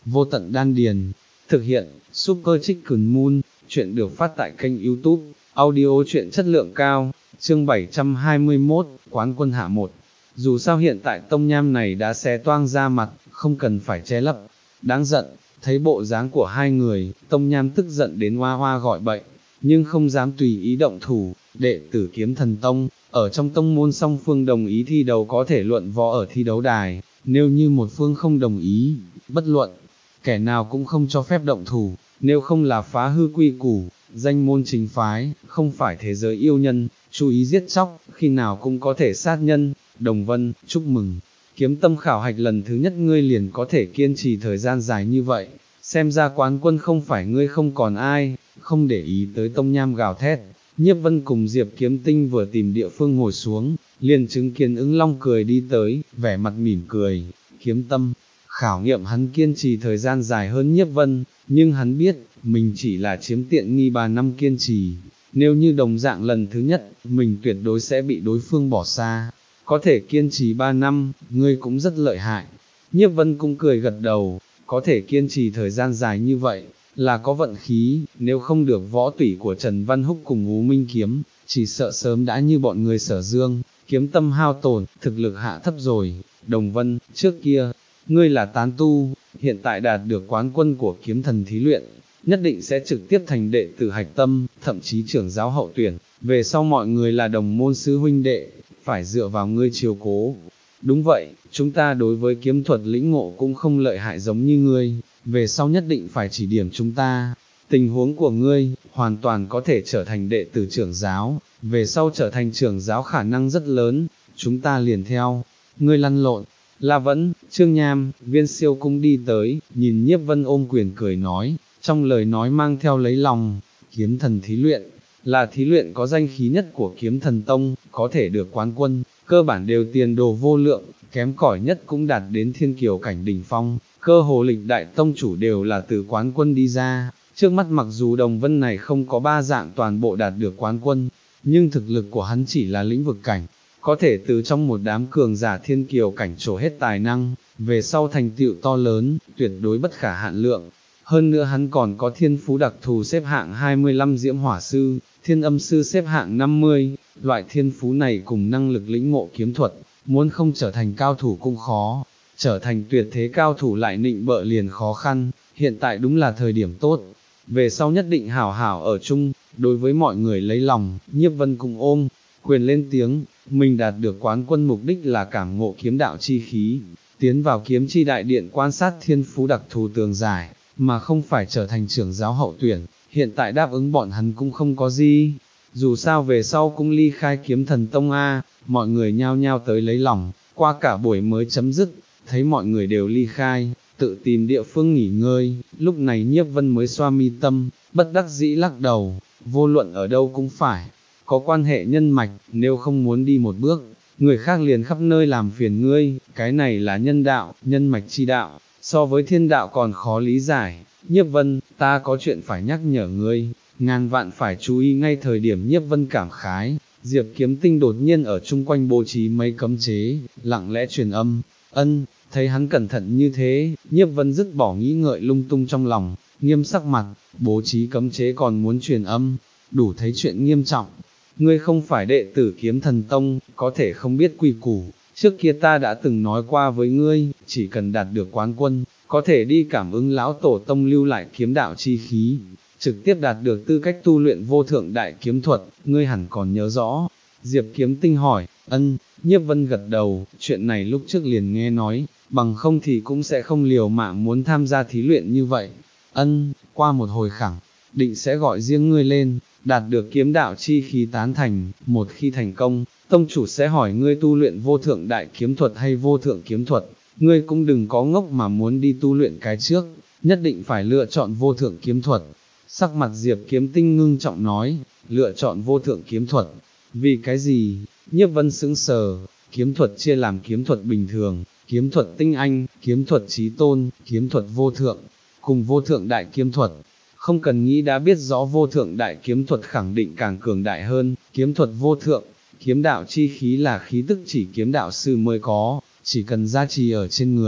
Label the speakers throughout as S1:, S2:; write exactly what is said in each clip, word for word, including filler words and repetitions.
S1: vô tận đan điền. Thực hiện, Super Chicken Moon, chuyện được phát tại kênh YouTube, audio truyện chất lượng cao, chương bảy trăm hai mươi mốt, Quán Quân hạ một. Dù sao hiện tại tông nham này đã xé toang ra mặt, không cần phải che lấp. Đáng giận, thấy bộ dáng của hai người, tông nham tức giận đến hoa hoa gọi bậy, nhưng không dám tùy ý động thủ. Đệ tử Kiếm Thần Tông, ở trong tông môn song phương đồng ý thi đấu có thể luận võ ở thi đấu đài, nếu như một phương không đồng ý, bất luận, kẻ nào cũng không cho phép động thủ, nếu không là phá hư quy củ, danh môn chính phái, không phải thế giới yêu nhân, chú ý giết chóc, khi nào cũng có thể sát nhân. Đồng Vân, chúc mừng, kiếm tâm khảo hạch lần thứ nhất ngươi liền có thể kiên trì thời gian dài như vậy, xem ra quán quân không phải ngươi không còn ai. Không để ý tới tông nham gào thét, Nhiếp Vân cùng Diệp Kiếm Tinh vừa tìm địa phương ngồi xuống, liền chứng kiến ứng long cười đi tới, vẻ mặt mỉm cười. Kiếm tâm khảo nghiệm hắn kiên trì thời gian dài hơn Nhiếp Vân, nhưng hắn biết, mình chỉ là chiếm tiện nghi ba năm kiên trì, nếu như đồng dạng lần thứ nhất, mình tuyệt đối sẽ bị đối phương bỏ xa. Có thể kiên trì ba năm, ngươi cũng rất lợi hại. Nhiếp Vân cũng cười gật đầu, có thể kiên trì thời gian dài như vậy, là có vận khí, nếu không được võ tủy của Trần Văn Húc cùng Ú Minh Kiếm, chỉ sợ sớm đã như bọn người Sở Dương, kiếm tâm hao tổn, thực lực hạ thấp rồi. Đồng Vân, trước kia, ngươi là tán tu, hiện tại đạt được quán quân của kiếm thần thí luyện, nhất định sẽ trực tiếp thành đệ tử hạch tâm, thậm chí trưởng giáo hậu tuyển, về sau mọi người là đồng môn sư huynh đệ, phải dựa vào ngươi chiều cố. Đúng vậy, chúng ta đối với kiếm thuật lĩnh ngộ cũng không lợi hại giống như ngươi, về sau nhất định phải chỉ điểm chúng ta. Tình huống của ngươi, hoàn toàn có thể trở thành đệ tử trưởng giáo, về sau trở thành trưởng giáo khả năng rất lớn, chúng ta liền theo. Ngươi lăn lộn. La Vẫn, Trương Nham, Viên Siêu cũng đi tới, nhìn Nhiếp Vân ôm quyền cười nói, trong lời nói mang theo lấy lòng. Kiếm thần thí luyện, là thí luyện có danh khí nhất của Kiếm Thần Tông, có thể được quán quân, cơ bản đều tiền đồ vô lượng, kém cỏi nhất cũng đạt đến thiên kiều cảnh đỉnh phong, cơ hồ lịch đại tông chủ đều là từ quán quân đi ra. Trước mắt mặc dù Đồng Vân này không có ba dạng toàn bộ đạt được quán quân, nhưng thực lực của hắn chỉ là lĩnh vực cảnh, có thể từ trong một đám cường giả thiên kiều cảnh trổ hết tài năng, về sau thành tựu to lớn, tuyệt đối bất khả hạn lượng. Hơn nữa hắn còn có thiên phú đặc thù xếp hạng hai mươi lăm diễm hỏa sư, thiên âm sư xếp hạng năm mươi, loại thiên phú này cùng năng lực lĩnh ngộ kiếm thuật, muốn không trở thành cao thủ cũng khó, trở thành tuyệt thế cao thủ lại nịnh bợ liền khó khăn, hiện tại đúng là thời điểm tốt, về sau nhất định hảo hảo ở chung. Đối với mọi người lấy lòng, Nhiếp Vân cùng ôm quyền lên tiếng, mình đạt được quán quân mục đích là cảm ngộ kiếm đạo chi khí, tiến vào kiếm chi đại điện quan sát thiên phú đặc thù tường giải, mà không phải trở thành trưởng giáo hậu tuyển. Hiện tại đáp ứng bọn hắn cũng không có gì, dù sao về sau cũng ly khai Kiếm Thần Tông a. Mọi người nhao nhao tới lấy lòng, qua cả buổi mới chấm dứt, thấy mọi người đều ly khai, tự tìm địa phương nghỉ ngơi, lúc này Nhiếp Vân mới xoa mi tâm, bất đắc dĩ lắc đầu, vô luận ở đâu cũng phải có quan hệ nhân mạch, nếu không muốn đi một bước, người khác liền khắp nơi làm phiền ngươi, cái này là nhân đạo, nhân mạch chi đạo, so với thiên đạo còn khó lý giải. Nhiếp Vân, ta có chuyện phải nhắc nhở ngươi, ngàn vạn phải chú ý. Ngay thời điểm Nhiếp Vân cảm khái, Diệp Kiếm Tinh đột nhiên ở chung quanh bố trí mấy cấm chế, lặng lẽ truyền âm. Ân, thấy hắn cẩn thận như thế, Nhiếp Vân dứt bỏ nghĩ ngợi lung tung trong lòng, nghiêm sắc mặt, bố trí cấm chế còn muốn truyền âm, đủ thấy chuyện nghiêm trọng. Ngươi không phải đệ tử Kiếm Thần Tông, có thể không biết quy củ, trước kia ta đã từng nói qua với ngươi, chỉ cần đạt được quán quân, có thể đi cảm ứng lão tổ tông lưu lại kiếm đạo chi khí, trực tiếp đạt được tư cách tu luyện vô thượng đại kiếm thuật, ngươi hẳn còn nhớ rõ. Diệp Kiếm Tinh hỏi. Ân. Nhiếp Vân gật đầu, chuyện này lúc trước liền nghe nói, bằng không thì cũng sẽ không liều mạng muốn tham gia thí luyện như vậy. Ân, qua một hồi khẳng định sẽ gọi riêng ngươi lên, đạt được kiếm đạo chi khí tán thành, một khi thành công, tông chủ sẽ hỏi ngươi tu luyện vô thượng đại kiếm thuật hay vô thượng kiếm thuật, ngươi cũng đừng có ngốc mà muốn đi tu luyện cái trước, nhất định phải lựa chọn vô thượng kiếm thuật. Sắc mặt Diệp Kiếm Tinh ngưng trọng nói, lựa chọn vô thượng kiếm thuật, vì cái gì? Nhiếp Vân sững sờ, kiếm thuật chia làm kiếm thuật bình thường, kiếm thuật tinh anh, kiếm thuật chí tôn, kiếm thuật vô thượng, cùng vô thượng đại kiếm thuật. Không cần nghĩ đã biết rõ vô thượng đại kiếm thuật khẳng định càng cường đại hơn, kiếm thuật vô thượng, kiếm đạo chi khí là khí tức chỉ kiếm đạo sư mới có, chỉ cần gia trì ở trên người,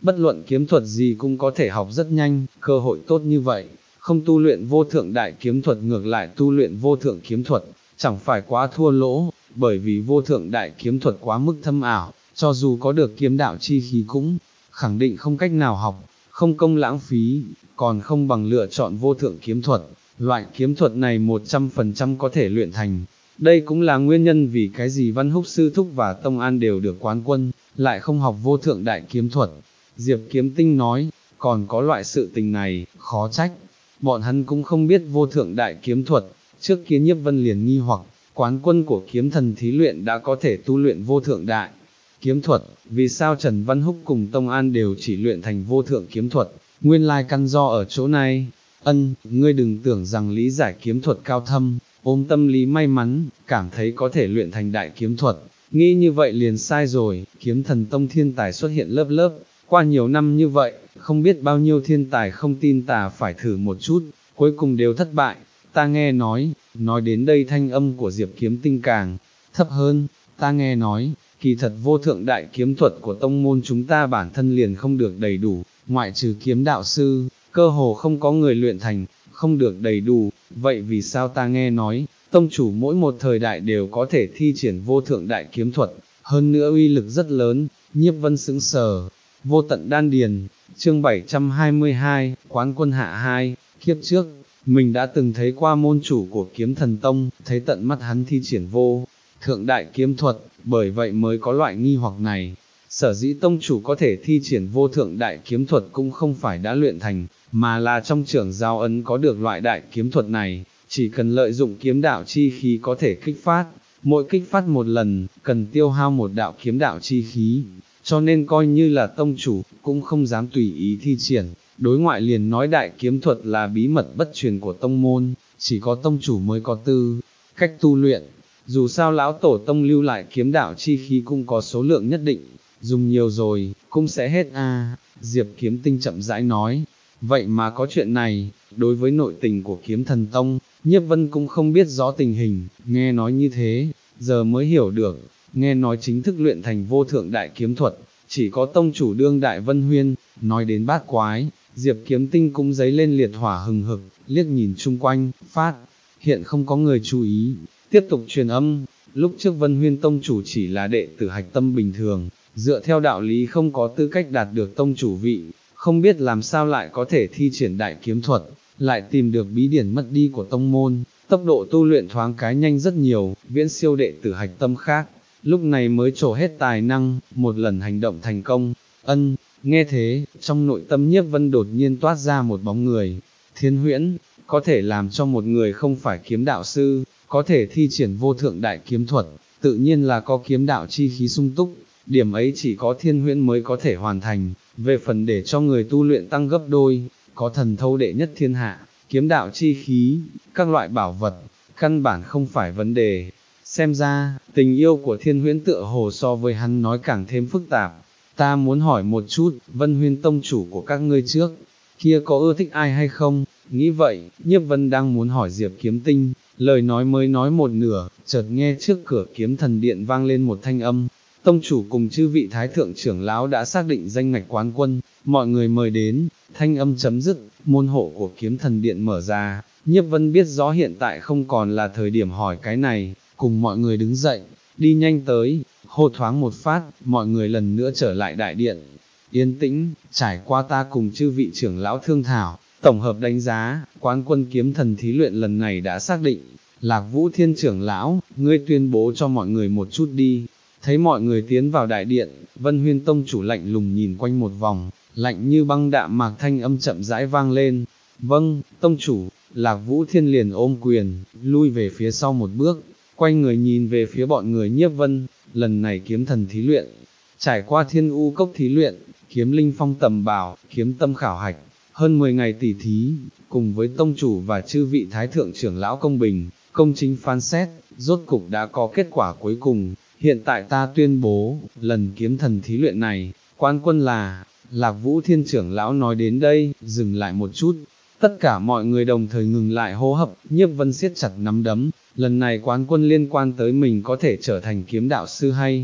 S1: bất luận kiếm thuật gì cũng có thể học rất nhanh, cơ hội tốt như vậy, không tu luyện vô thượng đại kiếm thuật ngược lại tu luyện vô thượng kiếm thuật, chẳng phải quá thua lỗ, bởi vì vô thượng đại kiếm thuật quá mức thâm ảo, cho dù có được kiếm đạo chi khí cũng khẳng định không cách nào học, không công lãng phí, còn không bằng lựa chọn vô thượng kiếm thuật, loại kiếm thuật này một trăm phần trăm có thể luyện thành. Đây cũng là nguyên nhân vì cái gì Văn Húc Sư Thúc và Tông An đều được quán quân, lại không học vô thượng đại kiếm thuật. Diệp Kiếm Tinh nói, còn có loại sự tình này, khó trách, bọn hắn cũng không biết vô thượng đại kiếm thuật, trước kia Nhiếp Vân liền nghi hoặc, quán quân của kiếm thần thí luyện đã có thể tu luyện vô thượng đại kiếm thuật, vì sao Trần Văn Húc cùng Tông An đều chỉ luyện thành vô thượng kiếm thuật, nguyên lai căn do ở chỗ này. Ân, ngươi đừng tưởng rằng lý giải kiếm thuật cao thâm, ôm tâm lý may mắn, cảm thấy có thể luyện thành đại kiếm thuật, nghĩ như vậy liền sai rồi, kiếm thần tông thiên tài xuất hiện lớp lớp, qua nhiều năm như vậy, không biết bao nhiêu thiên tài không tin tà phải thử một chút, cuối cùng đều thất bại, ta nghe nói, nói đến đây thanh âm của Diệp Kiếm Tinh càng thấp hơn, ta nghe nói, kỳ thật vô thượng đại kiếm thuật của tông môn chúng ta bản thân liền không được đầy đủ, ngoại trừ kiếm đạo sư, cơ hồ không có người luyện thành, không được đầy đủ, vậy vì sao ta nghe nói, tông chủ mỗi một thời đại đều có thể thi triển vô thượng đại kiếm thuật, hơn nữa uy lực rất lớn. Nhiếp Vân sững sờ. Vô tận đan điền, chương bảy trăm hai mươi hai, quán quân hạ hai, kiếp trước, mình đã từng thấy qua môn chủ của kiếm thần tông, thấy tận mắt hắn thi triển vô thượng đại kiếm thuật, bởi vậy mới có loại nghi hoặc này. Sở dĩ tông chủ có thể thi triển vô thượng đại kiếm thuật cũng không phải đã luyện thành, mà là trong trưởng giao ấn có được loại đại kiếm thuật này, chỉ cần lợi dụng kiếm đạo chi khí có thể kích phát, mỗi kích phát một lần, cần tiêu hao một đạo kiếm đạo chi khí, cho nên coi như là tông chủ, cũng không dám tùy ý thi triển, đối ngoại liền nói đại kiếm thuật là bí mật bất truyền của tông môn, chỉ có tông chủ mới có tư cách tu luyện, dù sao lão tổ tông lưu lại kiếm đạo chi khí cũng có số lượng nhất định, dùng nhiều rồi, cũng sẽ hết a. À. Diệp Kiếm Tinh chậm rãi nói, vậy mà có chuyện này, đối với nội tình của kiếm thần tông, Nhiếp Vân cũng không biết rõ tình hình, nghe nói như thế, giờ mới hiểu được, nghe nói chính thức luyện thành vô thượng đại kiếm thuật, chỉ có tông chủ đương đại Vân Huyên, nói đến bát quái, Diệp Kiếm Tinh cũng dấy lên liệt hỏa hừng hực, liếc nhìn chung quanh, phát, hiện không có người chú ý, tiếp tục truyền âm, lúc trước Vân Huyên tông chủ chỉ là đệ tử hạch tâm bình thường, dựa theo đạo lý không có tư cách đạt được tông chủ vị, không biết làm sao lại có thể thi triển đại kiếm thuật, lại tìm được bí điển mất đi của tông môn, tốc độ tu luyện thoáng cái nhanh rất nhiều, viễn siêu đệ tử hạch tâm khác, lúc này mới trổ hết tài năng, một lần hành động thành công. Ân, nghe thế, trong nội tâm Nhiếp Vân đột nhiên toát ra một bóng người, Thiên Huyễn, có thể làm cho một người không phải kiếm đạo sư, có thể thi triển vô thượng đại kiếm thuật, tự nhiên là có kiếm đạo chi khí sung túc, điểm ấy chỉ có Thiên Huyễn mới có thể hoàn thành, về phần để cho người tu luyện tăng gấp đôi, có thần thâu đệ nhất thiên hạ, kiếm đạo chi khí, các loại bảo vật, căn bản không phải vấn đề. Xem ra, tình yêu của Thiên Huyễn tựa hồ so với hắn nói càng thêm phức tạp. Ta muốn hỏi một chút, Vân Huyên tông chủ của các ngươi trước, kia có ưa thích ai hay không? Nghĩ vậy, Nhiếp Vân đang muốn hỏi Diệp Kiếm Tinh, lời nói mới nói một nửa, chợt nghe trước cửa kiếm thần điện vang lên một thanh âm. Tông chủ cùng chư vị thái thượng trưởng lão đã xác định danh ngạch quán quân, mọi người mời đến, thanh âm chấm dứt, môn hộ của kiếm thần điện mở ra, Nhiếp Vân biết rõ hiện tại không còn là thời điểm hỏi cái này, cùng mọi người đứng dậy, đi nhanh tới, hô thoáng một phát, mọi người lần nữa trở lại đại điện, yên tĩnh, trải qua ta cùng chư vị trưởng lão thương thảo, tổng hợp đánh giá, quán quân kiếm thần thí luyện lần này đã xác định, Lạc Vũ Thiên trưởng lão, ngươi tuyên bố cho mọi người một chút đi. Thấy mọi người tiến vào đại điện, Vân Huyên tông chủ lạnh lùng nhìn quanh một vòng, lạnh như băng đạm mạc thanh âm chậm rãi vang lên. Vâng, tông chủ, Lạc Vũ Thiên liền ôm quyền, lui về phía sau một bước, quay người nhìn về phía bọn người Nhiếp Vân, lần này kiếm thần thí luyện, trải qua Thiên U cốc thí luyện, kiếm linh phong tầm bảo, kiếm tâm khảo hạch, hơn mười ngày tỉ thí, cùng với tông chủ và chư vị thái thượng trưởng lão công bình, công chính phán xét, rốt cục đã có kết quả cuối cùng. Hiện tại ta tuyên bố, lần kiếm thần thí luyện này, quán quân là, Lạc Vũ Thiên trưởng lão nói đến đây, dừng lại một chút, tất cả mọi người đồng thời ngừng lại hô hấp, Nhiếp Vân siết chặt nắm đấm, lần này quán quân liên quan tới mình có thể trở thành kiếm đạo sư hay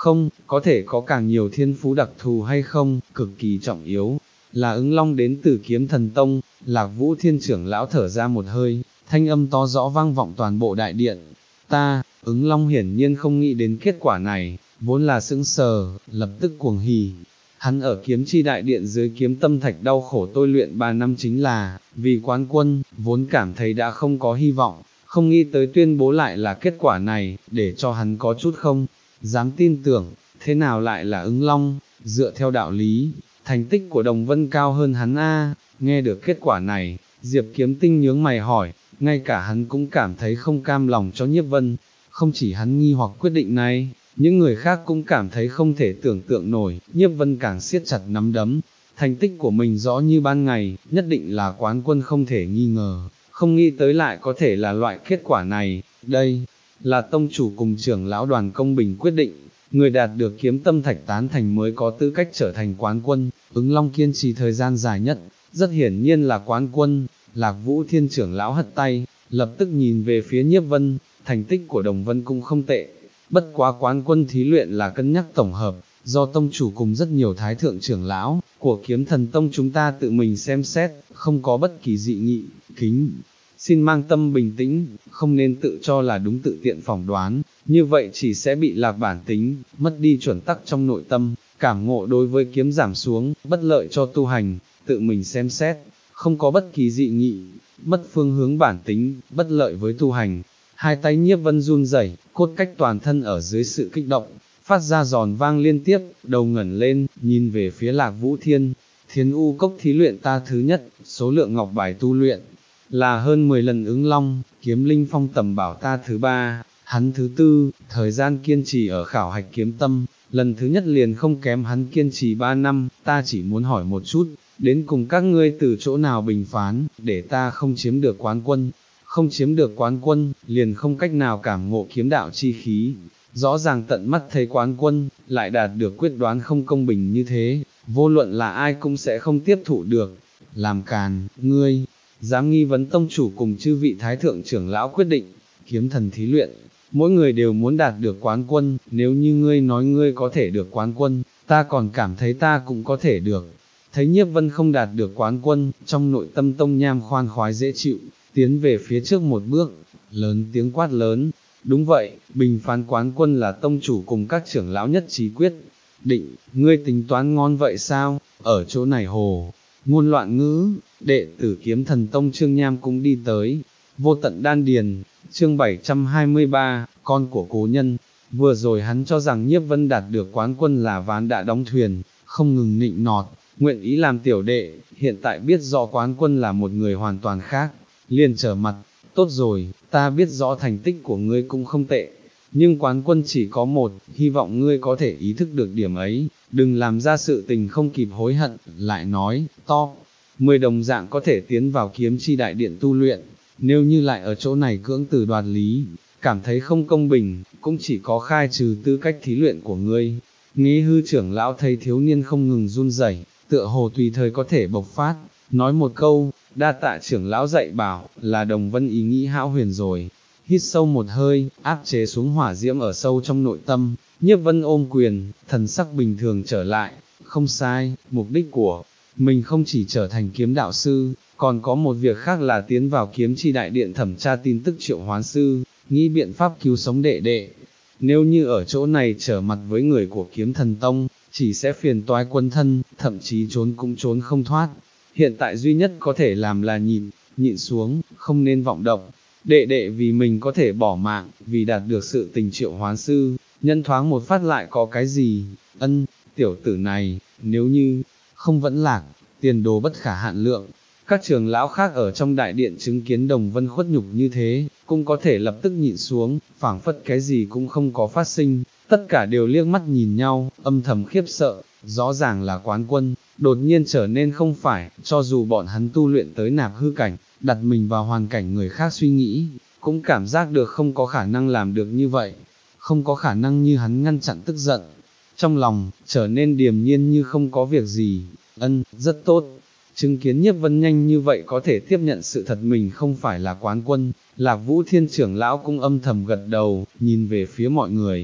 S1: không, có thể có càng nhiều thiên phú đặc thù hay không, cực kỳ trọng yếu, là ứng long đến từ Kiếm Thần Tông. Lạc Vũ Thiên trưởng lão thở ra một hơi, thanh âm to rõ vang vọng toàn bộ đại điện. Ta, ứng long hiển nhiên không nghĩ đến kết quả này, vốn là sững sờ, lập tức cuồng hỉ. Hắn ở kiếm chi đại điện dưới kiếm tâm thạch đau khổ tôi luyện ba năm chính là, vì quán quân, vốn cảm thấy đã không có hy vọng, không nghĩ tới tuyên bố lại là kết quả này, để cho hắn có chút không dám tin tưởng, thế nào lại là ứng long, dựa theo đạo lý, thành tích của Đồng Vân cao hơn hắn a. Nghe được kết quả này, Diệp Kiếm Tinh nhướng mày hỏi, ngay cả hắn cũng cảm thấy không cam lòng cho Nhiếp Vân, không chỉ hắn nghi hoặc quyết định này, những người khác cũng cảm thấy không thể tưởng tượng nổi. Nhiếp Vân càng siết chặt nắm đấm, thành tích của mình rõ như ban ngày, nhất định là quán quân không thể nghi ngờ, không nghĩ tới lại có thể là loại kết quả này. Đây là tông chủ cùng trưởng lão đoàn công bình quyết định, người đạt được kiếm tâm thạch tán thành mới có tư cách trở thành quán quân. Ứng long kiên trì thời gian dài nhất, rất hiển nhiên là quán quân. Lạc Vũ Thiên trưởng lão hất tay, lập tức nhìn về phía Nhiếp Vân, thành tích của Đồng Vân cũng không tệ, bất quá quán quân thí luyện là cân nhắc tổng hợp, do tông chủ cùng rất nhiều thái thượng trưởng lão của Kiếm Thần Tông chúng ta tự mình xem xét, không có bất kỳ dị nghị. Kính xin mang tâm bình tĩnh, không nên tự cho là đúng tự tiện phỏng đoán, như vậy chỉ sẽ bị lạc bản tính, mất đi chuẩn tắc trong nội tâm, cảm ngộ đối với kiếm giảm xuống, bất lợi cho tu hành. Tự mình xem xét, không có bất kỳ dị nghị, mất phương hướng bản tính, bất lợi với tu hành. Hai tay Nhiếp Vân run rẩy, cốt cách toàn thân ở dưới sự kích động, phát ra giòn vang liên tiếp, đầu ngẩng lên, nhìn về phía Lạc Vũ Thiên. Thiên U cốc thí luyện ta thứ nhất, số lượng ngọc bài tu luyện là hơn mười lần ứng long, kiếm linh phong tầm bảo ta thứ ba, hắn thứ tư, thời gian kiên trì ở khảo hạch kiếm tâm, lần thứ nhất liền không kém hắn kiên trì ba năm. Ta chỉ muốn hỏi một chút, đến cùng các ngươi từ chỗ nào bình phán, để ta không chiếm được quán quân, không chiếm được quán quân, liền không cách nào cảm ngộ kiếm đạo chi khí, rõ ràng tận mắt thấy quán quân, lại đạt được quyết đoán không công bình như thế, vô luận là ai cũng sẽ không tiếp thụ được. Làm càn, ngươi, dám nghi vấn tông chủ cùng chư vị thái thượng trưởng lão quyết định, kiếm thần thí luyện, mỗi người đều muốn đạt được quán quân, nếu như ngươi nói ngươi có thể được quán quân, ta còn cảm thấy ta cũng có thể được. Thấy Nhiếp Vân không đạt được quán quân, trong nội tâm Tông Nham khoan khoái dễ chịu, tiến về phía trước một bước, lớn tiếng quát lớn, đúng vậy, bình phán quán quân là tông chủ cùng các trưởng lão nhất trí quyết định, ngươi tính toán ngon vậy sao? Ở chỗ này hồ ngôn loạn ngữ, đệ tử Kiếm Thần Tông Trương Nham cũng đi tới. Vô tận đan điền, chương bảy trăm hai mươi ba, con của cố nhân. Vừa rồi hắn cho rằng Nhiếp Vân đạt được quán quân là ván đã đóng thuyền, không ngừng nịnh nọt, nguyện ý làm tiểu đệ, hiện tại biết rõ quán quân là một người hoàn toàn khác, liền trở mặt, tốt rồi, ta biết rõ thành tích của ngươi cũng không tệ, nhưng quán quân chỉ có một, hy vọng ngươi có thể ý thức được điểm ấy, đừng làm ra sự tình không kịp hối hận. Lại nói, to, mười đồng dạng có thể tiến vào kiếm chi đại điện tu luyện, nếu như lại ở chỗ này cưỡng từ đoạt lý, cảm thấy không công bình, cũng chỉ có khai trừ tư cách thí luyện của ngươi. Nghĩ hư trưởng lão thấy thiếu niên không ngừng run rẩy, tựa hồ tùy thời có thể bộc phát, nói một câu, đa tạ trưởng lão dạy bảo, là Đồng Vân ý nghĩ hão huyền rồi. Hít sâu một hơi, áp chế xuống hỏa diễm ở sâu trong nội tâm, Nhiếp Vân ôm quyền, thần sắc bình thường trở lại, không sai, mục đích của mình không chỉ trở thành kiếm đạo sư, còn có một việc khác là tiến vào kiếm chi đại điện thẩm tra tin tức triệu hoán sư, nghĩ biện pháp cứu sống đệ đệ. Nếu như ở chỗ này trở mặt với người của Kiếm Thần Tông, chỉ sẽ phiền toái quân thân, thậm chí trốn cũng trốn không thoát. Hiện tại duy nhất có thể làm là nhịn, nhịn xuống, không nên vọng động. Đệ đệ vì mình có thể bỏ mạng, vì đạt được sự tình triệu hoán sư, nhân thoáng một phát lại có cái gì. Ân, tiểu tử này, nếu như không vẫn lạc, tiền đồ bất khả hạn lượng. Các trưởng lão khác ở trong đại điện chứng kiến Đồng Vân khuất nhục như thế, cũng có thể lập tức nhịn xuống, phảng phất cái gì cũng không có phát sinh, tất cả đều liếc mắt nhìn nhau, âm thầm khiếp sợ, rõ ràng là quán quân, đột nhiên trở nên không phải, cho dù bọn hắn tu luyện tới nạp hư cảnh, đặt mình vào hoàn cảnh người khác suy nghĩ, cũng cảm giác được không có khả năng làm được như vậy, không có khả năng như hắn ngăn chặn tức giận, trong lòng, trở nên điềm nhiên như không có việc gì. Ân, rất tốt. Chứng kiến Nhiếp Vân nhanh như vậy có thể tiếp nhận sự thật mình không phải là quán quân, Lạc Vũ Thiên trưởng lão cũng âm thầm gật đầu, nhìn về phía mọi người,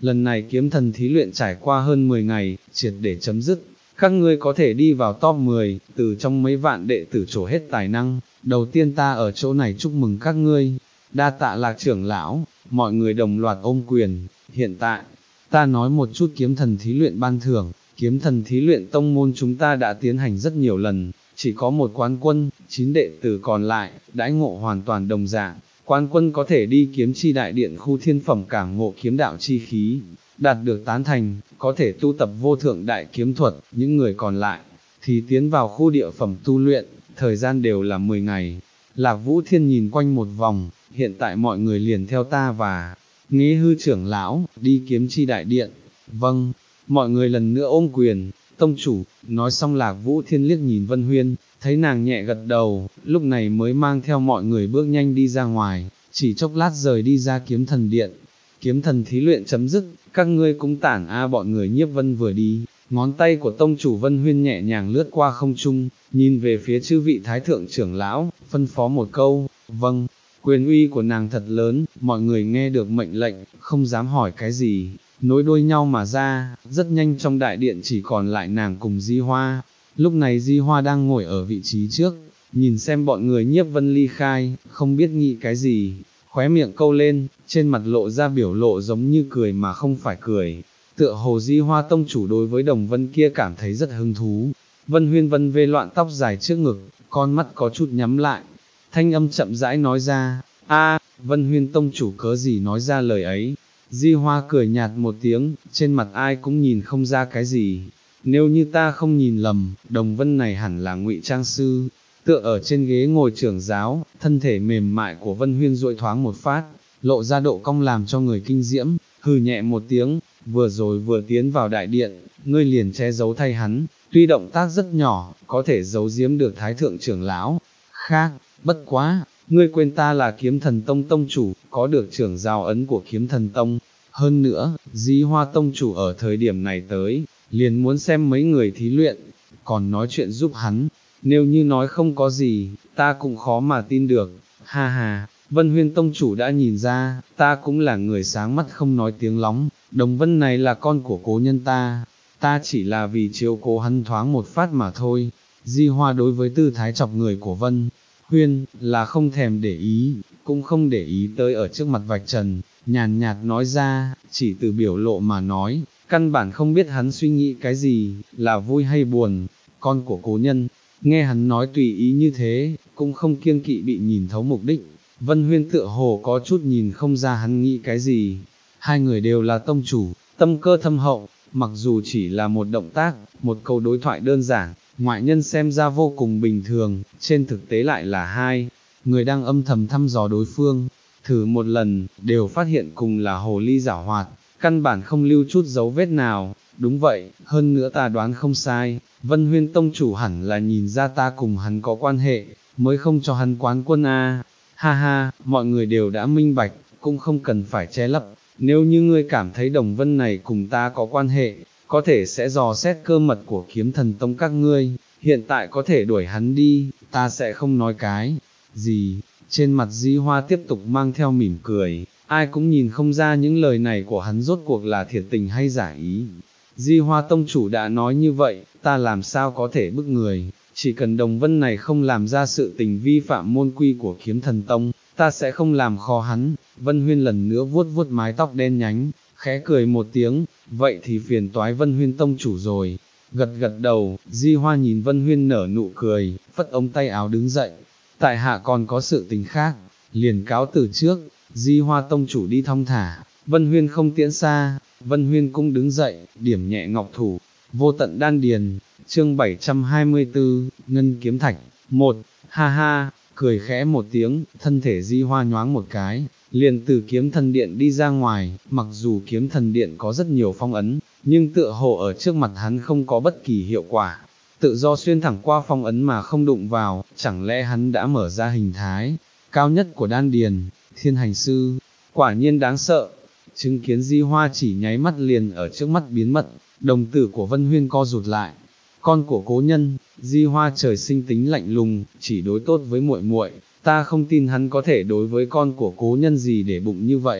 S1: lần này kiếm thần thí luyện trải qua hơn mười ngày, triệt để chấm dứt, các ngươi có thể đi vào top mười, từ trong mấy vạn đệ tử trổ hết tài năng, đầu tiên ta ở chỗ này chúc mừng các ngươi, đa tạ Lạc trưởng lão, mọi người đồng loạt ôm quyền, hiện tại, ta nói một chút kiếm thần thí luyện ban thưởng, kiếm thần thí luyện tông môn chúng ta đã tiến hành rất nhiều lần, chỉ có một quán quân, chín đệ tử còn lại, đãi ngộ hoàn toàn đồng dạng, quán quân có thể đi kiếm chi đại điện khu thiên phẩm cảm ngộ kiếm đạo chi khí, đạt được tán thành, có thể tu tập vô thượng đại kiếm thuật, những người còn lại, thì tiến vào khu địa phẩm tu luyện, thời gian đều là mười ngày. Lạc Vũ Thiên nhìn quanh một vòng, hiện tại mọi người liền theo ta và Nghĩa Hư trưởng lão, đi kiếm chi đại điện. Vâng, mọi người lần nữa ôm quyền, tông chủ, nói xong Lạc Vũ Thiên liếc nhìn Vân Huyên, thấy nàng nhẹ gật đầu, lúc này mới mang theo mọi người bước nhanh đi ra ngoài, chỉ chốc lát rời đi ra kiếm thần điện. Kiếm thần thí luyện chấm dứt, các ngươi cũng tản a bọn người Nhiếp Vân vừa đi, ngón tay của tông chủ Vân Huyên nhẹ nhàng lướt qua không trung, nhìn về phía chư vị thái thượng trưởng lão, phân phó một câu, vâng, quyền uy của nàng thật lớn, mọi người nghe được mệnh lệnh, không dám hỏi cái gì, nối đuôi nhau mà ra, rất nhanh trong đại điện chỉ còn lại nàng cùng Di Hoa, lúc này Di Hoa đang ngồi ở vị trí trước, nhìn xem bọn người Nhiếp Vân ly khai, không biết nghĩ cái gì, khóe miệng câu lên, trên mặt lộ ra biểu lộ giống như cười mà không phải cười, tựa hồ Di Hoa tông chủ đối với Đồng Vân kia cảm thấy rất hứng thú. Vân Huyên vân vê loạn tóc dài trước ngực, con mắt có chút nhắm lại, thanh âm chậm rãi nói ra, a, Vân Huyên tông chủ cớ gì nói ra lời ấy. Di Hoa cười nhạt một tiếng, trên mặt ai cũng nhìn không ra cái gì, nếu như ta không nhìn lầm, Đồng Vân này hẳn là ngụy trang sư. Tựa ở trên ghế ngồi trưởng giáo, thân thể mềm mại của Vân Huyên duỗi thoáng một phát, lộ ra độ cong làm cho người kinh diễm, hừ nhẹ một tiếng, vừa rồi vừa tiến vào đại điện, ngươi liền che giấu thay hắn, tuy động tác rất nhỏ, có thể giấu giếm được thái thượng trưởng lão. Khác, bất quá, ngươi quên ta là kiếm thần tông tông chủ, có được trưởng giáo ấn của kiếm thần tông. Hơn nữa, Di Hoa tông chủ ở thời điểm này tới, liền muốn xem mấy người thí luyện, còn nói chuyện giúp hắn. Nếu như nói không có gì, ta cũng khó mà tin được, ha ha, Vân Huyên tông chủ đã nhìn ra, ta cũng là người sáng mắt không nói tiếng lóng, Đồng Vân này là con của cố nhân ta, ta chỉ là vì chiếu cố hắn thoáng một phát mà thôi. Di Hoa đối với tư thái chọc người của Vân Huyên, là không thèm để ý, cũng không để ý tới ở trước mặt vạch trần, nhàn nhạt nói ra, chỉ từ biểu lộ mà nói, căn bản không biết hắn suy nghĩ cái gì, là vui hay buồn, con của cố nhân. Nghe hắn nói tùy ý như thế, cũng không kiêng kỵ bị nhìn thấu mục đích, Vân Huyên tựa hồ có chút nhìn không ra hắn nghĩ cái gì. Hai người đều là tông chủ, tâm cơ thâm hậu, mặc dù chỉ là một động tác, một câu đối thoại đơn giản, ngoại nhân xem ra vô cùng bình thường, trên thực tế lại là hai người đang âm thầm thăm dò đối phương, thử một lần, đều phát hiện cùng là hồ ly giảo hoạt, căn bản không lưu chút dấu vết nào. Đúng vậy, hơn nữa ta đoán không sai, Vân Huyên tông chủ hẳn là nhìn ra ta cùng hắn có quan hệ, mới không cho hắn quán quân a. Ha ha, mọi người đều đã minh bạch, cũng không cần phải che lấp, nếu như ngươi cảm thấy Đồng Vân này cùng ta có quan hệ, có thể sẽ dò xét cơ mật của kiếm thần tông các ngươi, hiện tại có thể đuổi hắn đi, ta sẽ không nói cái gì. Trên mặt Di Hoa tiếp tục mang theo mỉm cười, ai cũng nhìn không ra những lời này của hắn rốt cuộc là thiệt tình hay giả ý. Di Hoa tông chủ đã nói như vậy, ta làm sao có thể bức người, chỉ cần Đồng Vân này không làm ra sự tình vi phạm môn quy của kiếm thần tông, ta sẽ không làm khó hắn. Vân Huyên lần nữa vuốt vuốt mái tóc đen nhánh, khẽ cười một tiếng, vậy thì phiền toái Vân Huyên tông chủ rồi. Gật gật đầu, Di Hoa nhìn Vân Huyên nở nụ cười, phất ống tay áo đứng dậy, tại hạ còn có sự tình khác, liền cáo từ trước. Di Hoa tông chủ đi thong thả, Vân Huyên không tiễn xa, Vân Huyên cũng đứng dậy, điểm nhẹ ngọc thủ, vô tận đan điền. Chương bảy trăm hai mươi tư, Ngân Kiếm Thạch. Một, ha ha, cười khẽ một tiếng, thân thể Di Hoa nhoáng một cái, liền từ kiếm thần điện đi ra ngoài. Mặc dù kiếm thần điện có rất nhiều phong ấn, nhưng tựa hồ ở trước mặt hắn không có bất kỳ hiệu quả, tự do xuyên thẳng qua phong ấn mà không đụng vào. Chẳng lẽ hắn đã mở ra hình thái cao nhất của đan điền, Thiên Hành Sư, quả nhiên đáng sợ. Chứng kiến Di Hoa chỉ nháy mắt liền ở trước mắt biến mất, đồng tử của Vân Huyên co rụt lại. Con của cố nhân, Di Hoa trời sinh tính lạnh lùng, chỉ đối tốt với muội muội, ta không tin hắn có thể đối với con của cố nhân gì để bụng như vậy.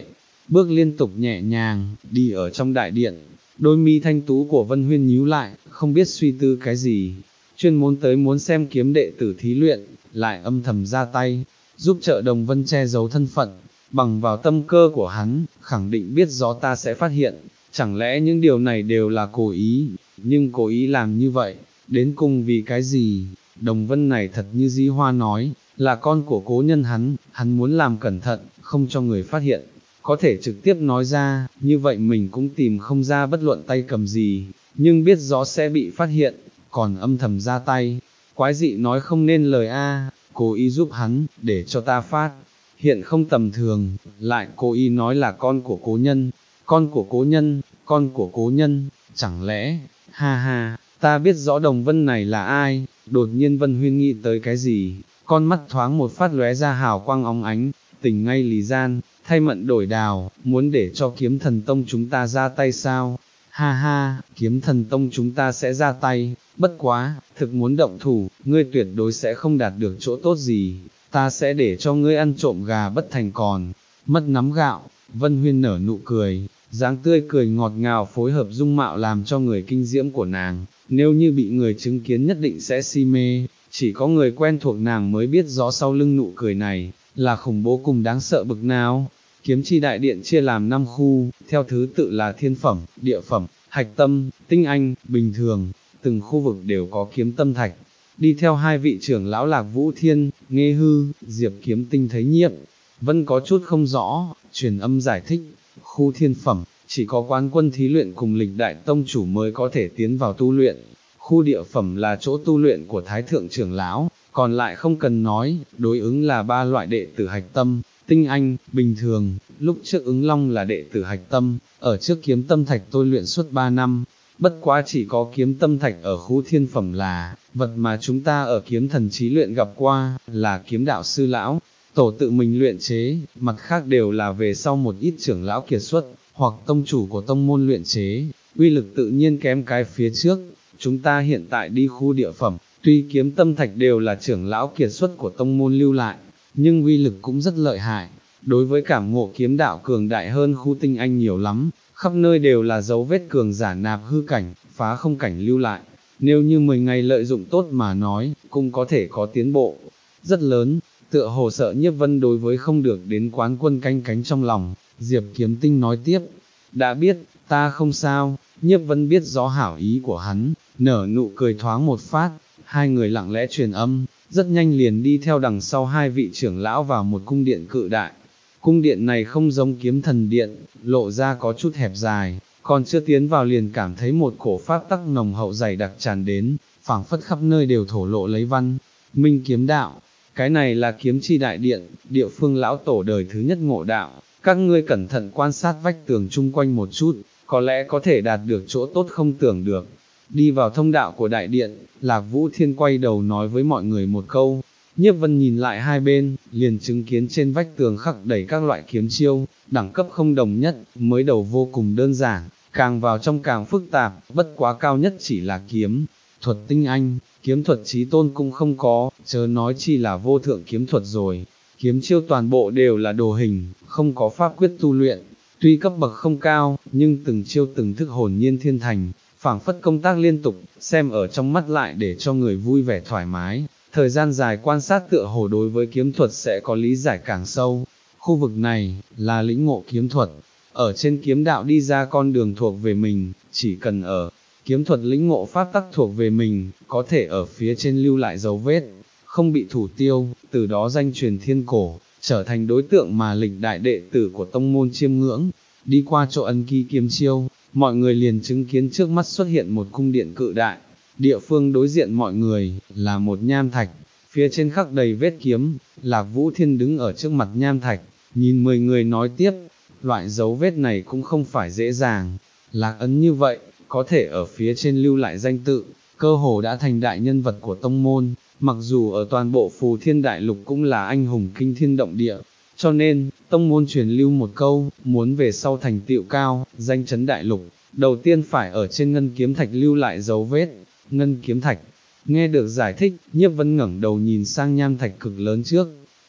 S1: bước liên tục nhẹ nhàng, đi ở trong đại điện, đôi mi thanh tú của Vân Huyên nhíu lại, không biết suy tư cái gì, chuyên muốn tới muốn xem kiếm đệ tử thí luyện, lại âm thầm ra tay, giúp trợ Đồng Vân che giấu thân phận, bằng vào tâm cơ của hắn, khẳng định biết rõ ta sẽ phát hiện, chẳng lẽ những điều này đều là cố ý, nhưng cố ý làm như vậy, đến cùng vì cái gì, Đồng Vân này thật như Di Hoa nói, là con của cố nhân hắn, hắn muốn làm cẩn thận, không cho người phát hiện, có thể trực tiếp nói ra, như vậy mình cũng tìm không ra bất luận tay cầm gì, nhưng biết rõ sẽ bị phát hiện, còn âm thầm ra tay, quái dị nói không nên lời a, cố ý giúp hắn, để cho ta phát, hiện không tầm thường, lại cố ý nói là con của cố nhân, con của cố nhân, con của cố nhân, chẳng lẽ, ha ha, ta biết rõ Đồng Vân này là ai, đột nhiên Vân Huyên nghĩ tới cái gì, con mắt thoáng một phát lóe ra hào quang óng ánh, tỉnh ngay lý gian, thay mận đổi đào, muốn để cho kiếm thần tông chúng ta ra tay sao, ha ha, kiếm thần tông chúng ta sẽ ra tay, bất quá, thực muốn động thủ, ngươi tuyệt đối sẽ không đạt được chỗ tốt gì, ta sẽ để cho ngươi ăn trộm gà bất thành còn, mất nắm gạo, Vân Huyên nở nụ cười, dáng tươi cười ngọt ngào phối hợp dung mạo làm cho người kinh diễm của nàng, nếu như bị người chứng kiến nhất định sẽ si mê, chỉ có người quen thuộc nàng mới biết rõ sau lưng nụ cười này, là khủng bố cùng đáng sợ bực nào. Kiếm chi đại điện chia làm năm khu, theo thứ tự là thiên phẩm, địa phẩm, hạch tâm, tinh anh, bình thường, từng khu vực đều có kiếm tâm thạch. Đi theo hai vị trưởng lão Lạc Vũ Thiên, Nghê Hư, Diệp Kiếm Tinh thấy Nhiếp Vân có chút không rõ, truyền âm giải thích, khu thiên phẩm, chỉ có quán quân thí luyện cùng lịch đại tông chủ mới có thể tiến vào tu luyện. Khu địa phẩm là chỗ tu luyện của Thái Thượng trưởng lão, còn lại không cần nói, đối ứng là ba loại đệ tử hạch tâm, tinh anh, bình thường, lúc trước ứng long là đệ tử hạch tâm, ở trước kiếm tâm thạch tôi luyện suốt ba năm, bất quá chỉ có kiếm tâm thạch ở khu thiên phẩm là, vật mà chúng ta ở kiếm thần trí luyện gặp qua, là kiếm đạo sư lão, tổ tự mình luyện chế, mặt khác đều là về sau một ít trưởng lão kiệt xuất, hoặc tông chủ của tông môn luyện chế, uy lực tự nhiên kém cái phía trước, chúng ta hiện tại đi khu địa phẩm, tuy kiếm tâm thạch đều là trưởng lão kiệt xuất của tông môn lưu lại, nhưng uy lực cũng rất lợi hại, đối với cảm ngộ kiếm đạo cường đại hơn khu tinh anh nhiều lắm, khắp nơi đều là dấu vết cường giả nạp hư cảnh, phá không cảnh lưu lại, nếu như mười ngày lợi dụng tốt mà nói, cũng có thể có tiến bộ, rất lớn, tựa hồ sợ Nhiếp Vân đối với không được đến quán quân canh cánh trong lòng, Diệp Kiếm Tinh nói tiếp, đã biết, ta không sao, Nhiếp Vân biết rõ hảo ý của hắn, nở nụ cười thoáng một phát, hai người lặng lẽ truyền âm, rất nhanh liền đi theo đằng sau hai vị trưởng lão vào một cung điện cự đại. Cung điện này không giống kiếm thần điện, lộ ra có chút hẹp dài, còn chưa tiến vào liền cảm thấy một cổ pháp tắc nồng hậu dày đặc tràn đến, phảng phất khắp nơi đều thổ lộ lấy văn, minh kiếm đạo. Cái này là kiếm chi đại điện, địa phương lão tổ đời thứ nhất ngộ đạo, các ngươi cẩn thận quan sát vách tường chung quanh một chút, có lẽ có thể đạt được chỗ tốt không tưởng được. Đi vào thông đạo của đại điện, Lạc Vũ Thiên quay đầu nói với mọi người một câu, Nhiếp Vân nhìn lại hai bên, liền chứng kiến trên vách tường khắc đầy các loại kiếm chiêu, đẳng cấp không đồng nhất, mới đầu vô cùng đơn giản, càng vào trong càng phức tạp, bất quá cao nhất chỉ là kiếm thuật tinh anh, kiếm thuật chí tôn cũng không có, chớ nói chi là vô thượng kiếm thuật rồi. Kiếm chiêu toàn bộ đều là đồ hình, không có pháp quyết tu luyện, tuy cấp bậc không cao, nhưng từng chiêu từng thức hồn nhiên thiên thành, phảng phất công tác liên tục, xem ở trong mắt lại để cho người vui vẻ thoải mái, thời gian dài quan sát tựa hồ đối với kiếm thuật sẽ có lý giải càng sâu. Khu vực này, là lĩnh ngộ kiếm thuật, ở trên kiếm đạo đi ra con đường thuộc về mình, chỉ cần ở kiếm thuật lĩnh ngộ pháp tắc thuộc về mình, có thể ở phía trên lưu lại dấu vết, không bị thủ tiêu, từ đó danh truyền thiên cổ, trở thành đối tượng mà lịch đại đệ tử của tông môn chiêm ngưỡng. Đi qua chỗ ấn ký kiếm chiêu, mọi người liền chứng kiến trước mắt xuất hiện một cung điện cự đại, địa phương đối diện mọi người, là một nham thạch, phía trên khắc đầy vết kiếm, Lạc Vũ Thiên đứng ở trước mặt nham thạch, nhìn mười người nói tiếp, loại dấu vết này cũng không phải dễ dàng, lạc ấn như vậy, có thể ở phía trên lưu lại danh tự, cơ hồ đã thành đại nhân vật của tông môn, mặc dù ở toàn bộ phù thiên đại lục cũng là anh hùng kinh thiên động địa, cho nên, tông môn truyền lưu một câu, muốn về sau thành tựu cao, danh chấn đại lục, đầu tiên phải ở trên ngân kiếm thạch lưu lại dấu vết, ngân kiếm thạch. Nghe được giải thích, Nhiếp Vân ngẩng đầu nhìn sang nham thạch cực lớn trước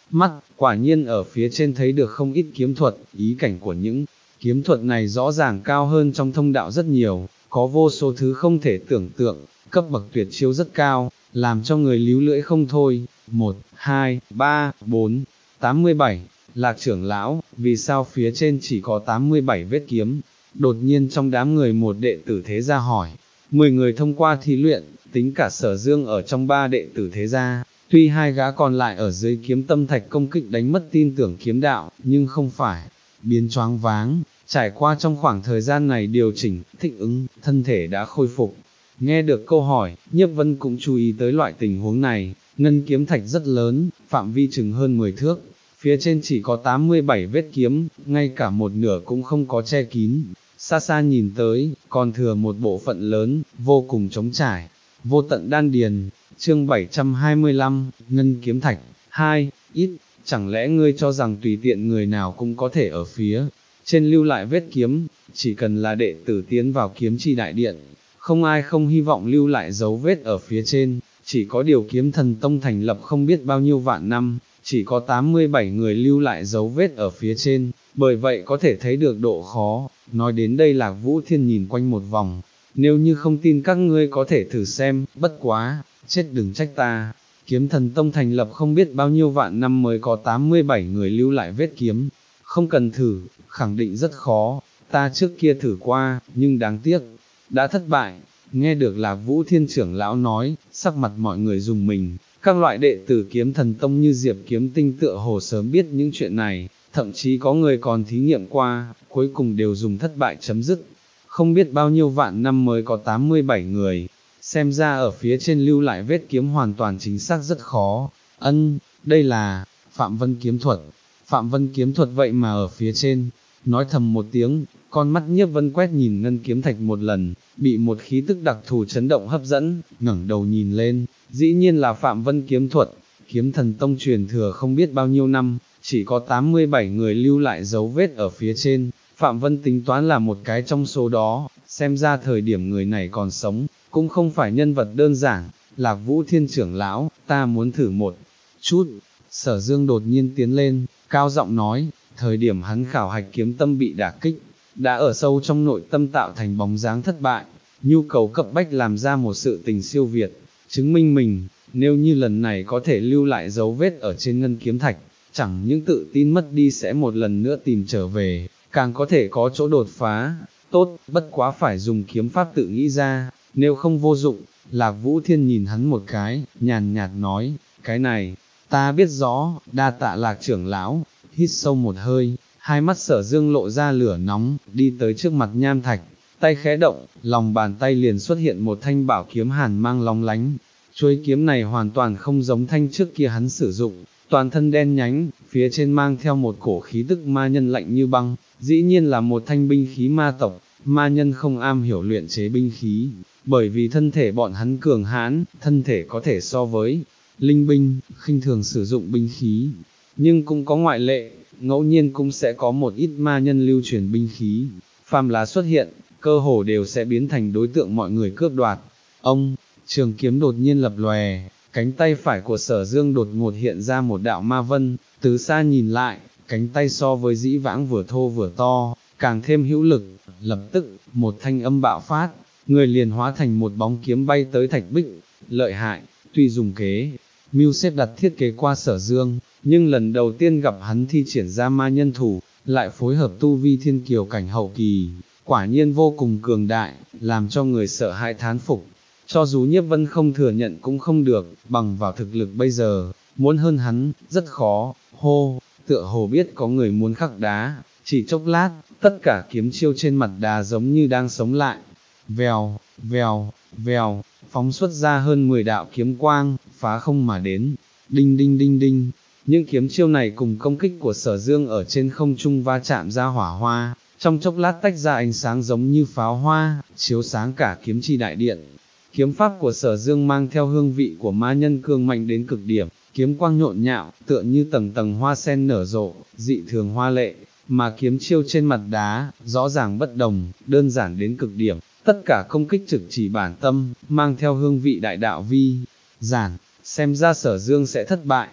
S1: mắt, quả nhiên ở phía trên thấy được không ít kiếm thuật, ý cảnh của những kiếm thuật này rõ ràng cao hơn trong thông đạo rất nhiều, có vô số thứ không thể tưởng tượng, cấp bậc tuyệt chiêu rất cao, làm cho người líu lưỡi không thôi. Một, hai, ba, bốn, tám mươi bảy, Lạc trưởng lão, vì sao phía trên chỉ có tám mươi bảy vết kiếm? Đột nhiên trong đám người một đệ tử thế gia hỏi, mười người thông qua thí luyện, tính cả Sở Dương ở trong ba đệ tử thế gia, tuy hai gã còn lại ở dưới kiếm tâm thạch công kích đánh mất tin tưởng kiếm đạo, nhưng không phải biến choáng váng, trải qua trong khoảng thời gian này điều chỉnh, thích ứng, thân thể đã khôi phục. Nghe được câu hỏi, Nhiếp Vân cũng chú ý tới loại tình huống này, ngân kiếm thạch rất lớn, phạm vi chừng hơn mười thước, phía trên chỉ có tám mươi bảy vết kiếm, ngay cả một nửa cũng không có che kín, xa xa nhìn tới, còn thừa một bộ phận lớn, vô cùng trống trải, vô tận đan điền. Chương bảy trăm hai mươi lăm, ngân kiếm thạch, hai, ít, chẳng lẽ ngươi cho rằng tùy tiện người nào cũng có thể ở phía trên lưu lại vết kiếm, chỉ cần là đệ tử tiến vào kiếm chi đại điện, không ai không hy vọng lưu lại dấu vết ở phía trên, chỉ có điều Kiếm Thần Tông thành lập không biết bao nhiêu vạn năm, chỉ có tám mươi bảy người lưu lại dấu vết ở phía trên, bởi vậy có thể thấy được độ khó. Nói đến đây Lạc Vũ Thiên nhìn quanh một vòng, nếu như không tin các ngươi có thể thử xem, bất quá, chết đừng trách ta. Kiếm Thần Tông thành lập không biết bao nhiêu vạn năm mới có tám mươi bảy người lưu lại vết kiếm, không cần thử, khẳng định rất khó, ta trước kia thử qua, nhưng đáng tiếc, đã thất bại. Nghe được Lạc Vũ Thiên trưởng lão nói, sắc mặt mọi người rùng mình, các loại đệ tử Kiếm Thần Tông như Diệp Kiếm Tinh tựa hồ sớm biết những chuyện này, thậm chí có người còn thí nghiệm qua, cuối cùng đều dùng thất bại chấm dứt. Không biết bao nhiêu vạn năm mới có tám mươi bảy người, xem ra ở phía trên lưu lại vết kiếm hoàn toàn chính xác rất khó. Ân, đây là Phạm Vân kiếm thuật. Phạm Vân kiếm thuật vậy mà ở phía trên. Nói thầm một tiếng, con mắt Nhiếp Vân quét nhìn ngân kiếm thạch một lần, bị một khí tức đặc thù chấn động hấp dẫn, ngẩng đầu nhìn lên, dĩ nhiên là Phạm Vân kiếm thuật. Kiếm Thần Tông truyền thừa không biết bao nhiêu năm, chỉ có tám mươi bảy người lưu lại dấu vết ở phía trên, Phạm Vân tính toán là một cái trong số đó, xem ra thời điểm người này còn sống, cũng không phải nhân vật đơn giản. Lạc Vũ Thiên trưởng lão, ta muốn thử một chút. Sở Dương đột nhiên tiến lên, cao giọng nói, thời điểm hắn khảo hạch kiếm tâm bị đả kích, đã ở sâu trong nội tâm tạo thành bóng dáng thất bại, nhu cầu cấp bách làm ra một sự tình siêu việt, chứng minh mình, nếu như lần này có thể lưu lại dấu vết ở trên ngân kiếm thạch, chẳng những tự tin mất đi sẽ một lần nữa tìm trở về, càng có thể có chỗ đột phá. Tốt, bất quá phải dùng kiếm pháp tự nghĩ ra, nếu không vô dụng. Lạc Vũ Thiên nhìn hắn một cái, nhàn nhạt nói, cái này, ta biết rõ, đa tạ Lạc trưởng lão. Hít sâu một hơi, hai mắt Sở Dương lộ ra lửa nóng, đi tới trước mặt nham thạch, tay khẽ động, lòng bàn tay liền xuất hiện một thanh bảo kiếm hàn mang lóng lánh. Chuôi kiếm này hoàn toàn không giống thanh trước kia hắn sử dụng, toàn thân đen nhánh, phía trên mang theo một cổ khí tức ma nhân lạnh như băng, dĩ nhiên là một thanh binh khí ma tộc. Ma nhân không am hiểu luyện chế binh khí, bởi vì thân thể bọn hắn cường hãn, thân thể có thể so với linh binh, khinh thường sử dụng binh khí, nhưng cũng có ngoại lệ, ngẫu nhiên cũng sẽ có một ít ma nhân lưu truyền binh khí, phàm là xuất hiện, cơ hồ đều sẽ biến thành đối tượng mọi người cướp đoạt. Ông, trường kiếm đột nhiên lập lòe, cánh tay phải của Sở Dương đột ngột hiện ra một đạo ma vân, từ xa nhìn lại, cánh tay so với dĩ vãng vừa thô vừa to, càng thêm hữu lực, lập tức, một thanh âm bạo phát, người liền hóa thành một bóng kiếm bay tới thạch bích. Lợi hại, tuy dùng kế mưu xếp đặt thiết kế qua Sở Dương, nhưng lần đầu tiên gặp hắn thi triển ra ma nhân thủ, lại phối hợp tu vi thiên kiều cảnh hậu kỳ, quả nhiên vô cùng cường đại, làm cho người sợ hãi thán phục. Cho dù Nhiếp Vân không thừa nhận cũng không được, bằng vào thực lực bây giờ, muốn hơn hắn, rất khó. Hô, tựa hồ biết có người muốn khắc đá, chỉ chốc lát, tất cả kiếm chiêu trên mặt đá giống như đang sống lại. Vèo, vèo, vèo, phóng xuất ra hơn mười đạo kiếm quang, phá không mà đến. Đinh đinh đinh đinh, những kiếm chiêu này cùng công kích của Sở Dương ở trên không trung va chạm ra hỏa hoa, trong chốc lát tách ra ánh sáng giống như pháo hoa, chiếu sáng cả kiếm chi đại điện. Kiếm pháp của Sở Dương mang theo hương vị của ma nhân cương mạnh đến cực điểm, kiếm quang nhộn nhạo, tựa như tầng tầng hoa sen nở rộ, dị thường hoa lệ, mà kiếm chiêu trên mặt đá, rõ ràng bất đồng, đơn giản đến cực điểm, tất cả công kích trực chỉ bản tâm, mang theo hương vị đại đạo vi, giản, xem ra Sở Dương sẽ thất bại.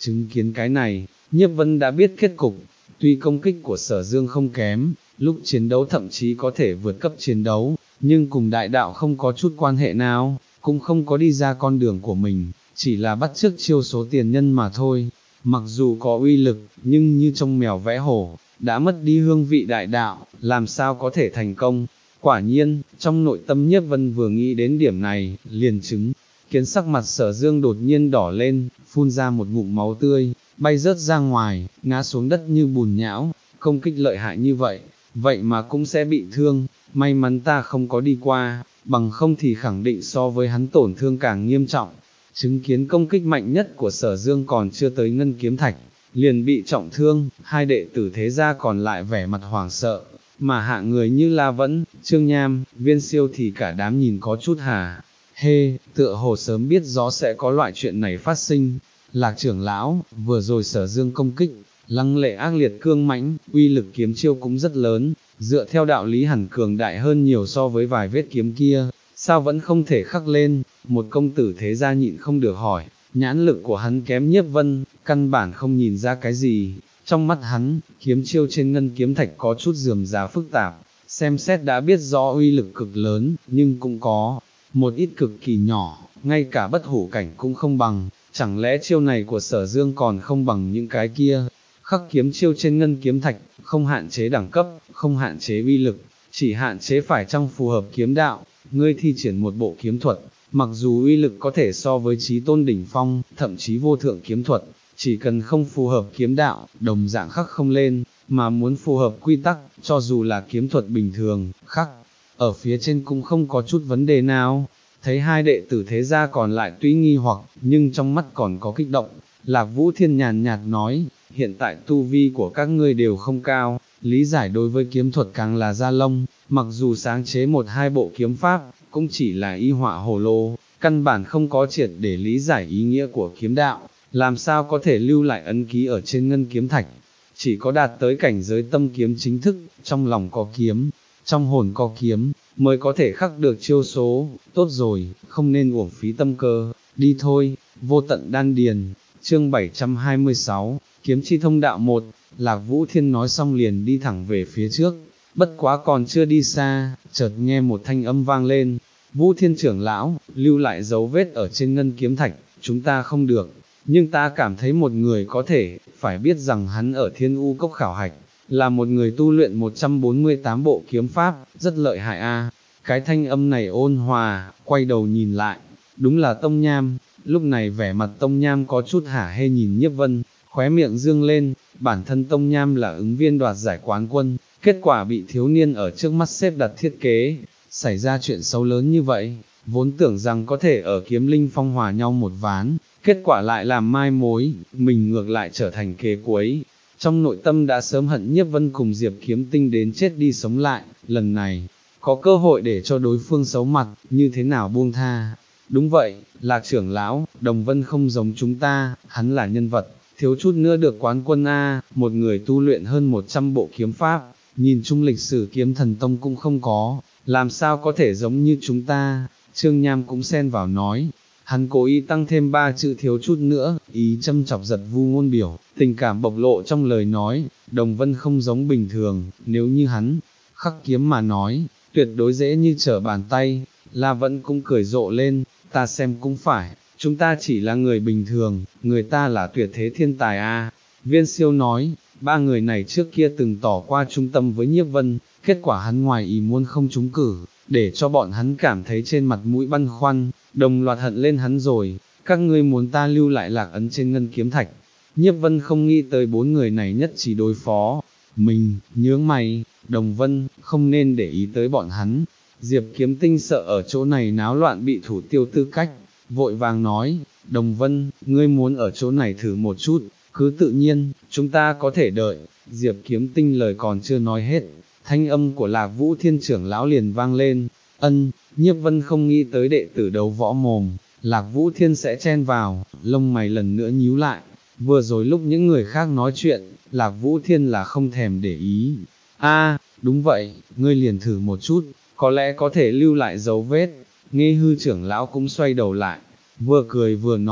S1: Chứng kiến cái này, Nhiếp Vân đã biết kết cục, tuy công kích của Sở Dương không kém, lúc chiến đấu thậm chí có thể vượt cấp chiến đấu, nhưng cùng đại đạo không có chút quan hệ nào, cũng không có đi ra con đường của mình, chỉ là bắt chước chiêu số tiền nhân mà thôi. Mặc dù có uy lực, nhưng như trông mèo vẽ hổ, đã mất đi hương vị đại đạo, làm sao có thể thành công. Quả nhiên, trong nội tâm Nhiếp Vân vừa nghĩ đến điểm này, liền chứng kiến sắc mặt Sở Dương đột nhiên đỏ lên, phun ra một ngụm máu tươi, bay rớt ra ngoài, ngã xuống đất như bùn nhão. Công kích lợi hại như vậy, vậy mà cũng sẽ bị thương, may mắn ta không có đi qua, bằng không thì khẳng định so với hắn tổn thương càng nghiêm trọng. Chứng kiến công kích mạnh nhất của Sở Dương còn chưa tới ngân kiếm thạch, liền bị trọng thương, hai đệ tử thế gia còn lại vẻ mặt hoảng sợ, mà hạ người như La Vẫn, Trương Nham, Viên Siêu thì cả đám nhìn có chút hà hê, tựa hồ sớm biết rõ sẽ có loại chuyện này phát sinh. Lạc trưởng lão, vừa rồi Sở Dương công kích, lăng lệ ác liệt cương mãnh, uy lực kiếm chiêu cũng rất lớn, dựa theo đạo lý hẳn cường đại hơn nhiều so với vài vết kiếm kia, sao vẫn không thể khắc lên. Một công tử thế gia nhịn không được hỏi, nhãn lực của hắn kém Nhiếp Vân, căn bản không nhìn ra cái gì, trong mắt hắn, kiếm chiêu trên ngân kiếm thạch có chút rườm rà phức tạp, xem xét đã biết rõ uy lực cực lớn, nhưng cũng có một ít cực kỳ nhỏ, ngay cả bất hủ cảnh cũng không bằng, chẳng lẽ chiêu này của Sở Dương còn không bằng những cái kia. Khắc kiếm chiêu trên ngân kiếm thạch, không hạn chế đẳng cấp, không hạn chế uy lực, chỉ hạn chế phải chăng phù hợp kiếm đạo. Ngươi thi triển một bộ kiếm thuật, mặc dù uy lực có thể so với chí tôn đỉnh phong, thậm chí vô thượng kiếm thuật, chỉ cần không phù hợp kiếm đạo, đồng dạng khắc không lên, mà muốn phù hợp quy tắc, cho dù là kiếm thuật bình thường, khắc ở phía trên cũng không có chút vấn đề nào. Thấy hai đệ tử thế gia còn lại tuy nghi hoặc, nhưng trong mắt còn có kích động, Lạc Vũ Thiên nhàn nhạt nói, hiện tại tu vi của các ngươi đều không cao, lý giải đối với kiếm thuật càng là da lông, mặc dù sáng chế một hai bộ kiếm pháp, cũng chỉ là y họa hồ lô, căn bản không có triệt để lý giải ý nghĩa của kiếm đạo, làm sao có thể lưu lại ấn ký ở trên ngân kiếm thạch. Chỉ có đạt tới cảnh giới tâm kiếm chính thức, trong lòng có kiếm, trong hồn có kiếm, mới có thể khắc được chiêu số. Tốt rồi, không nên uổng phí tâm cơ, đi thôi. Vô tận đan điền, chương bảy trăm hai mươi sáu, kiếm chi thông đạo một. Lạc Vũ Thiên nói xong liền đi thẳng về phía trước, bất quá còn chưa đi xa, chợt nghe một thanh âm vang lên, Vũ Thiên trưởng lão, lưu lại dấu vết ở trên ngân kiếm thạch, chúng ta không được, nhưng ta cảm thấy một người có thể, phải biết rằng hắn ở Thiên U Cốc khảo hạch, là một người tu luyện một trăm bốn mươi tám bộ kiếm pháp, rất lợi hại a. Cái thanh âm này ôn hòa, quay đầu nhìn lại, đúng là Tông Nham. Lúc này vẻ mặt Tông Nham có chút hả hê nhìn Nhiếp Vân, khóe miệng dương lên, bản thân Tông Nham là ứng viên đoạt giải quán quân, kết quả bị thiếu niên ở trước mắt xếp đặt thiết kế, xảy ra chuyện xấu lớn như vậy, vốn tưởng rằng có thể ở Kiếm Linh Phong hòa nhau một ván, kết quả lại làm mai mối, mình ngược lại trở thành kế cuối. Trong nội tâm đã sớm hận Nhiếp Vân cùng Diệp Kiếm Tinh đến chết đi sống lại, lần này, có cơ hội để cho đối phương xấu mặt, như thế nào buông tha. Đúng vậy, Lạc trưởng lão, Đồng Vân không giống chúng ta, hắn là nhân vật, thiếu chút nữa được quán quân A, một người tu luyện hơn một trăm bộ kiếm pháp, nhìn chung lịch sử kiếm thần tông cũng không có, làm sao có thể giống như chúng ta. Trương Nham cũng xen vào nói, hắn cố ý tăng thêm ba chữ thiếu chút nữa, ý châm chọc giật Vu Ngôn Biểu, tình cảm bộc lộ trong lời nói. Đồng Vân không giống bình thường, nếu như hắn khắc kiếm mà nói, tuyệt đối dễ như trở bàn tay. La Vẫn cũng cười rộ lên, ta xem cũng phải, chúng ta chỉ là người bình thường, người ta là tuyệt thế thiên tài a. Viên Siêu nói, ba người này trước kia từng tỏ qua trung tâm với Nhiếp Vân, kết quả hắn ngoài ý muốn không trúng cử, để cho bọn hắn cảm thấy trên mặt mũi băn khoăn, đồng loạt hận lên hắn rồi. Các ngươi muốn ta lưu lại lạc ấn trên ngân kiếm thạch. Nhiếp Vân không nghĩ tới bốn người này nhất chỉ đối phó mình, nhướng mày, Đồng Vân, không nên để ý tới bọn hắn. Diệp Kiếm Tinh sợ ở chỗ này náo loạn bị thủ tiêu tư cách, vội vàng nói, Đồng Vân, ngươi muốn ở chỗ này thử một chút, cứ tự nhiên, chúng ta có thể đợi. Diệp Kiếm Tinh lời còn chưa nói hết, thanh âm của Lạc Vũ Thiên trưởng lão liền vang lên, ân. Nhiếp Vân không nghĩ tới đệ tử đấu võ mồm, Lạc Vũ Thiên sẽ chen vào, lông mày lần nữa nhíu lại. Vừa rồi lúc những người khác nói chuyện, Lạc Vũ Thiên là không thèm để ý. A, đúng vậy, ngươi liền thử một chút, có lẽ có thể lưu lại dấu vết. Nghe hư trưởng lão cũng xoay đầu lại, vừa cười vừa nói,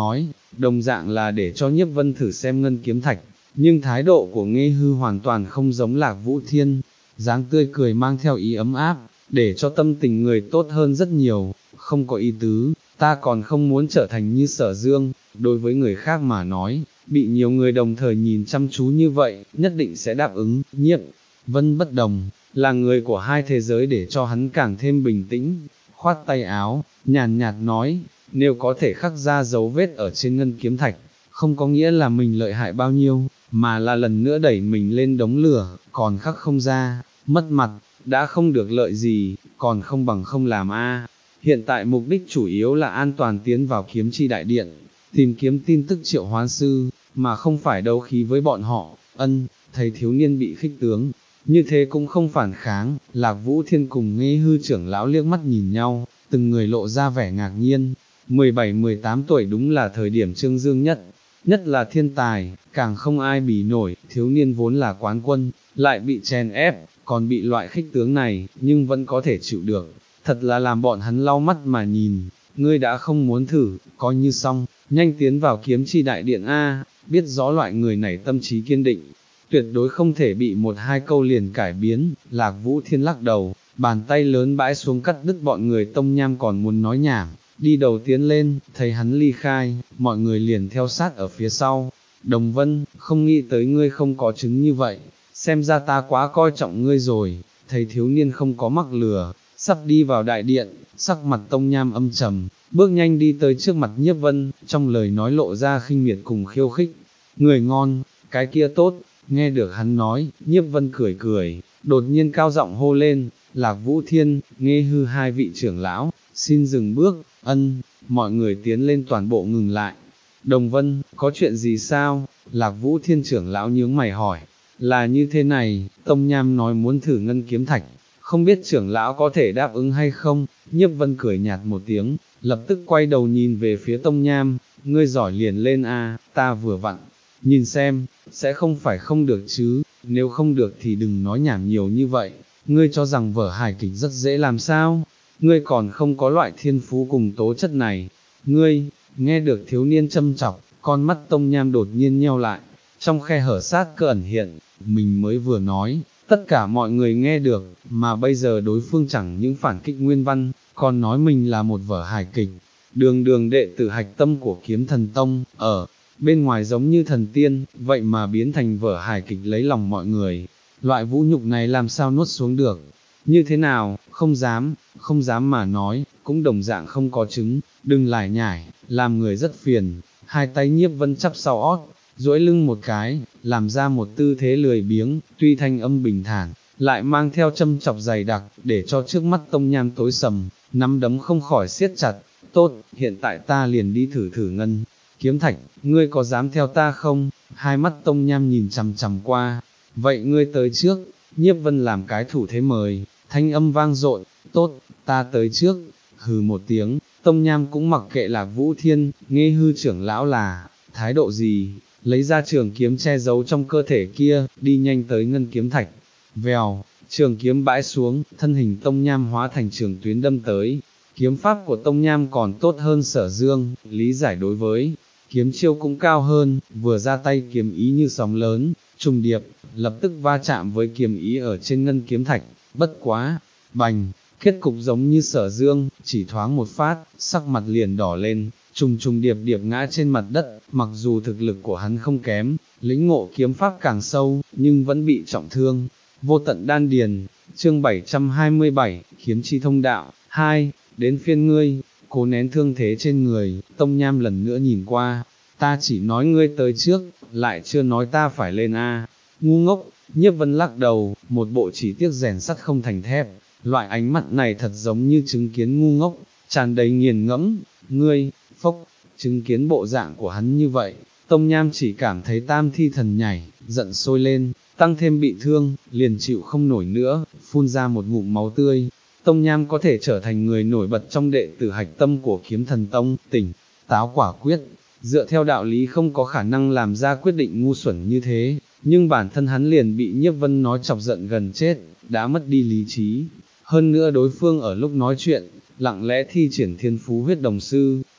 S1: đồng dạng là để cho Nhiếp Vân thử xem ngân kiếm thạch, nhưng thái độ của Nghê Hư hoàn toàn không giống Lạc Vũ Thiên, dáng tươi cười mang theo ý ấm áp, để cho tâm tình người tốt hơn rất nhiều, không có ý tứ, ta còn không muốn trở thành như Sở Dương, đối với người khác mà nói, bị nhiều người đồng thời nhìn chăm chú như vậy, nhất định sẽ đáp ứng. Nhiếp Vân bất đồng, là người của hai thế giới, để cho hắn càng thêm bình tĩnh, khoát tay áo, nhàn nhạt nói, nếu có thể khắc ra dấu vết ở trên ngân kiếm thạch, không có nghĩa là mình lợi hại bao nhiêu, mà là lần nữa đẩy mình lên đống lửa, còn khắc không ra, mất mặt, đã không được lợi gì, còn không bằng không làm a. Hiện tại mục đích chủ yếu là an toàn tiến vào kiếm chi đại điện, tìm kiếm tin tức triệu hoán sư, mà không phải đấu khí với bọn họ. Ân, thấy thiếu niên bị khích tướng, như thế cũng không phản kháng. Lạc Vũ Thiên cùng Nghê Hư trưởng lão liếc mắt nhìn nhau, từng người lộ ra vẻ ngạc nhiên. mười bảy mười tám tuổi đúng là thời điểm trương dương nhất, nhất là thiên tài, càng không ai bì nổi. Thiếu niên vốn là quán quân, lại bị chèn ép, còn bị loại khích tướng này, nhưng vẫn có thể chịu được, thật là làm bọn hắn lau mắt mà nhìn. Ngươi đã không muốn thử, coi như xong, nhanh tiến vào kiếm chi đại điện a. Biết rõ loại người này tâm trí kiên định, tuyệt đối không thể bị một hai câu liền cải biến. Lạc Vũ Thiên lắc đầu, bàn tay lớn bãi xuống cắt đứt bọn người. Tông Nham còn muốn nói nhảm, đi đầu tiến lên, thấy hắn ly khai, mọi người liền theo sát ở phía sau. Đồng Vân, không nghĩ tới ngươi không có chứng như vậy, xem ra ta quá coi trọng ngươi rồi. Thấy thiếu niên không có mắc lừa, sắp đi vào đại điện, sắc mặt Tông Nham âm trầm, bước nhanh đi tới trước mặt Nhiếp Vân, trong lời nói lộ ra khinh miệt cùng khiêu khích. Người ngon, cái kia tốt. Nghe được hắn nói, Nhiếp Vân cười cười, đột nhiên cao giọng hô lên, Lạc Vũ Thiên, Nghê Hư hai vị trưởng lão, xin dừng bước. Ân, mọi người tiến lên toàn bộ ngừng lại. Đồng Vân, có chuyện gì sao? Lạc Vũ Thiên trưởng lão nhướng mày hỏi. Là như thế này, Tông Nham nói muốn thử ngân kiếm thạch, không biết trưởng lão có thể đáp ứng hay không? Nhiếp Vân cười nhạt một tiếng, lập tức quay đầu nhìn về phía Tông Nham, ngươi giỏi liền lên a, ta vừa vặn, nhìn xem, sẽ không phải không được chứ, nếu không được thì đừng nói nhảm nhiều như vậy, ngươi cho rằng vở hài kịch rất dễ làm sao, ngươi còn không có loại thiên phú cùng tố chất này, ngươi, nghe được thiếu niên châm chọc, con mắt Tông Nham đột nhiên nheo lại, trong khe hở sát cơ ẩn hiện, mình mới vừa nói, tất cả mọi người nghe được, mà bây giờ đối phương chẳng những phản kích nguyên văn, còn nói mình là một vở hài kịch, đường đường đệ tử hạch tâm của Kiếm Thần Tông, ở bên ngoài giống như thần tiên, vậy mà biến thành vở hài kịch lấy lòng mọi người, loại vũ nhục này làm sao nuốt xuống được, như thế nào, không dám, không dám mà nói, cũng đồng dạng không có chứng, đừng lải nhải, làm người rất phiền. Hai tay Nhiếp Vân chắp sau ót, duỗi lưng một cái, làm ra một tư thế lười biếng, tuy thanh âm bình thản, lại mang theo châm chọc dày đặc, để cho trước mắt Tông Nham tối sầm, nắm đấm không khỏi siết chặt. Tốt, hiện tại ta liền đi thử thử ngân kiếm thạch, ngươi có dám theo ta không? Hai mắt Tông Nham nhìn chằm chằm qua, vậy ngươi tới trước. Nhiếp Vân làm cái thủ thế mời, thanh âm vang dội, tốt, ta tới trước. Hừ một tiếng, Tông Nham cũng mặc kệ Lạc Vũ Thiên, Nghê Hư trưởng lão là thái độ gì, lấy ra trường kiếm che giấu trong cơ thể kia, đi nhanh tới ngân kiếm thạch. Vèo, trường kiếm bãi xuống, thân hình Tông Nham hóa thành trường tuyến đâm tới. Kiếm pháp của Tông Nham còn tốt hơn Sở Dương, lý giải đối với kiếm chiêu cũng cao hơn, vừa ra tay kiếm ý như sóng lớn, trùng điệp, lập tức va chạm với kiếm ý ở trên ngân kiếm thạch, bất quá, bành, kết cục giống như Sở Dương, chỉ thoáng một phát, sắc mặt liền đỏ lên, trùng trùng điệp điệp ngã trên mặt đất, mặc dù thực lực của hắn không kém, lĩnh ngộ kiếm pháp càng sâu, nhưng vẫn bị trọng thương. Vô tận đan điền, chương bảy trăm hai mươi bảy, kiếm chi thông đạo, hai, đến phiên ngươi, cố nén thương thế trên người. Tông Nham lần nữa nhìn qua, ta chỉ nói ngươi tới trước, lại chưa nói ta phải lên a. Ngu ngốc. Nhiếp Vân lắc đầu, một bộ chỉ tiếc rèn sắt không thành thép, loại ánh mắt này thật giống như chứng kiến ngu ngốc, tràn đầy nghiền ngẫm. Ngươi, phốc, chứng kiến bộ dạng của hắn như vậy, Tông Nham chỉ cảm thấy tam thi thần nhảy, giận sôi lên, tăng thêm bị thương, liền chịu không nổi nữa, phun ra một ngụm máu tươi. Tông Nham có thể trở thành người nổi bật trong đệ tử hạch tâm của Kiếm Thần Tông, tỉnh táo quả quyết, dựa theo đạo lý không có khả năng làm ra quyết định ngu xuẩn như thế, nhưng bản thân hắn liền bị Nhiếp Vân nói chọc giận gần chết, đã mất đi lý trí. Hơn nữa đối phương ở lúc nói chuyện, lặng lẽ thi triển thiên phú huyết đồng sư,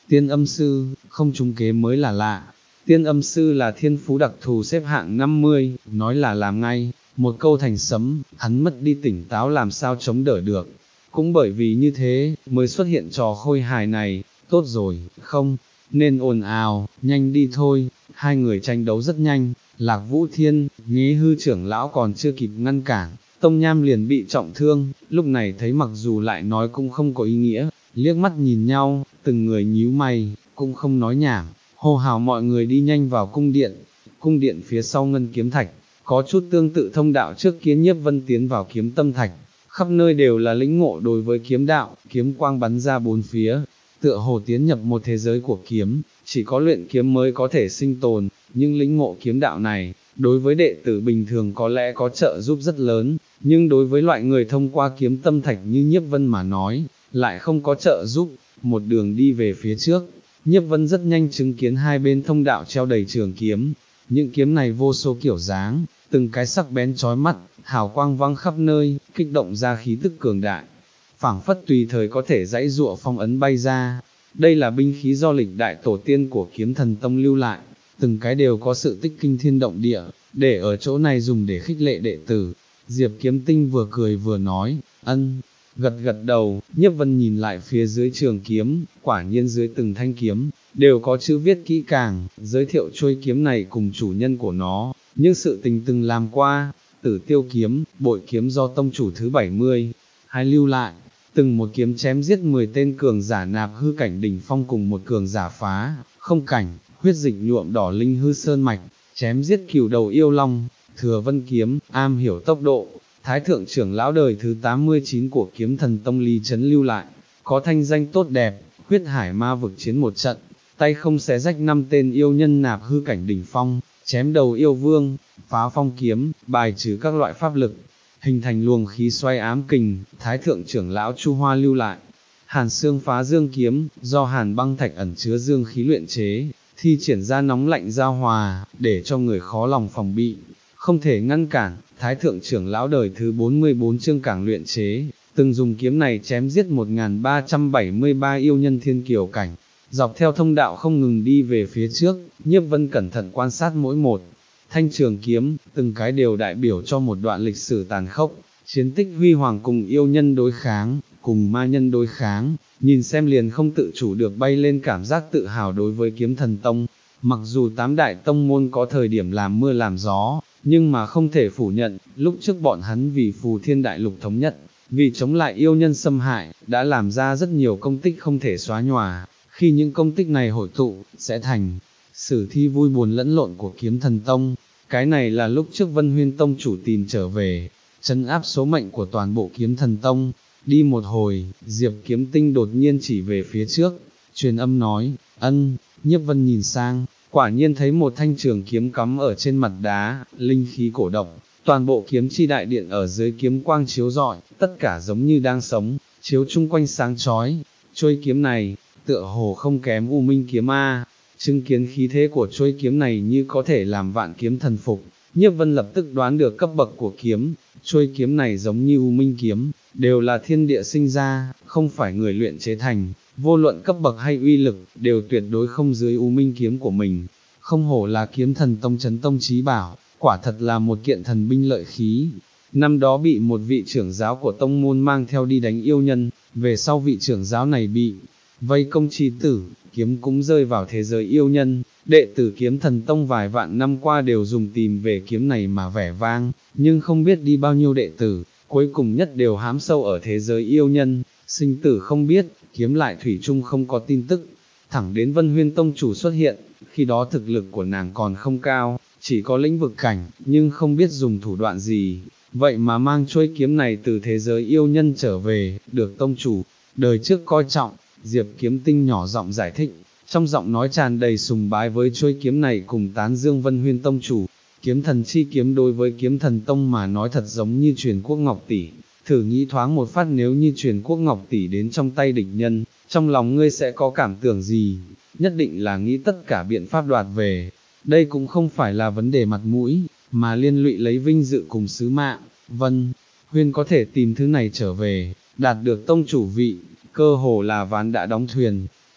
S1: Tiên âm sư, không trúng kế mới là lạ. Tiên âm sư là thiên phú đặc thù xếp hạng năm mươi, nói là làm ngay, một câu thành sấm, hắn mất đi tỉnh táo làm sao chống đỡ được. Cũng bởi vì như thế, mới xuất hiện trò khôi hài này, tốt rồi, không, nên ồn ào, nhanh đi thôi, hai người tranh đấu rất nhanh, Lạc Vũ Thiên, Nghế Hư trưởng lão còn chưa kịp ngăn cản, Tông Nham liền bị trọng thương, lúc này thấy mặc dù lại nói cũng không có ý nghĩa, liếc mắt nhìn nhau, từng người nhíu mày, cũng không nói nhảm, hô hào mọi người đi nhanh vào cung điện, cung điện phía sau ngân kiếm thạch, có chút tương tự thông đạo trước kia Nhiếp Vân tiến vào kiếm tâm thạch, khắp nơi đều là lĩnh ngộ đối với kiếm đạo, kiếm quang bắn ra bốn phía, tựa hồ tiến nhập một thế giới của kiếm, chỉ có luyện kiếm mới có thể sinh tồn, nhưng lĩnh ngộ kiếm đạo này, đối với đệ tử bình thường có lẽ có trợ giúp rất lớn, nhưng đối với loại người thông qua kiếm tâm thạch như Nhiếp Vân mà nói, lại không có trợ giúp, một đường đi về phía trước, Nhiếp Vân rất nhanh chứng kiến hai bên thông đạo treo đầy trường kiếm, những kiếm này vô số kiểu dáng, từng cái sắc bén chói mắt, hào quang văng khắp nơi, kích động ra khí tức cường đại, phảng phất tùy thời có thể dãy dụa phong ấn bay ra. Đây là binh khí do lịch đại tổ tiên của kiếm thần tông lưu lại, từng cái đều có sự tích kinh thiên động địa, để ở chỗ này dùng để khích lệ đệ tử. Diệp Kiếm Tinh vừa cười vừa nói, ân, gật gật đầu, Nhiếp Vân nhìn lại phía dưới trường kiếm, quả nhiên dưới từng thanh kiếm, đều có chữ viết kỹ càng, giới thiệu chuôi kiếm này cùng chủ nhân của nó, những sự tình từng làm qua, Tử Tiêu kiếm, bội kiếm do tông chủ thứ bảy mươi, hai lưu lại, từng một kiếm chém giết mười tên cường giả nạp hư cảnh đỉnh phong cùng một cường giả phá, không cảnh, huyết dịch nhuộm đỏ linh hư sơn mạch, chém giết cửu đầu yêu long, Thừa Vân kiếm, am hiểu tốc độ, Thái thượng trưởng lão đời thứ tám mươi chín của kiếm thần tông Lý Trấn lưu lại, có thanh danh tốt đẹp, huyết hải ma vực chiến một trận, tay không xé rách năm tên yêu nhân nạp hư cảnh đỉnh phong, chém đầu yêu vương, phá phong kiếm, bài trừ các loại pháp lực, hình thành luồng khí xoay ám kình, Thái thượng trưởng lão Chu Hoa lưu lại. Hàn xương phá dương kiếm, do hàn băng thạch ẩn chứa dương khí luyện chế, thi triển ra nóng lạnh giao hòa, để cho người khó lòng phòng bị, không thể ngăn cản. Thái thượng trưởng lão đời thứ bốn mươi bốn Trương Cảng luyện chế, từng dùng kiếm này chém giết một nghìn ba trăm bảy mươi ba yêu nhân thiên kiều cảnh, dọc theo thông đạo không ngừng đi về phía trước. Nhiếp Vân cẩn thận quan sát mỗi một thanh trường kiếm, từng cái đều đại biểu cho một đoạn lịch sử tàn khốc, chiến tích huy hoàng cùng yêu nhân đối kháng, cùng ma nhân đối kháng, nhìn xem liền không tự chủ được bay lên cảm giác tự hào đối với kiếm thần tông. Mặc dù tám đại tông môn có thời điểm làm mưa làm gió, nhưng mà không thể phủ nhận, lúc trước bọn hắn vì phù thiên đại lục thống nhất, vì chống lại yêu nhân xâm hại, đã làm ra rất nhiều công tích không thể xóa nhòa, khi những công tích này hội tụ, sẽ thành sử thi vui buồn lẫn lộn của kiếm thần tông. Cái này là lúc trước Vân Huyên tông chủ tìm trở về, trấn áp số mệnh của toàn bộ kiếm thần tông. Đi một hồi, Diệp Kiếm Tinh đột nhiên chỉ về phía trước, truyền âm nói, ân. Nhiếp Vân nhìn sang, quả nhiên thấy một thanh trường kiếm cắm ở trên mặt đá, linh khí cổ động, toàn bộ kiếm chi đại điện ở dưới kiếm quang chiếu rọi, tất cả giống như đang sống, chiếu chung quanh sáng chói. Chuôi kiếm này, tựa hồ không kém U Minh kiếm a. Chứng kiến khí thế của chuôi kiếm này như có thể làm vạn kiếm thần phục, Nhiếp Vân lập tức đoán được cấp bậc của kiếm. Chuôi kiếm này giống như U Minh kiếm, đều là thiên địa sinh ra, không phải người luyện chế thành, vô luận cấp bậc hay uy lực, đều tuyệt đối không dưới U Minh kiếm của mình. Không hổ là kiếm thần tông chấn tông chí bảo, quả thật là một kiện thần binh lợi khí. Năm đó bị một vị trưởng giáo của tông môn mang theo đi đánh yêu nhân, về sau vị trưởng giáo này bị vây công chí tử, kiếm cũng rơi vào thế giới yêu nhân. Đệ tử kiếm thần tông vài vạn năm qua đều dùng tìm về kiếm này mà vẻ vang, nhưng không biết đi bao nhiêu đệ tử, cuối cùng nhất đều hám sâu ở thế giới yêu nhân, sinh tử không biết, kiếm lại thủy chung không có tin tức. Thẳng đến Vân Huyên tông chủ xuất hiện, khi đó thực lực của nàng còn không cao, chỉ có lĩnh vực cảnh, nhưng không biết dùng thủ đoạn gì, vậy mà mang chuôi kiếm này từ thế giới yêu nhân trở về, được tông chủ đời trước coi trọng. Diệp Kiếm Tinh nhỏ giọng giải thích, trong giọng nói tràn đầy sùng bái với chuôi kiếm này cùng tán dương Vân Huyên tông chủ. Kiếm thần chi kiếm đối với kiếm thần tông mà nói thật giống như truyền quốc ngọc tỷ, thử nghĩ thoáng một phát nếu như truyền quốc ngọc tỷ đến trong tay địch nhân, trong lòng ngươi sẽ có cảm tưởng gì? Nhất định là nghĩ tất cả biện pháp đoạt về. Đây cũng không phải là vấn đề mặt mũi, mà liên lụy lấy vinh dự cùng sứ mạng. Vân Huyên có thể tìm thứ này trở về, đạt được tông chủ vị, cơ hồ là ván đã đóng thuyền.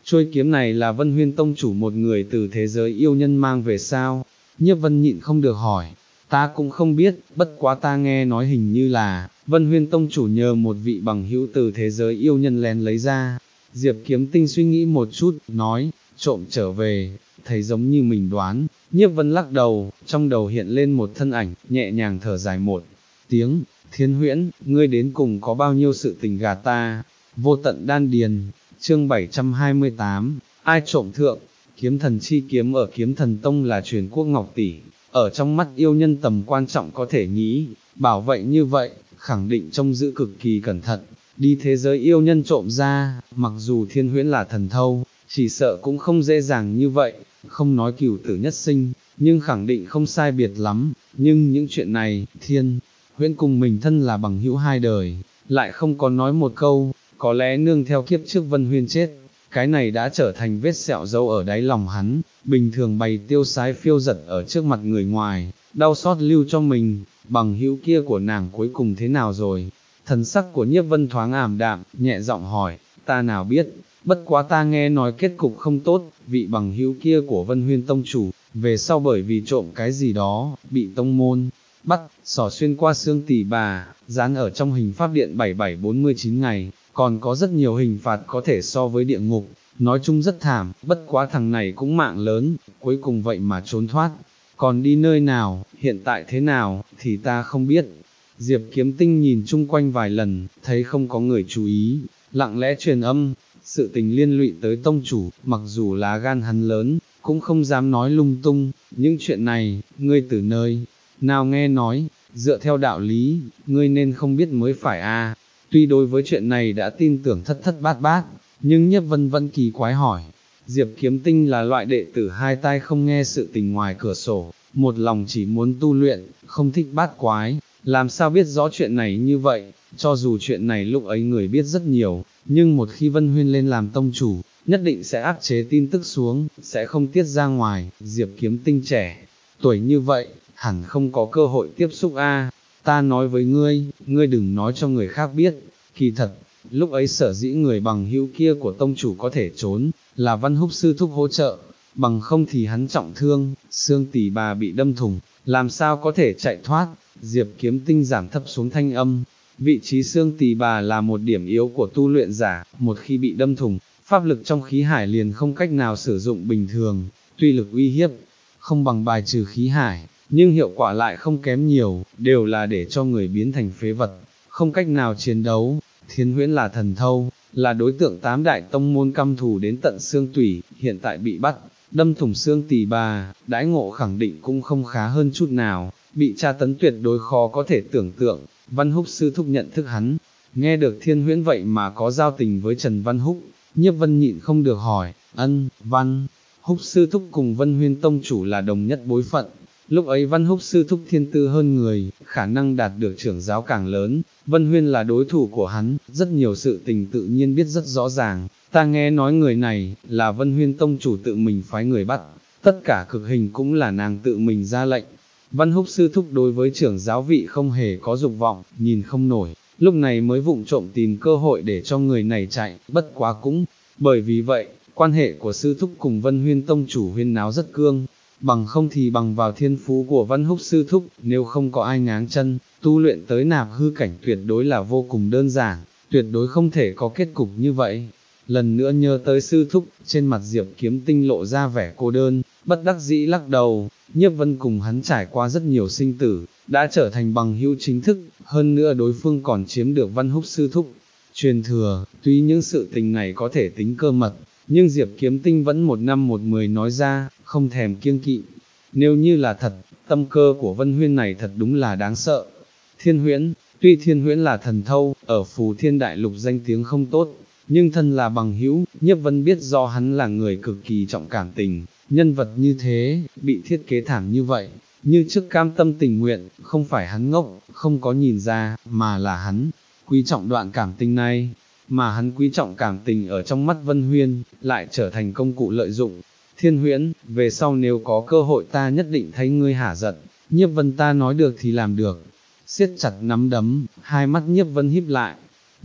S1: Chuôi kiếm này là Vân Huyên tông chủ một người từ thế giới yêu nhân mang về sao? Nhiếp Vân nhịn không được hỏi, ta cũng không biết, bất quá ta nghe nói hình như là, Vân Huyên tông chủ nhờ một vị bằng hữu từ thế giới yêu nhân lén lấy ra. Diệp Kiếm Tinh suy nghĩ một chút, nói, trộm trở về, thấy giống như mình đoán. Nhiếp Vân lắc đầu, trong đầu hiện lên một thân ảnh, nhẹ nhàng thở dài một tiếng, Thiên Huyễn, ngươi đến cùng có bao nhiêu sự tình gạt ta? Vô tận đan điền, chương bảy trăm hai mươi tám, ai trộm thượng? Kiếm thần chi kiếm ở Kiếm Thần Tông là truyền quốc ngọc tỷ, ở trong mắt yêu nhân tầm quan trọng có thể nghĩ, bảo vậy như vậy, khẳng định trông giữ cực kỳ cẩn thận, đi thế giới yêu nhân trộm ra, mặc dù Thiên Huyễn là thần thâu, chỉ sợ cũng không dễ dàng như vậy, không nói cửu tử nhất sinh, nhưng khẳng định không sai biệt lắm, nhưng những chuyện này, Thiên Huyễn cùng mình thân là bằng hữu hai đời, lại không có nói một câu, có lẽ nương theo kiếp trước Vân Huyên chết, cái này đã trở thành vết sẹo dấu ở đáy lòng hắn, bình thường bày tiêu sái phiêu giật ở trước mặt người ngoài, đau xót lưu cho mình, bằng hữu kia của nàng cuối cùng thế nào rồi? Thần sắc của Nhiếp Vân thoáng ảm đạm, nhẹ giọng hỏi, ta nào biết, bất quá ta nghe nói kết cục không tốt, vị bằng hữu kia của Vân Huyên tông chủ, về sau bởi vì trộm cái gì đó, bị tông môn bắt, xỏ xuyên qua xương tỳ bà, dán ở trong hình pháp điện bảy bảy bốn mươi chín ngày, còn có rất nhiều hình phạt có thể so với địa ngục, nói chung rất thảm, bất quá thằng này cũng mạng lớn, cuối cùng vậy mà trốn thoát, còn đi nơi nào, hiện tại thế nào, thì ta không biết. Diệp Kiếm Tinh nhìn chung quanh vài lần, thấy không có người chú ý, lặng lẽ truyền âm, sự tình liên lụy tới tông chủ, mặc dù lá gan hắn lớn, cũng không dám nói lung tung, những chuyện này, ngươi từ nơi nào nghe nói, dựa theo đạo lý, ngươi nên không biết mới phải a. Tuy đối với chuyện này đã tin tưởng thất thất bát bát, nhưng Nhiếp Vân vẫn kỳ quái hỏi. Diệp Kiếm Tinh là loại đệ tử hai tai không nghe sự tình ngoài cửa sổ, một lòng chỉ muốn tu luyện, không thích bát quái, làm sao biết rõ chuyện này như vậy, cho dù chuyện này lúc ấy người biết rất nhiều, nhưng một khi Vân Huyên lên làm tông chủ, nhất định sẽ áp chế tin tức xuống, sẽ không tiết ra ngoài. Diệp Kiếm Tinh trẻ tuổi như vậy, hẳn không có cơ hội tiếp xúc a. Ta nói với ngươi, ngươi đừng nói cho người khác biết, kỳ thật, lúc ấy sở dĩ người bằng hữu kia của tông chủ có thể trốn, là Văn Húc sư thúc hỗ trợ, bằng không thì hắn trọng thương, xương tỳ bà bị đâm thủng, làm sao có thể chạy thoát. Diệp Kiếm Tinh giảm thấp xuống thanh âm, vị trí xương tỳ bà là một điểm yếu của tu luyện giả, một khi bị đâm thủng, pháp lực trong khí hải liền không cách nào sử dụng bình thường, tuy lực uy hiếp, không bằng bài trừ khí hải, nhưng hiệu quả lại không kém nhiều, đều là để cho người biến thành phế vật, không cách nào chiến đấu. Thiên Huyễn là thần thâu, là đối tượng tám đại tông môn căm thù đến tận xương tủy, hiện tại bị bắt, đâm thủng xương tỳ bà, đãi ngộ khẳng định cũng không khá hơn chút nào, bị tra tấn tuyệt đối khó có thể tưởng tượng. Văn Húc sư thúc nhận thức hắn, nghe được Thiên Huyễn vậy mà có giao tình với Trần Văn Húc, Nhiếp Vân nhịn không được hỏi, ân, Văn Húc sư thúc cùng Vân Huyên tông chủ là đồng nhất bối phận. Lúc ấy Văn Húc sư thúc thiên tư hơn người, khả năng đạt được trưởng giáo càng lớn, Vân Huyên là đối thủ của hắn, rất nhiều sự tình tự nhiên biết rất rõ ràng, ta nghe nói người này, là Vân Huyên tông chủ tự mình phái người bắt, tất cả cực hình cũng là nàng tự mình ra lệnh. Văn Húc sư thúc đối với trưởng giáo vị không hề có dục vọng, nhìn không nổi, lúc này mới vụng trộm tìm cơ hội để cho người này chạy, bất quá cũng, bởi vì vậy, quan hệ của sư thúc cùng Vân Huyên tông chủ huyên náo rất cương. Bằng không thì bằng vào thiên phú của Văn Húc sư thúc, nếu không có ai ngáng chân, tu luyện tới nạp hư cảnh tuyệt đối là vô cùng đơn giản, tuyệt đối không thể có kết cục như vậy. Lần nữa nhớ tới sư thúc, trên mặt Diệp Kiếm Tinh lộ ra vẻ cô đơn, bất đắc dĩ lắc đầu. Nhiếp Vân cùng hắn trải qua rất nhiều sinh tử, đã trở thành bằng hữu chính thức, hơn nữa đối phương còn chiếm được Văn Húc sư thúc truyền thừa. Tuy những sự tình này có thể tính cơ mật, nhưng Diệp Kiếm Tinh vẫn một năm một mười nói ra, không thèm kiêng kỵ. Nếu như là thật, tâm cơ của Vân Huyên này thật đúng là đáng sợ. Thiên Huyễn, tuy Thiên Huyễn là thần thâu, ở Phù Thiên Đại Lục danh tiếng không tốt, nhưng thân là bằng hữu, Nhiếp Vân biết do hắn là người cực kỳ trọng cảm tình, nhân vật như thế, bị thiết kế thảm như vậy, như trước cam tâm tình nguyện, không phải hắn ngốc, không có nhìn ra, mà là hắn quý trọng đoạn cảm tình này. Mà hắn quý trọng cảm tình ở trong mắt Vân Huyên, lại trở thành công cụ lợi dụng. Thiên Huyễn, về sau nếu có cơ hội ta nhất định thấy ngươi hả giận. Nhiếp Vân ta nói được thì làm được. Siết chặt nắm đấm, hai mắt Nhiếp Vân híp lại.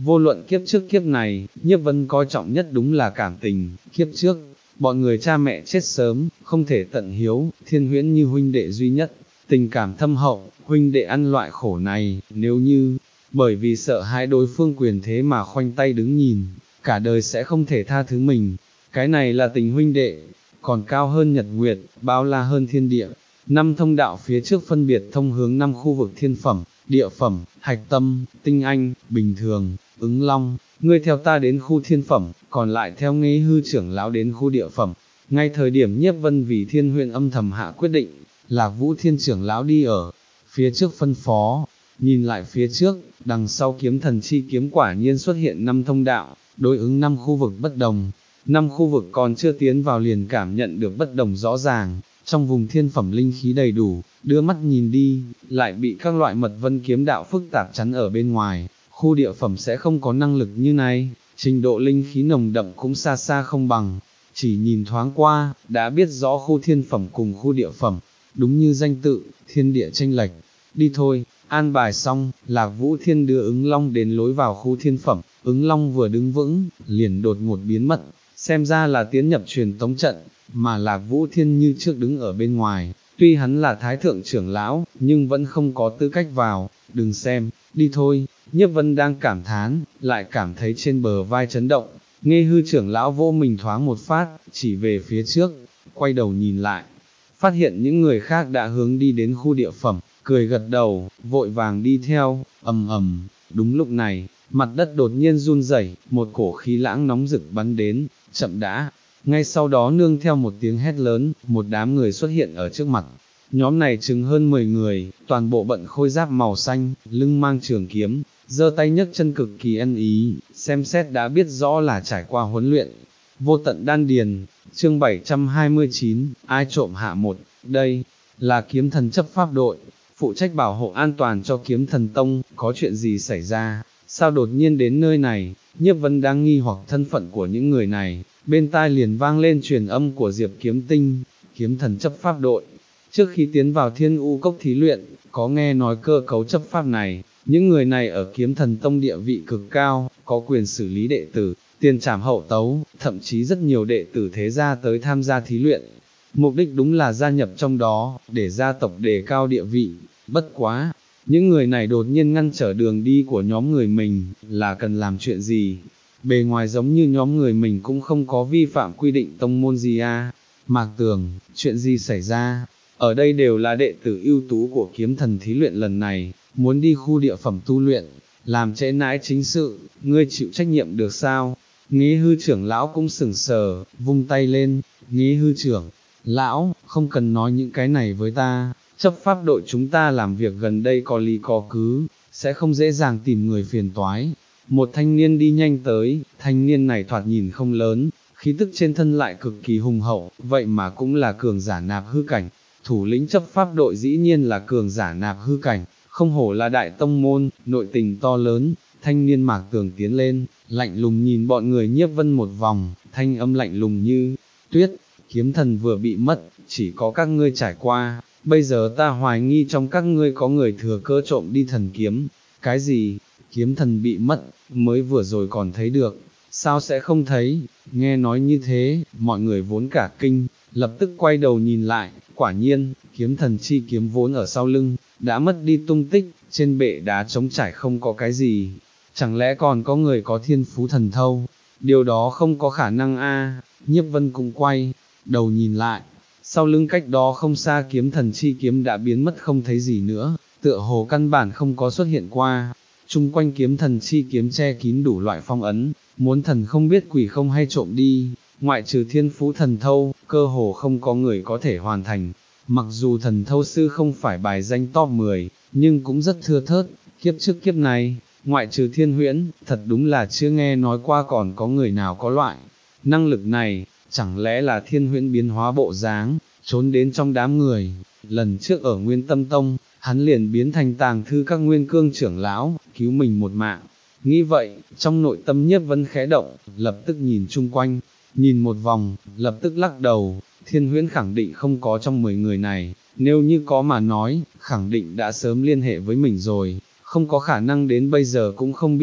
S1: Vô luận kiếp trước kiếp này, Nhiếp Vân coi trọng nhất đúng là cảm tình, kiếp trước, bọn người cha mẹ chết sớm, không thể tận hiếu, Thiên Huyễn như huynh đệ duy nhất, tình cảm thâm hậu, huynh đệ ăn loại khổ này, nếu như, bởi vì sợ hãi đối phương quyền thế mà khoanh tay đứng nhìn, cả đời sẽ không thể tha thứ mình, cái này là tình huynh đệ, còn cao hơn nhật nguyệt, bao la hơn thiên địa. Năm thông đạo phía trước phân biệt thông hướng năm khu vực thiên phẩm, địa phẩm, hạch tâm, tinh anh, bình thường, ứng long, ngươi theo ta đến khu thiên phẩm, còn lại theo Nghê Hư trưởng lão đến khu địa phẩm. Ngay thời điểm Nhiếp Vân vì Thiên Huyễn âm thầm hạ quyết định, Lạc Vũ Thiên trưởng lão đi ở phía trước phân phó, nhìn lại phía trước, đằng sau kiếm thần chi kiếm quả nhiên xuất hiện năm thông đạo, đối ứng năm khu vực bất đồng. Năm khu vực còn chưa tiến vào liền cảm nhận được bất đồng rõ ràng, trong vùng thiên phẩm linh khí đầy đủ, đưa mắt nhìn đi, lại bị các loại mật vân kiếm đạo phức tạp chắn ở bên ngoài, khu địa phẩm sẽ không có năng lực như này, trình độ linh khí nồng đậm cũng xa xa không bằng, chỉ nhìn thoáng qua, đã biết rõ khu thiên phẩm cùng khu địa phẩm, đúng như danh tự, thiên địa chênh lệch, đi thôi. An bài xong, Lạc Vũ Thiên đưa ứng long đến lối vào khu thiên phẩm, ứng long vừa đứng vững, liền đột ngột biến mất, xem ra là tiến nhập truyền tống trận, mà Lạc Vũ Thiên như trước đứng ở bên ngoài, tuy hắn là thái thượng trưởng lão, nhưng vẫn không có tư cách vào, đừng xem, đi thôi. Nhiếp Vân đang cảm thán, lại cảm thấy trên bờ vai chấn động, Nghê Hư trưởng lão vô mình thoáng một phát, chỉ về phía trước, quay đầu nhìn lại, phát hiện những người khác đã hướng đi đến khu địa phẩm, cười gật đầu, vội vàng đi theo, ầm ầm. Đúng lúc này, mặt đất đột nhiên run rẩy, một cổ khí lãng nóng rực bắn đến, chậm đã. Ngay sau đó nương theo một tiếng hét lớn, một đám người xuất hiện ở trước mặt. Nhóm này chừng hơn mười người, toàn bộ bận khôi giáp màu xanh, lưng mang trường kiếm, giơ tay nhấc chân cực kỳ ăn ý, xem xét đã biết rõ là trải qua huấn luyện. Vô tận đan điền, chương bảy trăm hai mươi chín, ai trộm hạ một, đây là kiếm thần chấp pháp đội, phụ trách bảo hộ an toàn cho kiếm thần tông, có chuyện gì xảy ra, sao đột nhiên đến nơi này. Nhiếp Vân đang nghi hoặc thân phận của những người này, bên tai liền vang lên truyền âm của Diệp Kiếm Tinh, kiếm thần chấp pháp đội. Trước khi tiến vào Thiên U Cốc thí luyện, có nghe nói cơ cấu chấp pháp này, những người này ở kiếm thần tông địa vị cực cao, có quyền xử lý đệ tử, tiền trảm hậu tấu, thậm chí rất nhiều đệ tử thế gia tới tham gia thí luyện. Mục đích đúng là gia nhập trong đó, để gia tộc đề cao địa vị, bất quá. Những người này đột nhiên ngăn trở đường đi của nhóm người mình, là cần làm chuyện gì? Bề ngoài giống như nhóm người mình cũng không có vi phạm quy định tông môn gì à. Mạc Tường, chuyện gì xảy ra? Ở đây đều là đệ tử ưu tú của kiếm thần thí luyện lần này, muốn đi khu địa phẩm tu luyện, làm trễ nãi chính sự, ngươi chịu trách nhiệm được sao? Nghê Hư trưởng lão cũng sửng sờ, vung tay lên, Nghê Hư trưởng, lão, không cần nói những cái này với ta. Chấp pháp đội chúng ta làm việc gần đây có lý có cứ, sẽ không dễ dàng tìm người phiền toái. Một thanh niên đi nhanh tới, thanh niên này thoạt nhìn không lớn, khí tức trên thân lại cực kỳ hùng hậu, vậy mà cũng là cường giả nạp hư cảnh. Thủ lĩnh chấp pháp đội dĩ nhiên là cường giả nạp hư cảnh, không hổ là đại tông môn, nội tình to lớn. Thanh niên Mạc Tường tiến lên, lạnh lùng nhìn bọn người Nhiếp Vân một vòng, thanh âm lạnh lùng như tuyết, kiếm thần vừa bị mất, chỉ có các ngươi trải qua. Bây giờ ta hoài nghi trong các ngươi có người thừa cơ trộm đi thần kiếm. Cái gì? Kiếm thần bị mất, mới vừa rồi còn thấy được, sao sẽ không thấy? Nghe nói như thế, mọi người vốn cả kinh, lập tức quay đầu nhìn lại, quả nhiên, kiếm thần chi kiếm vốn ở sau lưng, đã mất đi tung tích, trên bệ đá trống trải không có cái gì. Chẳng lẽ còn có người có thiên phú thần thâu? Điều đó không có khả năng a. Nhiếp Vân cũng quay đầu nhìn lại, sau lưng cách đó không xa kiếm thần chi kiếm đã biến mất không thấy gì nữa, tựa hồ căn bản không có xuất hiện qua. Chung quanh kiếm thần chi kiếm che kín đủ loại phong ấn, muốn thần không biết quỷ không hay trộm đi, ngoại trừ thiên phú thần thâu, cơ hồ không có người có thể hoàn thành. Mặc dù thần thâu sư không phải bài danh top mười, nhưng cũng rất thưa thớt, kiếp trước kiếp này, ngoại trừ Thiên Huyễn, thật đúng là chưa nghe nói qua còn có người nào có loại năng lực này. Chẳng lẽ là Thiên Huyễn biến hóa bộ dáng, trốn đến trong đám người. Lần trước ở Nguyên Tâm Tông, hắn liền biến thành tàng thư các nguyên cương trưởng lão, cứu mình một mạng. Nghĩ vậy, trong nội tâm Nhiếp Vân khẽ động, lập tức nhìn chung quanh, nhìn một vòng, lập tức lắc đầu. Thiên Huyễn khẳng định không có trong mười người này, nếu như có mà nói, khẳng định đã sớm liên hệ với mình rồi, không có khả năng đến bây giờ cũng không biết.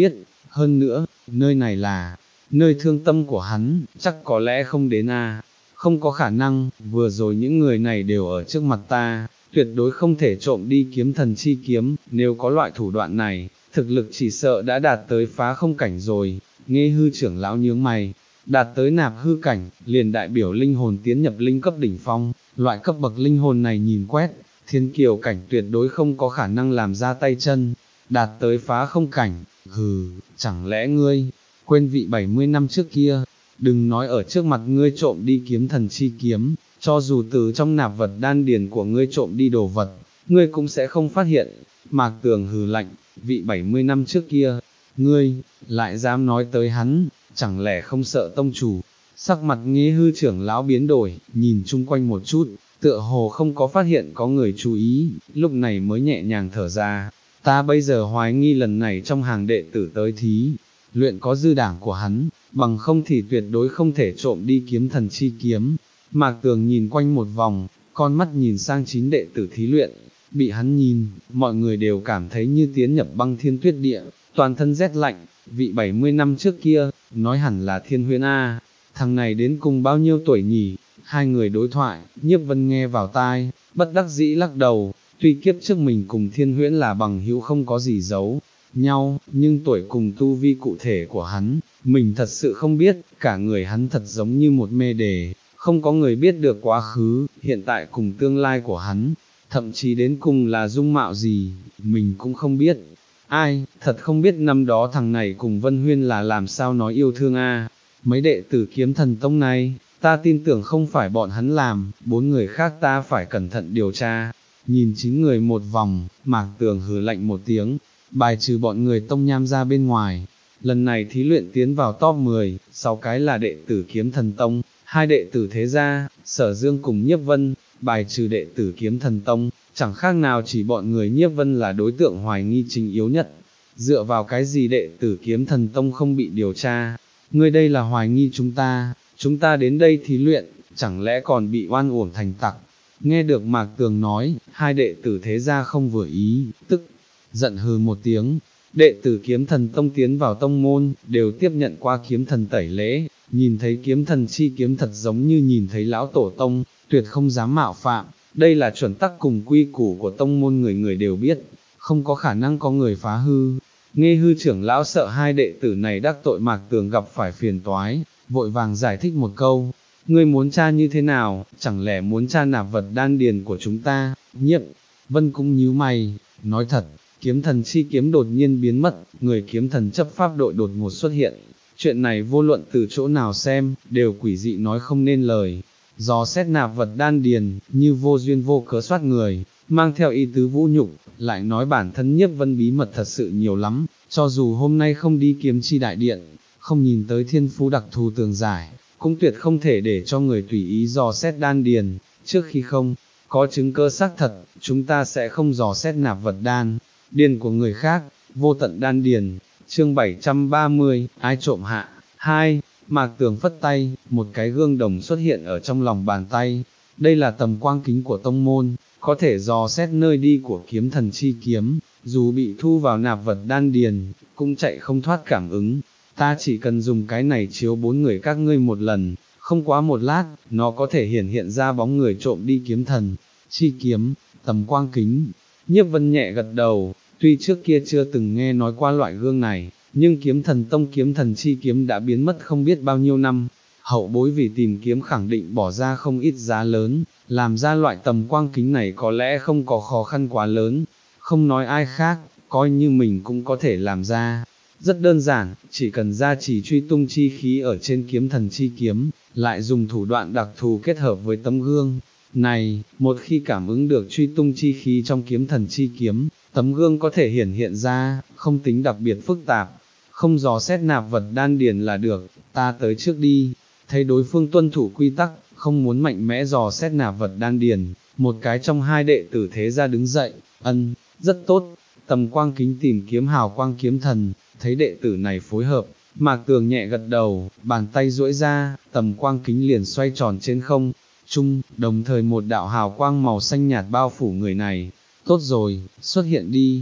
S1: hơn nữa, nơi này là, nơi thương tâm của hắn, chắc có lẽ không đến a. Không có khả năng, vừa rồi những người này đều ở trước mặt ta, tuyệt đối không thể trộm đi kiếm thần chi kiếm, nếu có loại thủ đoạn này, thực lực chỉ sợ đã đạt tới phá không cảnh rồi. Nghe hư trưởng lão nhướng mày, đạt tới nạp hư cảnh, liền đại biểu linh hồn tiến nhập linh cấp đỉnh phong, loại cấp bậc linh hồn này nhìn quét, thiên kiều cảnh tuyệt đối không có khả năng làm ra tay chân, đạt tới phá không cảnh, hừ, chẳng lẽ ngươi, quên vị bảy mươi năm trước kia, đừng nói ở trước mặt ngươi trộm đi kiếm thần chi kiếm, cho dù từ trong nạp vật đan điền của ngươi trộm đi đồ vật, ngươi cũng sẽ không phát hiện. Mạc Tường hừ lạnh, vị bảy mươi năm trước kia, ngươi, lại dám nói tới hắn, chẳng lẽ không sợ tông chủ? Sắc mặt Nghe hư trưởng lão biến đổi, nhìn chung quanh một chút, tựa hồ không có phát hiện có người chú ý, lúc này mới nhẹ nhàng thở ra. Ta bây giờ hoài nghi lần này trong hàng đệ tử tới thí, luyện có dư đảng của hắn, bằng không thì tuyệt đối không thể trộm đi kiếm thần chi kiếm. Mạc Tường nhìn quanh một vòng, con mắt nhìn sang chín đệ tử thí luyện, bị hắn nhìn, mọi người đều cảm thấy như tiến nhập băng thiên tuyết địa, toàn thân rét lạnh. Vị bảy mươi năm trước kia, nói hẳn là Thiên Huyễn A, thằng này đến cùng bao nhiêu tuổi nhỉ? Hai người đối thoại, Nhiếp Vân nghe vào tai, bất đắc dĩ lắc đầu, tuy kiếp trước mình cùng Thiên Huyễn là bằng hữu không có gì giấu nhau, nhưng tuổi cùng tu vi cụ thể của hắn, mình thật sự không biết, cả người hắn thật giống như một mê đề, không có người biết được quá khứ, hiện tại cùng tương lai của hắn, thậm chí đến cùng là dung mạo gì, mình cũng không biết. Ai, thật không biết năm đó thằng này cùng Vân Huyên là làm sao nói yêu thương a. Mấy đệ tử kiếm thần tông này, ta tin tưởng không phải bọn hắn làm, bốn người khác ta phải cẩn thận điều tra. Nhìn chín người một vòng, Mạc Tường hừ lạnh một tiếng, bài trừ bọn người tông nham ra bên ngoài. Lần này thí luyện tiến vào top mười, sáu cái là đệ tử kiếm thần tông, hai đệ tử thế gia, Sở Dương cùng Nhiếp Vân, bài trừ đệ tử kiếm thần tông, chẳng khác nào chỉ bọn người Nhiếp Vân là đối tượng hoài nghi chính yếu nhất. Dựa vào cái gì đệ tử kiếm thần tông không bị điều tra? Ngươi đây là hoài nghi chúng ta, chúng ta đến đây thí luyện, chẳng lẽ còn bị oan uổng thành tặc? Nghe được Mạc Tường nói, hai đệ tử thế gia không vừa ý, tức giận hừ một tiếng. Đệ tử kiếm thần tông tiến vào tông môn, đều tiếp nhận qua kiếm thần tẩy lễ, nhìn thấy kiếm thần chi kiếm thật giống như nhìn thấy lão tổ tông, tuyệt không dám mạo phạm. Đây là chuẩn tắc cùng quy củ của tông môn, người người đều biết, không có khả năng có người phá hư. Nghe hư trưởng lão sợ hai đệ tử này đắc tội Mạc Tường gặp phải phiền toái, vội vàng giải thích một câu, ngươi muốn tra như thế nào, chẳng lẽ muốn tra nạp vật đan điền của chúng ta? Nhiếp Vân cũng nhíu mày, nói thật, kiếm thần chi kiếm đột nhiên biến mất, người kiếm thần chấp pháp đội đột ngột xuất hiện, chuyện này vô luận từ chỗ nào xem, đều quỷ dị nói không nên lời. Dò xét nạp vật đan điền, như vô duyên vô cớ soát người, mang theo ý tứ vũ nhục, lại nói bản thân Nhiếp Vân bí mật thật sự nhiều lắm, cho dù hôm nay không đi kiếm chi đại điện, không nhìn tới thiên phú đặc thù tường giải, cũng tuyệt không thể để cho người tùy ý dò xét đan điền, trước khi không có chứng cơ xác thật, chúng ta sẽ không dò xét nạp vật đan điền của người khác. Vô tận đan điền, chương bảy trăm ba mươi, ai trộm hạ, hai. Mạc Tường phất tay, một cái gương đồng xuất hiện ở trong lòng bàn tay, đây là tầm quang kính của tông môn, có thể dò xét nơi đi của kiếm thần chi kiếm, dù bị thu vào nạp vật đan điền, cũng chạy không thoát cảm ứng. Ta chỉ cần dùng cái này chiếu bốn người các ngươi một lần, không quá một lát, nó có thể hiển hiện ra bóng người trộm đi kiếm thần chi kiếm, tầm quang kính. Nhiếp Vân nhẹ gật đầu, tuy trước kia chưa từng nghe nói qua loại gương này, nhưng kiếm thần tông kiếm thần chi kiếm đã biến mất không biết bao nhiêu năm, hậu bối vì tìm kiếm khẳng định bỏ ra không ít giá lớn, làm ra loại tầm quang kính này có lẽ không có khó khăn quá lớn, không nói ai khác, coi như mình cũng có thể làm ra. Rất đơn giản, chỉ cần gia trì truy tung chi khí ở trên kiếm thần chi kiếm, lại dùng thủ đoạn đặc thù kết hợp với tấm gương này, một khi cảm ứng được truy tung chi khí trong kiếm thần chi kiếm, tấm gương có thể hiển hiện ra, không tính đặc biệt phức tạp, không dò xét nạp vật đan điền là được. Ta tới trước đi. Thấy đối phương tuân thủ quy tắc, không muốn mạnh mẽ dò xét nạp vật đan điền, một cái trong hai đệ tử thế gia đứng dậy, ân, rất tốt. Tầm quang kính tìm kiếm hào quang kiếm thần, thấy đệ tử này phối hợp, Mạc Tường nhẹ gật đầu, bàn tay duỗi ra, tầm quang kính liền xoay tròn trên không trung, đồng thời một đạo hào quang màu xanh nhạt bao phủ người này. Tốt rồi, xuất hiện đi.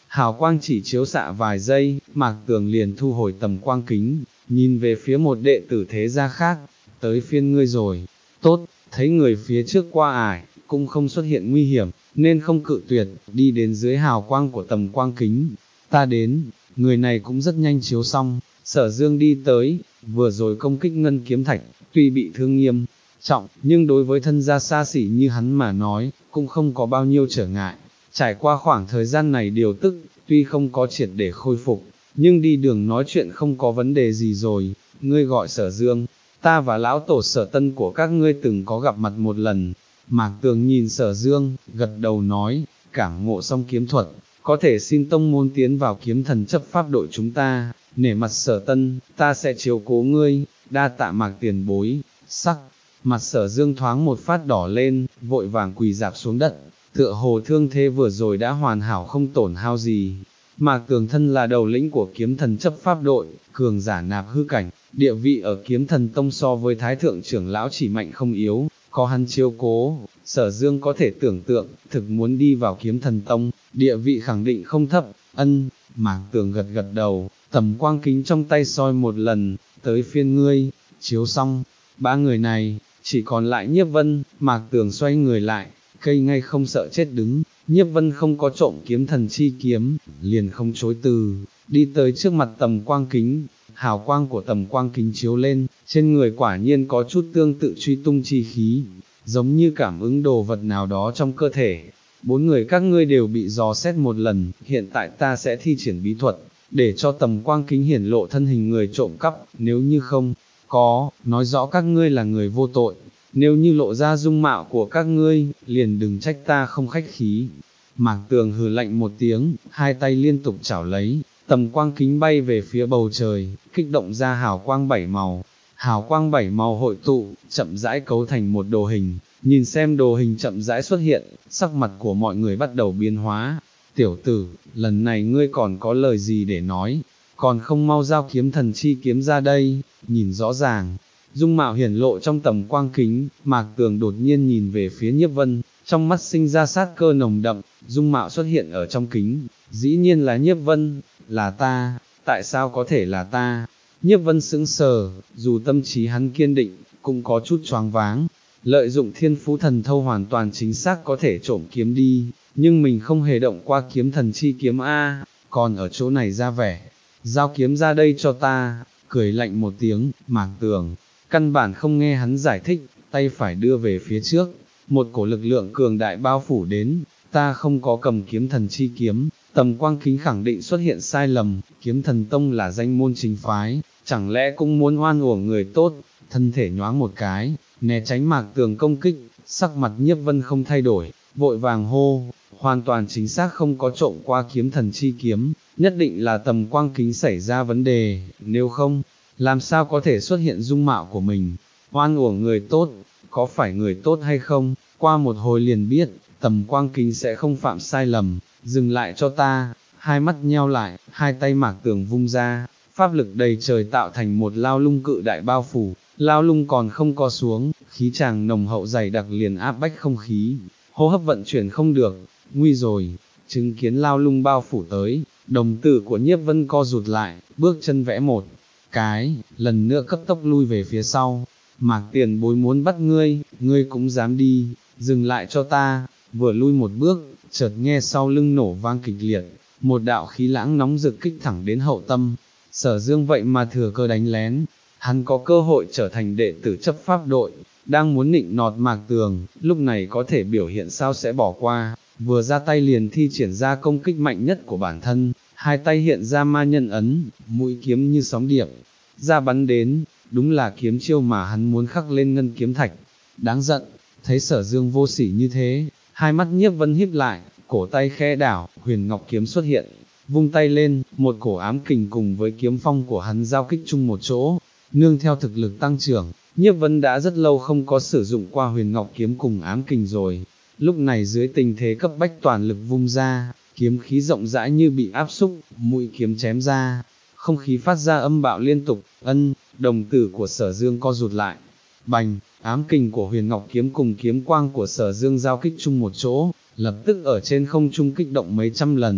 S1: hào quang chỉ chiếu xạ vài giây, Mạc Tường liền thu hồi tầm quang kính, nhìn về phía một đệ tử thế gia khác, tới phiên ngươi rồi, tốt, thấy người phía trước qua ải, cũng không xuất hiện nguy hiểm, nên không cự tuyệt, đi đến dưới hào quang của tầm quang kính, ta đến, người này cũng rất nhanh chiếu xong, Sở Dương đi tới, vừa rồi công kích ngân kiếm thạch, tuy bị thương nghiêm trọng, nhưng đối với thân gia xa xỉ như hắn mà nói, cũng không có bao nhiêu trở ngại. Trải qua khoảng thời gian này điều tức, tuy không có triệt để khôi phục, nhưng đi đường nói chuyện không có vấn đề gì rồi. Ngươi gọi Sở Dương, ta và lão tổ Sở Tân của các ngươi từng có gặp mặt một lần. Mạc Tường nhìn Sở Dương, gật đầu nói, cảm ngộ xong kiếm thuật, có thể xin tông môn tiến vào kiếm thần chấp pháp đội chúng ta, nể mặt Sở Tân, ta sẽ chiếu cố ngươi, đa tạ Mạc tiền bối. Sắc mặt Sở Dương thoáng một phát đỏ lên, vội vàng quỳ dạp xuống đất, tựa hồ thương thế vừa rồi đã hoàn hảo không tổn hao gì. Mạc Tường thân là đầu lĩnh của kiếm thần chấp pháp đội, cường giả nạp hư cảnh, địa vị ở kiếm thần tông so với thái thượng trưởng lão chỉ mạnh không yếu, có hắn chiếu cố, Sở Dương có thể tưởng tượng, thực muốn đi vào kiếm thần tông, địa vị khẳng định không thấp. Ân, Mạc Tường gật gật đầu, tầm quang kính trong tay soi một lần, tới phiên ngươi, chiếu xong, ba người này, chỉ còn lại Nhiếp Vân. Mạc Tường xoay người lại, cây ngay không sợ chết đứng, Nhiếp Vân không có trộm kiếm thần chi kiếm, liền không chối từ, đi tới trước mặt tầm quang kính, hào quang của tầm quang kính chiếu lên, trên người quả nhiên có chút tương tự truy tung chi khí, giống như cảm ứng đồ vật nào đó trong cơ thể. Bốn người các ngươi đều bị dò xét một lần, hiện tại ta sẽ thi triển bí thuật, để cho tầm quang kính hiển lộ thân hình người trộm cắp, nếu như không có, nói rõ các ngươi là người vô tội, nếu như lộ ra dung mạo của các ngươi, liền đừng trách ta không khách khí. Mạc Tường hừ lạnh một tiếng, hai tay liên tục chảo lấy, tầm quang kính bay về phía bầu trời, kích động ra hào quang bảy màu. Hào quang bảy màu hội tụ, chậm rãi cấu thành một đồ hình, nhìn xem đồ hình chậm rãi xuất hiện, sắc mặt của mọi người bắt đầu biến hóa. Tiểu tử, lần này ngươi còn có lời gì để nói, còn không mau giao kiếm thần chi kiếm ra đây, nhìn rõ ràng. Dung mạo hiển lộ trong tầm quang kính, Mạc Tường đột nhiên nhìn về phía Nhiếp Vân, trong mắt sinh ra sát cơ nồng đậm, dung mạo xuất hiện ở trong kính, dĩ nhiên là Nhiếp Vân, là ta, tại sao có thể là ta? Nhiếp Vân sững sờ, dù tâm trí hắn kiên định, cũng có chút choáng váng, lợi dụng thiên phú thần thâu hoàn toàn chính xác có thể trộm kiếm đi, nhưng mình không hề động qua kiếm thần chi kiếm a, còn ở chỗ này ra vẻ, giao kiếm ra đây cho ta, cười lạnh một tiếng. Mạc Tường căn bản không nghe hắn giải thích, tay phải đưa về phía trước, một cổ lực lượng cường đại bao phủ đến, ta không có cầm kiếm thần chi kiếm. Tầm quang kính khẳng định xuất hiện sai lầm, kiếm thần tông là danh môn chính phái, chẳng lẽ cũng muốn oan uổng người tốt, thân thể nhoáng một cái, né tránh Mạc Tường công kích, sắc mặt Nhiếp Vân không thay đổi, vội vàng hô, hoàn toàn chính xác không có trộm qua kiếm thần chi kiếm, nhất định là tầm quang kính xảy ra vấn đề, nếu không, làm sao có thể xuất hiện dung mạo của mình, oan uổng người tốt, có phải người tốt hay không, qua một hồi liền biết, tầm quang kính sẽ không phạm sai lầm. Dừng lại cho ta, hai mắt nheo lại, hai tay Mạc Tường vung ra, pháp lực đầy trời tạo thành một lao lung cự đại bao phủ, lao lung còn không co xuống, khí tràng nồng hậu dày đặc liền áp bách không khí, hô hấp vận chuyển không được, nguy rồi, chứng kiến lao lung bao phủ tới, đồng tử của Nhiếp Vân co rụt lại, bước chân vẽ một cái, lần nữa cấp tốc lui về phía sau. Mạc tiền bối muốn bắt ngươi, ngươi cũng dám đi, dừng lại cho ta. Vừa lui một bước, chợt nghe sau lưng nổ vang kịch liệt, một đạo khí lãng nóng rực kích thẳng đến hậu tâm. Sở Dương vậy mà thừa cơ đánh lén, hắn có cơ hội trở thành đệ tử chấp pháp đội, đang muốn nịnh nọt Mạc Tường, lúc này có thể biểu hiện sao sẽ bỏ qua, vừa ra tay liền thi triển ra công kích mạnh nhất của bản thân, hai tay hiện ra ma nhân ấn, mũi kiếm như sóng điệp, ra bắn đến, đúng là kiếm chiêu mà hắn muốn khắc lên ngân kiếm thạch. Đáng giận, thấy Sở Dương vô sỉ như thế, hai mắt Nhiếp Vân híp lại, cổ tay khẽ đảo, huyền ngọc kiếm xuất hiện, vung tay lên, một cổ ám kình cùng với kiếm phong của hắn giao kích chung một chỗ, nương theo thực lực tăng trưởng, Nhiếp Vân đã rất lâu không có sử dụng qua huyền ngọc kiếm cùng ám kình rồi, lúc này dưới tình thế cấp bách toàn lực vung ra, kiếm khí rộng rãi như bị áp xúc, mũi kiếm chém ra, không khí phát ra âm bạo liên tục. Ân, đồng tử của Sở Dương co rụt lại, bành, ám kình của huyền ngọc kiếm cùng kiếm quang của Sở Dương giao kích chung một chỗ, lập tức ở trên không trung kích động mấy trăm lần,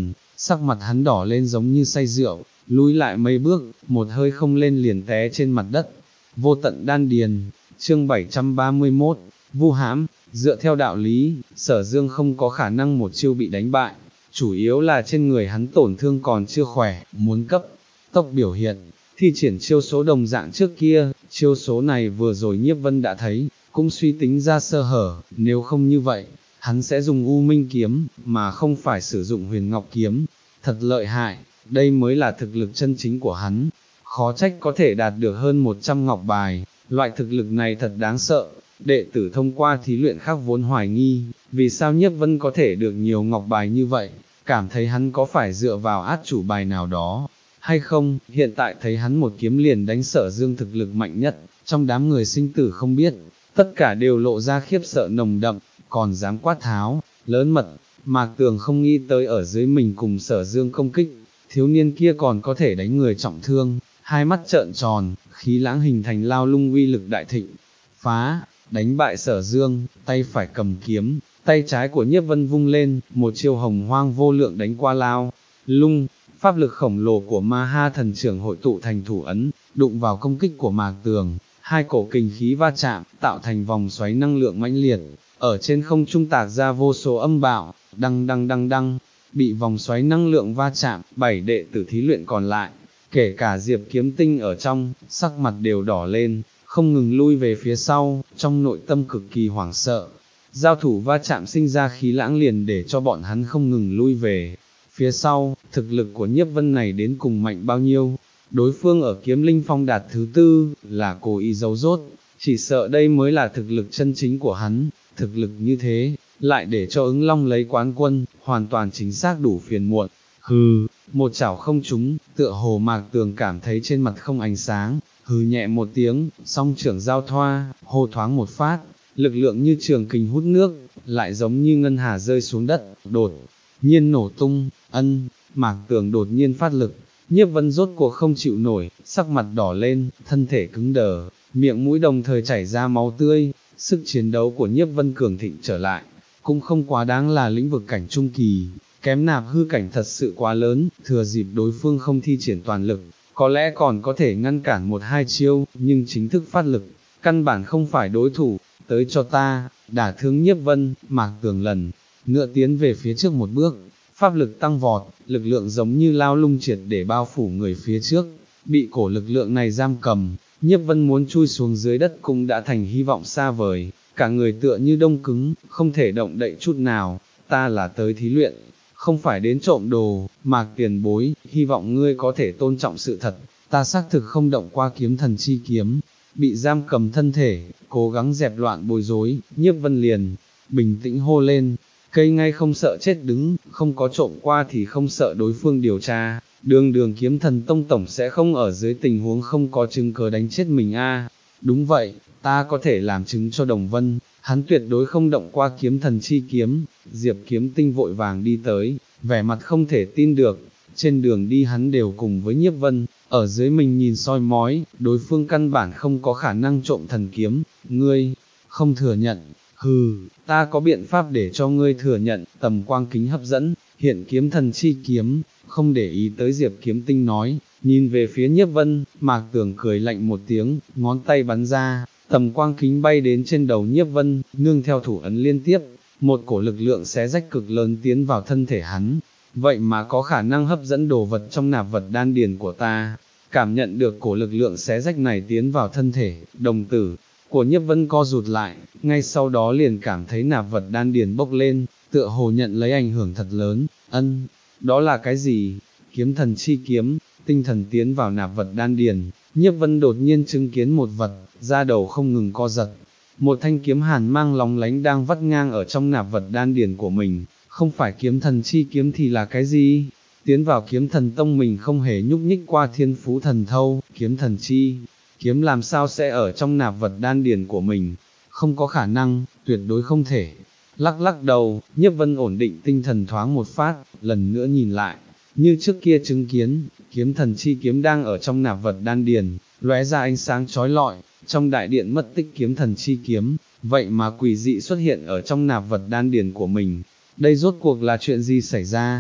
S1: sắc mặt hắn đỏ lên giống như say rượu, lùi lại mấy bước, một hơi không lên liền té trên mặt đất. Vô tận đan điền, chương bảy trăm ba mươi mốt, vu hãm, dựa theo đạo lý, Sở Dương không có khả năng một chiêu bị đánh bại, chủ yếu là trên người hắn tổn thương còn chưa khỏe, muốn cấp tốc biểu hiện, thi triển chiêu số đồng dạng trước kia, chiêu số này vừa rồi Nhiếp Vân đã thấy, cũng suy tính ra sơ hở, nếu không như vậy, hắn sẽ dùng U Minh kiếm, mà không phải sử dụng Huyền Ngọc kiếm, thật lợi hại, đây mới là thực lực chân chính của hắn, khó trách có thể đạt được hơn một trăm ngọc bài, loại thực lực này thật đáng sợ. Đệ tử thông qua thí luyện khác vốn hoài nghi, vì sao Nhiếp Vân có thể được nhiều ngọc bài như vậy, cảm thấy hắn có phải dựa vào át chủ bài nào đó, hay không, hiện tại thấy hắn một kiếm liền đánh Sở Dương thực lực mạnh nhất, trong đám người sinh tử không biết, tất cả đều lộ ra khiếp sợ nồng đậm, còn dám quát tháo, lớn mật, Mạc Tường không nghĩ tới ở dưới mình cùng Sở Dương công kích, thiếu niên kia còn có thể đánh người trọng thương, hai mắt trợn tròn, khí lãng hình thành lao lung uy lực đại thịnh, phá, đánh bại Sở Dương, tay phải cầm kiếm, tay trái của Nhiếp Vân vung lên, một chiêu hồng hoang vô lượng đánh qua lao lung, pháp lực khổng lồ của Ma Ha thần trưởng hội tụ thành thủ ấn, đụng vào công kích của Mạc Tường, hai cổ kình khí va chạm, tạo thành vòng xoáy năng lượng mãnh liệt, ở trên không trung tạc ra vô số âm bạo, đăng đăng đăng đăng, bị vòng xoáy năng lượng va chạm, bảy đệ tử thí luyện còn lại, kể cả Diệp Kiếm Tinh ở trong, sắc mặt đều đỏ lên, không ngừng lui về phía sau, trong nội tâm cực kỳ hoảng sợ. Giao thủ va chạm sinh ra khí lãng liền để cho bọn hắn không ngừng lui về. Phía sau, thực lực của Nhiếp Vân này đến cùng mạnh bao nhiêu, đối phương ở Kiếm Linh Phong đạt thứ tư, là cố ý giấu rốt, chỉ sợ đây mới là thực lực chân chính của hắn, thực lực như thế, lại để cho ứng long lấy quán quân, hoàn toàn chính xác đủ phiền muộn. Hừ, một chảo không trúng, tựa hồ Mạc Tường cảm thấy trên mặt không ánh sáng, hừ nhẹ một tiếng, song trưởng giao thoa, hô thoáng một phát, lực lượng như trường kình hút nước, lại giống như ngân hà rơi xuống đất, đột nhiên nổ tung, ân, Mạc Tường đột nhiên phát lực, Nhiếp Vân rốt cuộc không chịu nổi, sắc mặt đỏ lên, thân thể cứng đờ, miệng mũi đồng thời chảy ra máu tươi, sức chiến đấu của Nhiếp Vân cường thịnh trở lại, cũng không quá đáng là lĩnh vực cảnh trung kỳ, kém nạp hư cảnh thật sự quá lớn, thừa dịp đối phương không thi triển toàn lực, có lẽ còn có thể ngăn cản một hai chiêu, nhưng chính thức phát lực, căn bản không phải đối thủ, tới cho ta, đả thương Nhiếp Vân, Mạc Tường lần nữa tiến về phía trước một bước, pháp lực tăng vọt, lực lượng giống như lao lung triệt để bao phủ người phía trước, bị cổ lực lượng này giam cầm, Nhiếp Vân muốn chui xuống dưới đất cũng đã thành hy vọng xa vời, cả người tựa như đông cứng, không thể động đậy chút nào, ta là tới thí luyện, không phải đến trộm đồ, Mạc tiền bối, hy vọng ngươi có thể tôn trọng sự thật, ta xác thực không động qua kiếm thần chi kiếm, bị giam cầm thân thể, cố gắng dẹp loạn bối rối, Nhiếp Vân liền, bình tĩnh hô lên, cây ngay không sợ chết đứng, không có trộm qua thì không sợ đối phương điều tra, đường đường kiếm thần tông tổng sẽ không ở dưới tình huống không có chứng cớ đánh chết mình a. Đúng vậy, ta có thể làm chứng cho Đồng Vân, hắn tuyệt đối không động qua kiếm thần chi kiếm, Diệp Kiếm Tinh vội vàng đi tới, vẻ mặt không thể tin được, trên đường đi hắn đều cùng với Nhiếp Vân, ở dưới mình nhìn soi mói, đối phương căn bản không có khả năng trộm thần kiếm, ngươi, không thừa nhận, hừ, ta có biện pháp để cho ngươi thừa nhận, tầm quang kính hấp dẫn, hiện kiếm thần chi kiếm, không để ý tới Diệp Kiếm Tinh nói, nhìn về phía Nhiếp Vân, Mạc Tường cười lạnh một tiếng, ngón tay bắn ra, tầm quang kính bay đến trên đầu Nhiếp Vân, nương theo thủ ấn liên tiếp, một cổ lực lượng xé rách cực lớn tiến vào thân thể hắn, vậy mà có khả năng hấp dẫn đồ vật trong nạp vật đan điền của ta, cảm nhận được cổ lực lượng xé rách này tiến vào thân thể, đồng tử của Nhiếp Vân co rụt lại, ngay sau đó liền cảm thấy nạp vật đan điền bốc lên, tựa hồ nhận lấy ảnh hưởng thật lớn, ân, đó là cái gì? Kiếm thần chi kiếm, tinh thần tiến vào nạp vật đan điền, Nhiếp Vân đột nhiên chứng kiến một vật, da đầu không ngừng co giật, một thanh kiếm hàn mang lóng lánh đang vắt ngang ở trong nạp vật đan điền của mình, không phải kiếm thần chi kiếm thì là cái gì? Tiến vào kiếm thần tông mình không hề nhúc nhích qua thiên phú thần thâu, kiếm thần chi kiếm làm sao sẽ ở trong nạp vật đan điền của mình, không có khả năng, tuyệt đối không thể. Lắc lắc đầu, Nhiếp Vân ổn định tinh thần thoáng một phát, lần nữa nhìn lại, như trước kia chứng kiến, kiếm thần chi kiếm đang ở trong nạp vật đan điền, lóe ra ánh sáng chói lọi, trong đại điện mất tích kiếm thần chi kiếm, vậy mà quỷ dị xuất hiện ở trong nạp vật đan điền của mình, đây rốt cuộc là chuyện gì xảy ra?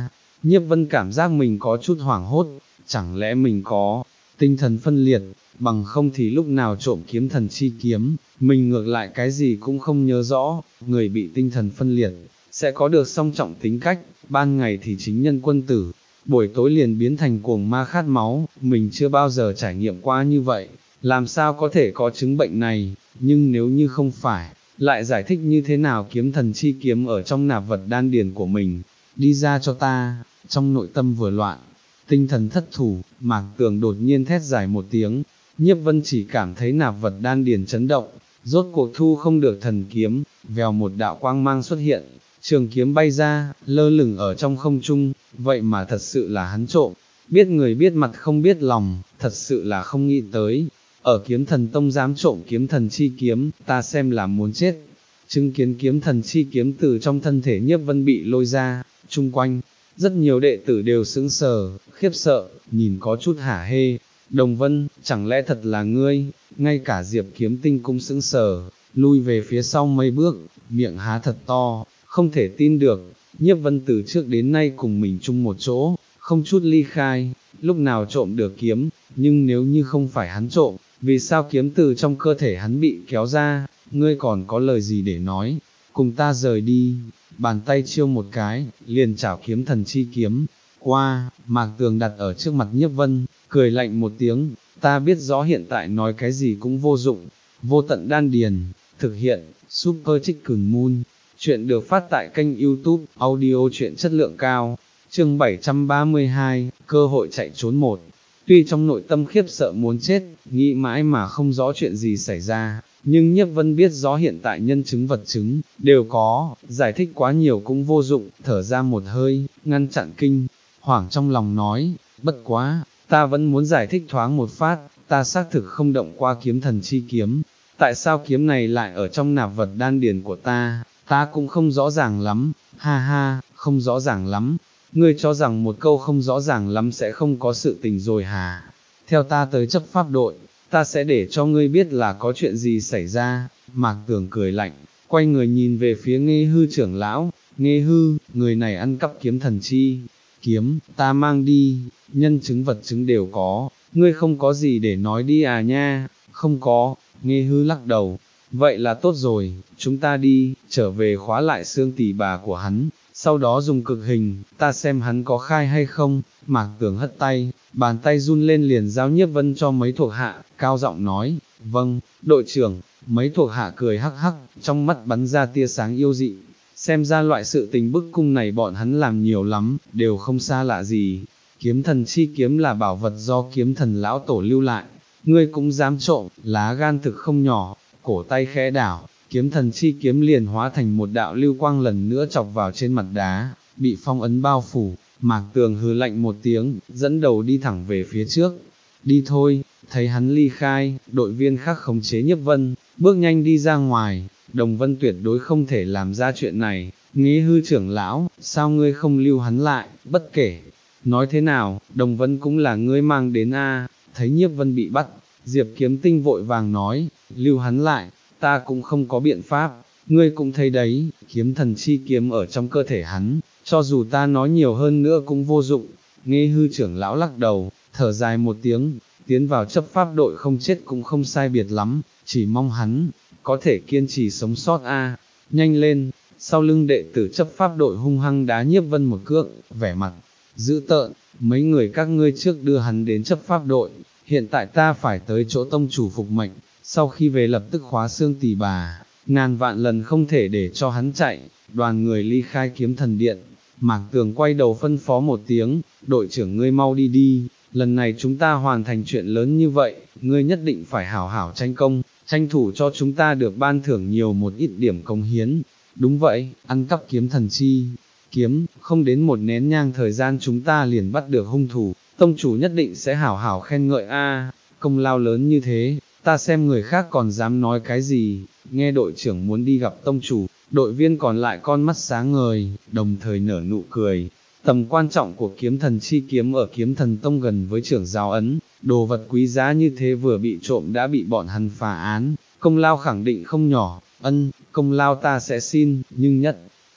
S1: Nhiếp Vân cảm giác mình có chút hoảng hốt, chẳng lẽ mình có tinh thần phân liệt, bằng không thì lúc nào trộm kiếm thần chi kiếm, mình ngược lại cái gì cũng không nhớ rõ, người bị tinh thần phân liệt, sẽ có được song trọng tính cách, ban ngày thì chính nhân quân tử, buổi tối liền biến thành cuồng ma khát máu, mình chưa bao giờ trải nghiệm qua như vậy, làm sao có thể có chứng bệnh này, nhưng nếu như không phải, lại giải thích như thế nào kiếm thần chi kiếm ở trong nạp vật đan điền của mình, đi ra cho ta, trong nội tâm vừa loạn, tinh thần thất thủ, Mạc Tường đột nhiên thét dài một tiếng, Nhiếp Vân chỉ cảm thấy nạp vật đan điền chấn động, rốt cuộc thu không được thần kiếm, vèo một đạo quang mang xuất hiện, trường kiếm bay ra, lơ lửng ở trong không trung, vậy mà thật sự là hắn trộm, biết người biết mặt không biết lòng, thật sự là không nghĩ tới, ở kiếm thần tông dám trộm kiếm thần chi kiếm, ta xem là muốn chết. Chứng kiến kiếm thần chi kiếm từ trong thân thể Nhiếp Vân bị lôi ra, chung quanh, rất nhiều đệ tử đều sững sờ, khiếp sợ, nhìn có chút hả hê. Đồng Vân, chẳng lẽ thật là ngươi? Ngay cả Diệp Kiếm Tinh cũng sững sờ, lui về phía sau mấy bước, miệng há thật to, không thể tin được. Nhiếp Vân từ trước đến nay cùng mình chung một chỗ, không chút ly khai, lúc nào trộm được kiếm, nhưng nếu như không phải hắn trộm, vì sao kiếm từ trong cơ thể hắn bị kéo ra? Ngươi còn có lời gì để nói? Cùng ta rời đi. Bàn tay chiêu một cái, liền chảo kiếm thần chi kiếm. Qua, Mạc Tường đặt ở trước mặt Nhiếp Vân, cười lạnh một tiếng, ta biết rõ hiện tại nói cái gì cũng vô dụng. Vô tận đan điền, thực hiện, Super Chicken Moon. Chuyện được phát tại kênh YouTube, audio truyện chất lượng cao. Chương bảy trăm ba mươi hai, cơ hội chạy trốn một. Tuy trong nội tâm khiếp sợ muốn chết, nghĩ mãi mà không rõ chuyện gì xảy ra, nhưng Nhiếp Vân biết rõ hiện tại nhân chứng vật chứng, đều có, giải thích quá nhiều cũng vô dụng, thở ra một hơi, ngăn chặn kinh, hoảng trong lòng nói, bất quá, ta vẫn muốn giải thích thoáng một phát, ta xác thực không động qua kiếm thần chi kiếm, tại sao kiếm này lại ở trong nạp vật đan điền của ta, ta cũng không rõ ràng lắm, ha ha, không rõ ràng lắm. Ngươi cho rằng một câu không rõ ràng lắm sẽ không có sự tình rồi hả? Theo ta tới chấp pháp đội, ta sẽ để cho ngươi biết là có chuyện gì xảy ra. Mạc Tường cười lạnh, quay người nhìn về phía Nghê Hư trưởng lão, Nghê Hư, người này ăn cắp kiếm thần chi, kiếm, ta mang đi, nhân chứng vật chứng đều có, ngươi không có gì để nói đi à nha, không có, Nghê Hư lắc đầu, vậy là tốt rồi, chúng ta đi, trở về khóa lại xương tỳ bà của hắn. Sau đó dùng cực hình, ta xem hắn có khai hay không. Mạc Tường hất tay, bàn tay run lên liền giao Nhiếp Vân cho mấy thuộc hạ, cao giọng nói, vâng, đội trưởng. Mấy thuộc hạ cười hắc hắc, trong mắt bắn ra tia sáng yêu dị, xem ra loại sự tình bức cung này bọn hắn làm nhiều lắm, đều không xa lạ gì. Kiếm thần chi kiếm là bảo vật do kiếm thần lão tổ lưu lại, ngươi cũng dám trộm, lá gan thực không nhỏ. Cổ tay khẽ đảo, kiếm thần chi kiếm liền hóa thành một đạo lưu quang lần nữa chọc vào trên mặt đá, bị phong ấn bao phủ. Mạc Tường hừ lạnh một tiếng, dẫn đầu đi thẳng về phía trước. Đi thôi, thấy hắn ly khai, đội viên khác khống chế Nhiếp Vân, bước nhanh đi ra ngoài. Đồng Vân tuyệt đối không thể làm ra chuyện này. Nghê Hư trưởng lão, sao ngươi không lưu hắn lại? Bất kể nói thế nào, Đồng Vân cũng là ngươi mang đến a. Thấy Nhiếp Vân bị bắt, Diệp Kiếm Tinh vội vàng nói, lưu hắn lại, ta cũng không có biện pháp, ngươi cũng thấy đấy, kiếm thần chi kiếm ở trong cơ thể hắn, cho dù ta nói nhiều hơn nữa cũng vô dụng. Nghê Hư trưởng lão lắc đầu, thở dài một tiếng, tiến vào chấp pháp đội không chết cũng không sai biệt lắm, chỉ mong hắn có thể kiên trì sống sót a. Nhanh lên. Sau lưng đệ tử chấp pháp đội hung hăng đá Nhiếp Vân một cước, vẻ mặt dữ tợn, mấy người các ngươi trước đưa hắn đến chấp pháp đội, hiện tại ta phải tới chỗ tông chủ phục mệnh, sau khi về lập tức khóa xương tỳ bà, ngàn vạn lần không thể để cho hắn chạy. Đoàn người ly khai kiếm thần điện, Mạc Tường quay đầu phân phó một tiếng, đội trưởng ngươi mau đi đi, lần này chúng ta hoàn thành chuyện lớn như vậy, ngươi nhất định phải hảo hảo tranh công, tranh thủ cho chúng ta được ban thưởng nhiều một ít điểm công hiến. Đúng vậy, ăn cắp kiếm thần chi kiếm, không đến một nén nhang thời gian chúng ta liền bắt được hung thủ, tông chủ nhất định sẽ hảo hảo khen ngợi a. Công lao lớn như thế, ta xem người khác còn dám nói cái gì. Nghe đội trưởng muốn đi gặp tông chủ, đội viên còn lại con mắt sáng ngời, đồng thời nở nụ cười. Tầm quan trọng của kiếm thần chi kiếm ở kiếm thần tông gần với trưởng giáo ấn, đồ vật quý giá như thế vừa bị trộm đã bị bọn hắn phá án, công lao khẳng định không nhỏ. Ân, công lao ta sẽ xin, nhưng nhất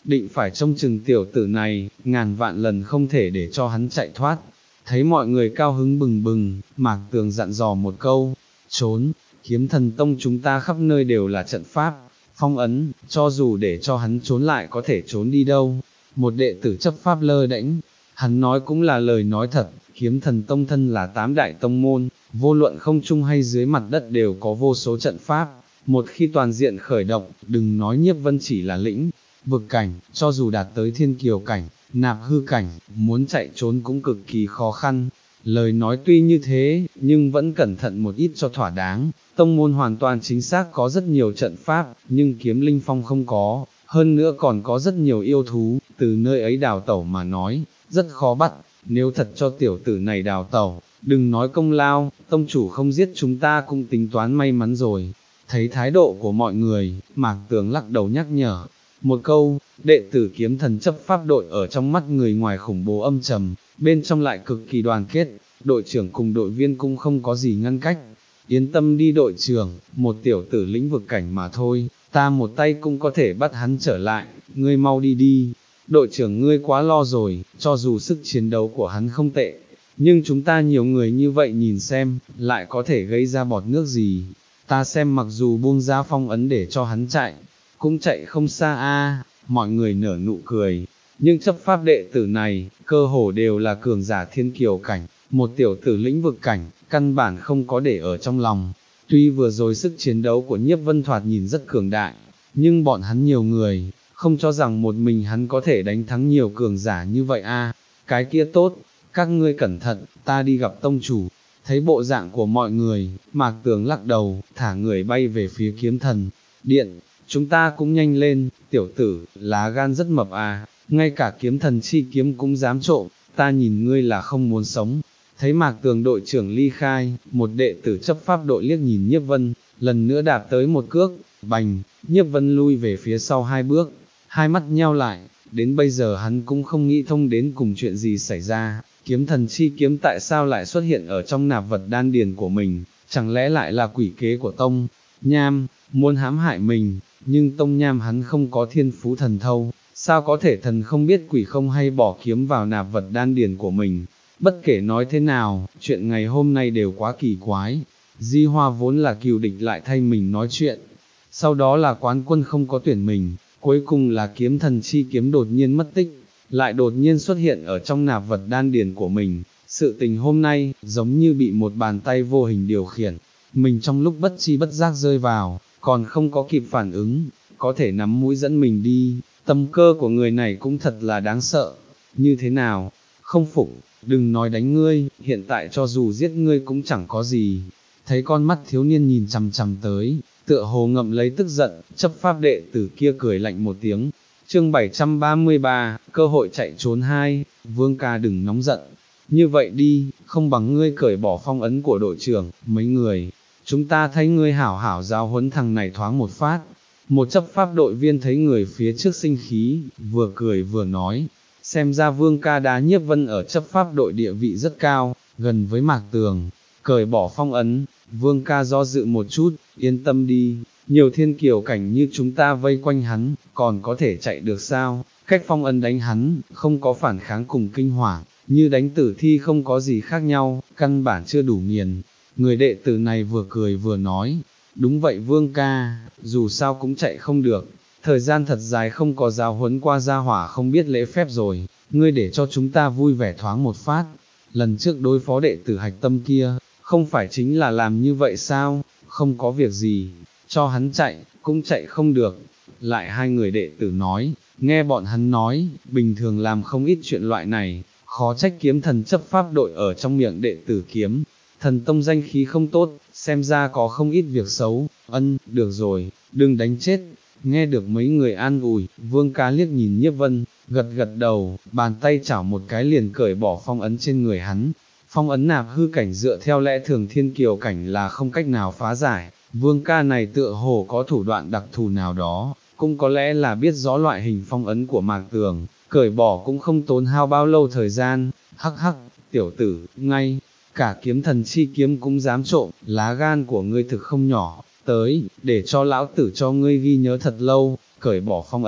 S1: định phải trông chừng tiểu tử này, ngàn vạn lần không thể để cho hắn chạy thoát. Thấy mọi người cao hứng bừng bừng, Mạc Tường dặn dò một câu, trốn, Kiếm Thần Tông chúng ta khắp nơi đều là trận pháp, phong ấn, cho dù để cho hắn trốn lại có thể trốn đi đâu. Một đệ tử chấp pháp lơ đễnh, hắn nói cũng là lời nói thật, Kiếm Thần Tông thân là tám đại tông môn, vô luận không trung hay dưới mặt đất đều có vô số trận pháp, một khi toàn diện khởi động, đừng nói Nhiếp Vân chỉ là lĩnh vực cảnh, cho dù đạt tới thiên kiều cảnh, nạp hư cảnh, muốn chạy trốn cũng cực kỳ khó khăn. Lời nói tuy như thế, nhưng vẫn cẩn thận một ít cho thỏa đáng, tông môn hoàn toàn chính xác có rất nhiều trận pháp, nhưng Kiếm Linh Phong không có, hơn nữa còn có rất nhiều yêu thú, từ nơi ấy đào tẩu mà nói, rất khó bắt, nếu thật cho tiểu tử này đào tẩu, đừng nói công lao, tông chủ không giết chúng ta cũng tính toán may mắn rồi. Thấy thái độ của mọi người, Mạc Tường lắc đầu nhắc nhở, một câu, đệ tử Kiếm Thần chấp pháp đội ở trong mắt người ngoài khủng bố âm trầm, bên trong lại cực kỳ đoàn kết, đội trưởng cùng đội viên cũng không có gì ngăn cách. Yên tâm đi đội trưởng, một tiểu tử lĩnh vực cảnh mà thôi, ta một tay cũng có thể bắt hắn trở lại, ngươi mau đi đi. Đội trưởng ngươi quá lo rồi, cho dù sức chiến đấu của hắn không tệ, nhưng chúng ta nhiều người như vậy nhìn xem, lại có thể gây ra bọt nước gì. Ta xem mặc dù buông ra phong ấn để cho hắn chạy, cũng chạy không xa a. Mọi người nở nụ cười, nhưng chấp pháp đệ tử này, cơ hồ đều là cường giả thiên kiều cảnh, một tiểu tử lĩnh vực cảnh, căn bản không có để ở trong lòng. Tuy vừa rồi sức chiến đấu của Nhiếp Vân thoạt nhìn rất cường đại, nhưng bọn hắn nhiều người, không cho rằng một mình hắn có thể đánh thắng nhiều cường giả như vậy a. Cái kia tốt, các ngươi cẩn thận, ta đi gặp tông chủ. Thấy bộ dạng của mọi người, Mạc Tường lắc đầu, thả người bay về phía Kiếm Thần Điện. Chúng ta cũng nhanh lên, tiểu tử, lá gan rất mập à, ngay cả Kiếm Thần chi kiếm cũng dám trộm, ta nhìn ngươi là không muốn sống. Thấy Mạc Tường đội trưởng ly khai, một đệ tử chấp pháp đội liếc nhìn Nhiếp Vân, lần nữa đạp tới một cước, bành, Nhiếp Vân lui về phía sau hai bước, hai mắt nheo lại, đến bây giờ hắn cũng không nghĩ thông đến cùng chuyện gì xảy ra, Kiếm Thần chi kiếm tại sao lại xuất hiện ở trong nạp vật đan điền của mình, chẳng lẽ lại là quỷ kế của Tông Nham, muốn hãm hại mình, nhưng Tông Nham hắn không có thiên phú thần thâu, sao có thể thần không biết quỷ không hay bỏ kiếm vào nạp vật đan điền của mình. Bất kể nói thế nào, chuyện ngày hôm nay đều quá kỳ quái, Di Hoa vốn là cừu địch lại thay mình nói chuyện, sau đó là quán quân không có tuyển mình, cuối cùng là Kiếm Thần chi kiếm đột nhiên mất tích, lại đột nhiên xuất hiện ở trong nạp vật đan điền của mình. Sự tình hôm nay, giống như bị một bàn tay vô hình điều khiển, mình trong lúc bất chi bất giác rơi vào, còn không có kịp phản ứng, có thể nắm mũi dẫn mình đi, tâm cơ của người này cũng thật là đáng sợ. Như thế nào, không phục, đừng nói đánh ngươi, hiện tại cho dù giết ngươi cũng chẳng có gì. Thấy con mắt thiếu niên nhìn chằm chằm tới, tựa hồ ngậm lấy tức giận, chấp pháp đệ tử kia cười lạnh một tiếng. Chương bảy trăm ba mươi ba, cơ hội chạy trốn hai, Vương ca đừng nóng giận. Như vậy đi, không bằng ngươi cởi bỏ phong ấn của đội trưởng, mấy người, chúng ta thấy ngươi hảo hảo giáo huấn thằng này thoáng một phát. Một chấp pháp đội viên thấy người phía trước sinh khí, vừa cười vừa nói, xem ra Vương ca đá Nhiếp Vân ở chấp pháp đội địa vị rất cao, gần với Mạc Tường, cởi bỏ phong ấn. Vương ca do dự một chút, yên tâm đi, nhiều thiên kiều cảnh như chúng ta vây quanh hắn, còn có thể chạy được sao, cách phong ấn đánh hắn, không có phản kháng cùng kinh hoàng, như đánh tử thi không có gì khác nhau, căn bản chưa đủ nghiền. Người đệ tử này vừa cười vừa nói, đúng vậy Vương ca, dù sao cũng chạy không được, thời gian thật dài không có giáo huấn qua gia hỏa không biết lễ phép rồi, ngươi để cho chúng ta vui vẻ thoáng một phát. Lần trước đối phó đệ tử Hạch Tâm kia, không phải chính là làm như vậy sao, không có việc gì, cho hắn chạy, cũng chạy không được. Lại hai người đệ tử nói, nghe bọn hắn nói, bình thường làm không ít chuyện loại này, khó trách Kiếm Thần chấp pháp đội ở trong miệng đệ tử Kiếm Thần Tông danh khí không tốt, xem ra có không ít việc xấu. Ân, được rồi, đừng đánh chết. Nghe được mấy người an ủi, Vương ca liếc nhìn Nhiếp Vân, gật gật đầu, bàn tay chảo một cái liền cởi bỏ phong ấn trên người hắn. Phong ấn nạp hư cảnh dựa theo lẽ thường thiên kiều cảnh là không cách nào phá giải, Vương ca này tựa hồ có thủ đoạn đặc thù nào đó, cũng có lẽ là biết rõ loại hình phong ấn của Mạc Tường, cởi bỏ cũng không tốn hao bao lâu thời gian. Hắc hắc, tiểu tử, ngay cả Kiếm Thần chi kiếm cũng dám trộm, lá gan của ngươi thực không nhỏ, tới, để cho lão tử cho ngươi ghi nhớ thật lâu, cởi bỏ phong ấn.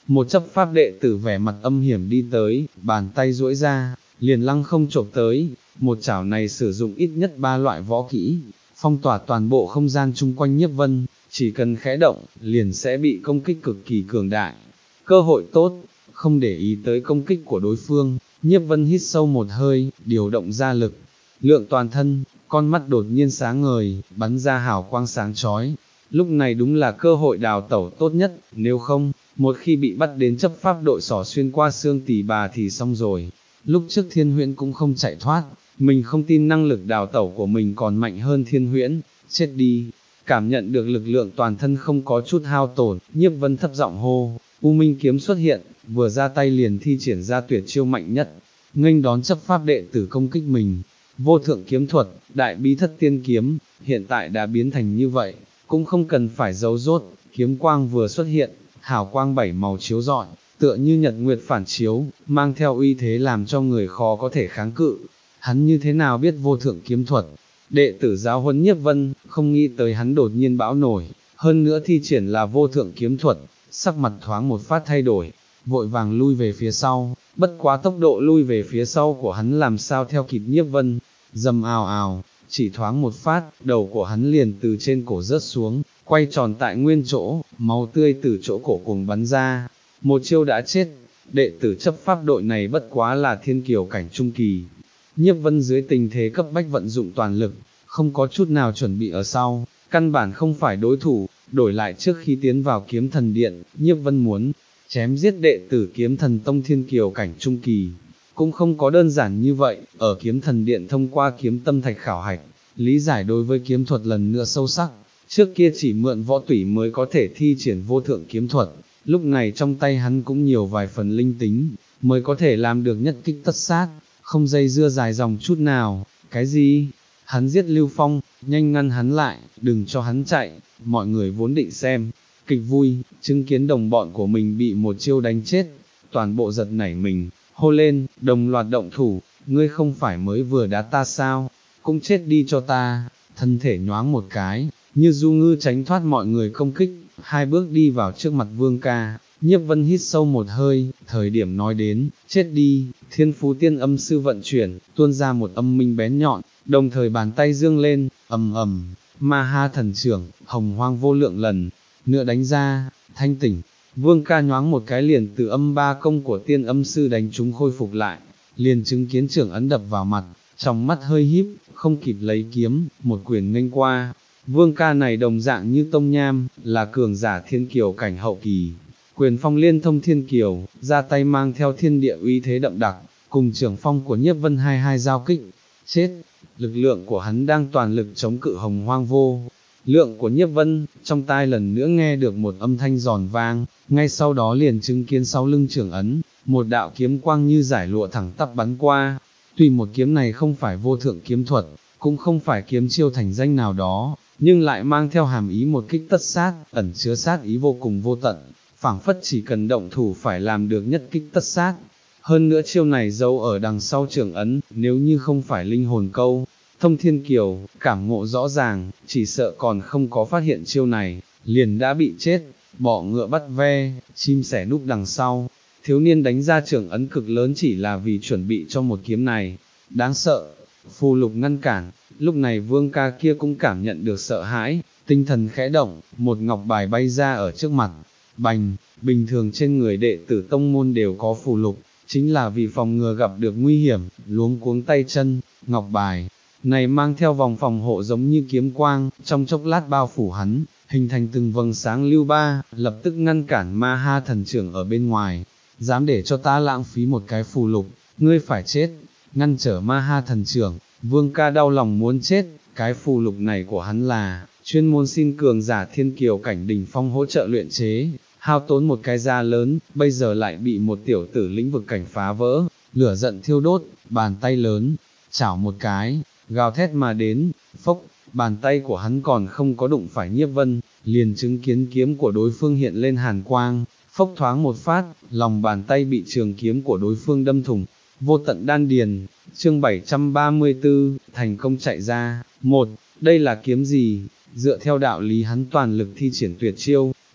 S1: một chấp pháp đệ tử vẻ mặt âm hiểm đi tới, bàn tay duỗi ra, liền lăng không chộp tới, một chảo này sử dụng ít nhất ba loại võ kỹ, phong tỏa toàn bộ không gian chung quanh Nhiếp Vân, chỉ cần khẽ động, liền sẽ bị công kích cực kỳ cường đại. Cơ hội tốt, không để ý tới công kích của đối phương, Nhiếp Vân hít sâu một hơi, điều động ra lực, lượng toàn thân, con mắt đột nhiên sáng ngời, bắn ra hào quang sáng chói. Lúc này đúng là cơ hội đào tẩu tốt nhất, nếu không, một khi bị bắt đến chấp pháp đội xỏ xuyên qua xương tỳ bà thì xong rồi. Lúc trước Thiên Huyễn cũng không chạy thoát, mình không tin năng lực đào tẩu của mình còn mạnh hơn Thiên Huyễn, chết đi. Cảm nhận được lực lượng toàn thân không có chút hao tổn, Nhiếp Vân thấp giọng hô, U Minh kiếm xuất hiện, vừa ra tay liền thi triển ra tuyệt chiêu mạnh nhất, nghênh đón chấp pháp đệ tử công kích mình. Vô thượng kiếm thuật, đại bí thất tiên kiếm, hiện tại đã biến thành như vậy, cũng không cần phải giấu rốt, kiếm quang vừa xuất hiện, hào quang bảy màu chiếu rọi, tựa như nhật nguyệt phản chiếu, mang theo uy thế làm cho người khó có thể kháng cự. Hắn như thế nào biết vô thượng kiếm thuật? Đệ tử giáo huấn Nhiếp Vân, không nghĩ tới hắn đột nhiên bão nổi, hơn nữa thi triển là vô thượng kiếm thuật, sắc mặt thoáng một phát thay đổi, vội vàng lui về phía sau, bất quá tốc độ lui về phía sau của hắn làm sao theo kịp Nhiếp Vân, dầm ào ào, chỉ thoáng một phát, đầu của hắn liền từ trên cổ rớt xuống, quay tròn tại nguyên chỗ, máu tươi từ chỗ cổ cuồng bắn ra, một chiêu đã chết. Đệ tử chấp pháp đội này bất quá là thiên kiều cảnh trung kỳ. Nhiếp Vân dưới tình thế cấp bách vận dụng toàn lực, không có chút nào chuẩn bị ở sau, căn bản không phải đối thủ. Đổi lại trước khi tiến vào kiếm thần điện, Nhiếp Vân muốn chém giết đệ tử kiếm thần tông thiên kiều cảnh trung kỳ, cũng không có đơn giản như vậy. Ở kiếm thần điện thông qua kiếm tâm thạch khảo hạch, lý giải đối với kiếm thuật lần nữa sâu sắc, trước kia chỉ mượn võ tủy mới có thể thi triển vô thượng kiếm thuật, lúc này trong tay hắn cũng nhiều vài phần linh tính, mới có thể làm được nhất kích tất sát, không dây dưa dài dòng chút nào. Cái gì? Hắn giết Lưu Phong, nhanh ngăn hắn lại, đừng cho hắn chạy. Mọi người vốn định xem kịch vui, chứng kiến đồng bọn của mình bị một chiêu đánh chết, toàn bộ giật nảy mình, hô lên, đồng loạt động thủ, ngươi không phải mới vừa đá ta sao, cũng chết đi cho ta. Thân thể nhoáng một cái, như du ngư tránh thoát mọi người công kích, hai bước đi vào trước mặt Vương Ca. Nhiếp Vân hít sâu một hơi, thời điểm nói đến, chết đi, thiên phú tiên âm sư vận chuyển, tuôn ra một âm minh bén nhọn, đồng thời bàn tay dương lên, ầm ầm, ma ha thần trưởng, hồng hoang vô lượng lần, nữa đánh ra, thanh tỉnh. Vương Ca nhoáng một cái liền từ âm ba công của tiên âm sư đánh chúng khôi phục lại, liền chứng kiến trưởng ấn đập vào mặt, trong mắt hơi híp, không kịp lấy kiếm, một quyền nghênh qua. Vương Ca này đồng dạng như Tông Nham, là cường giả thiên kiều cảnh hậu kỳ, quyền phong liên thông thiên kiều, ra tay mang theo thiên địa uy thế đậm đặc, cùng trưởng phong của Nhiếp Vân hai hai giao kích, chết. Lực lượng của hắn đang toàn lực chống cự hồng hoang vô lượng của Nhiếp Vân, trong tai lần nữa nghe được một âm thanh giòn vang, ngay sau đó liền chứng kiến sau lưng trưởng ấn, một đạo kiếm quang như giải lụa thẳng tắp bắn qua. Tuy một kiếm này không phải vô thượng kiếm thuật, cũng không phải kiếm chiêu thành danh nào đó, nhưng lại mang theo hàm ý một kích tất sát, ẩn chứa sát ý vô cùng vô tận, phảng phất chỉ cần động thủ phải làm được nhất kích tất sát. Hơn nữa chiêu này giấu ở đằng sau trưởng ấn, nếu như không phải linh hồn câu thông thiên kiều, cảm ngộ rõ ràng, chỉ sợ còn không có phát hiện chiêu này, liền đã bị chết. Bỏ ngựa bắt ve, chim sẻ núp đằng sau, thiếu niên đánh ra trưởng ấn cực lớn chỉ là vì chuẩn bị cho một kiếm này. Đáng sợ, phù lục ngăn cản. Lúc này Vương Ca kia cũng cảm nhận được sợ hãi, tinh thần khẽ động, một ngọc bài bay ra ở trước mặt. Bành, bình thường trên người đệ tử tông môn đều có phù lục, chính là vì phòng ngừa gặp được nguy hiểm, luống cuống tay chân. Ngọc bài này mang theo vòng phòng hộ giống như kiếm quang, trong chốc lát bao phủ hắn, hình thành từng vầng sáng lưu ba, lập tức ngăn cản ma ha thần trưởng ở bên ngoài. Dám để cho ta lãng phí một cái phù lục, ngươi phải chết. Ngăn trở ma ha thần trưởng, Vương Ca đau lòng muốn chết. Cái phù lục này của hắn là chuyên môn xin cường giả thiên kiều cảnh đỉnh phong hỗ trợ luyện chế, hao tốn một cái giá lớn, bây giờ lại bị một tiểu tử lĩnh vực cảnh phá vỡ, lửa giận thiêu đốt, bàn tay lớn, chảo một cái, gào thét mà đến. Phốc, bàn tay của hắn còn không có đụng phải Nhiếp Vân, liền chứng kiến kiếm của đối phương hiện lên hàn quang, phốc thoáng một phát, lòng bàn tay bị trường kiếm của đối phương đâm thủng, vô tận đan điền. Chương bảy trăm ba mươi tư, thành công chạy ra. Một, đây là kiếm gì? Dựa theo đạo lý hắn toàn lực thi triển tuyệt chiêu,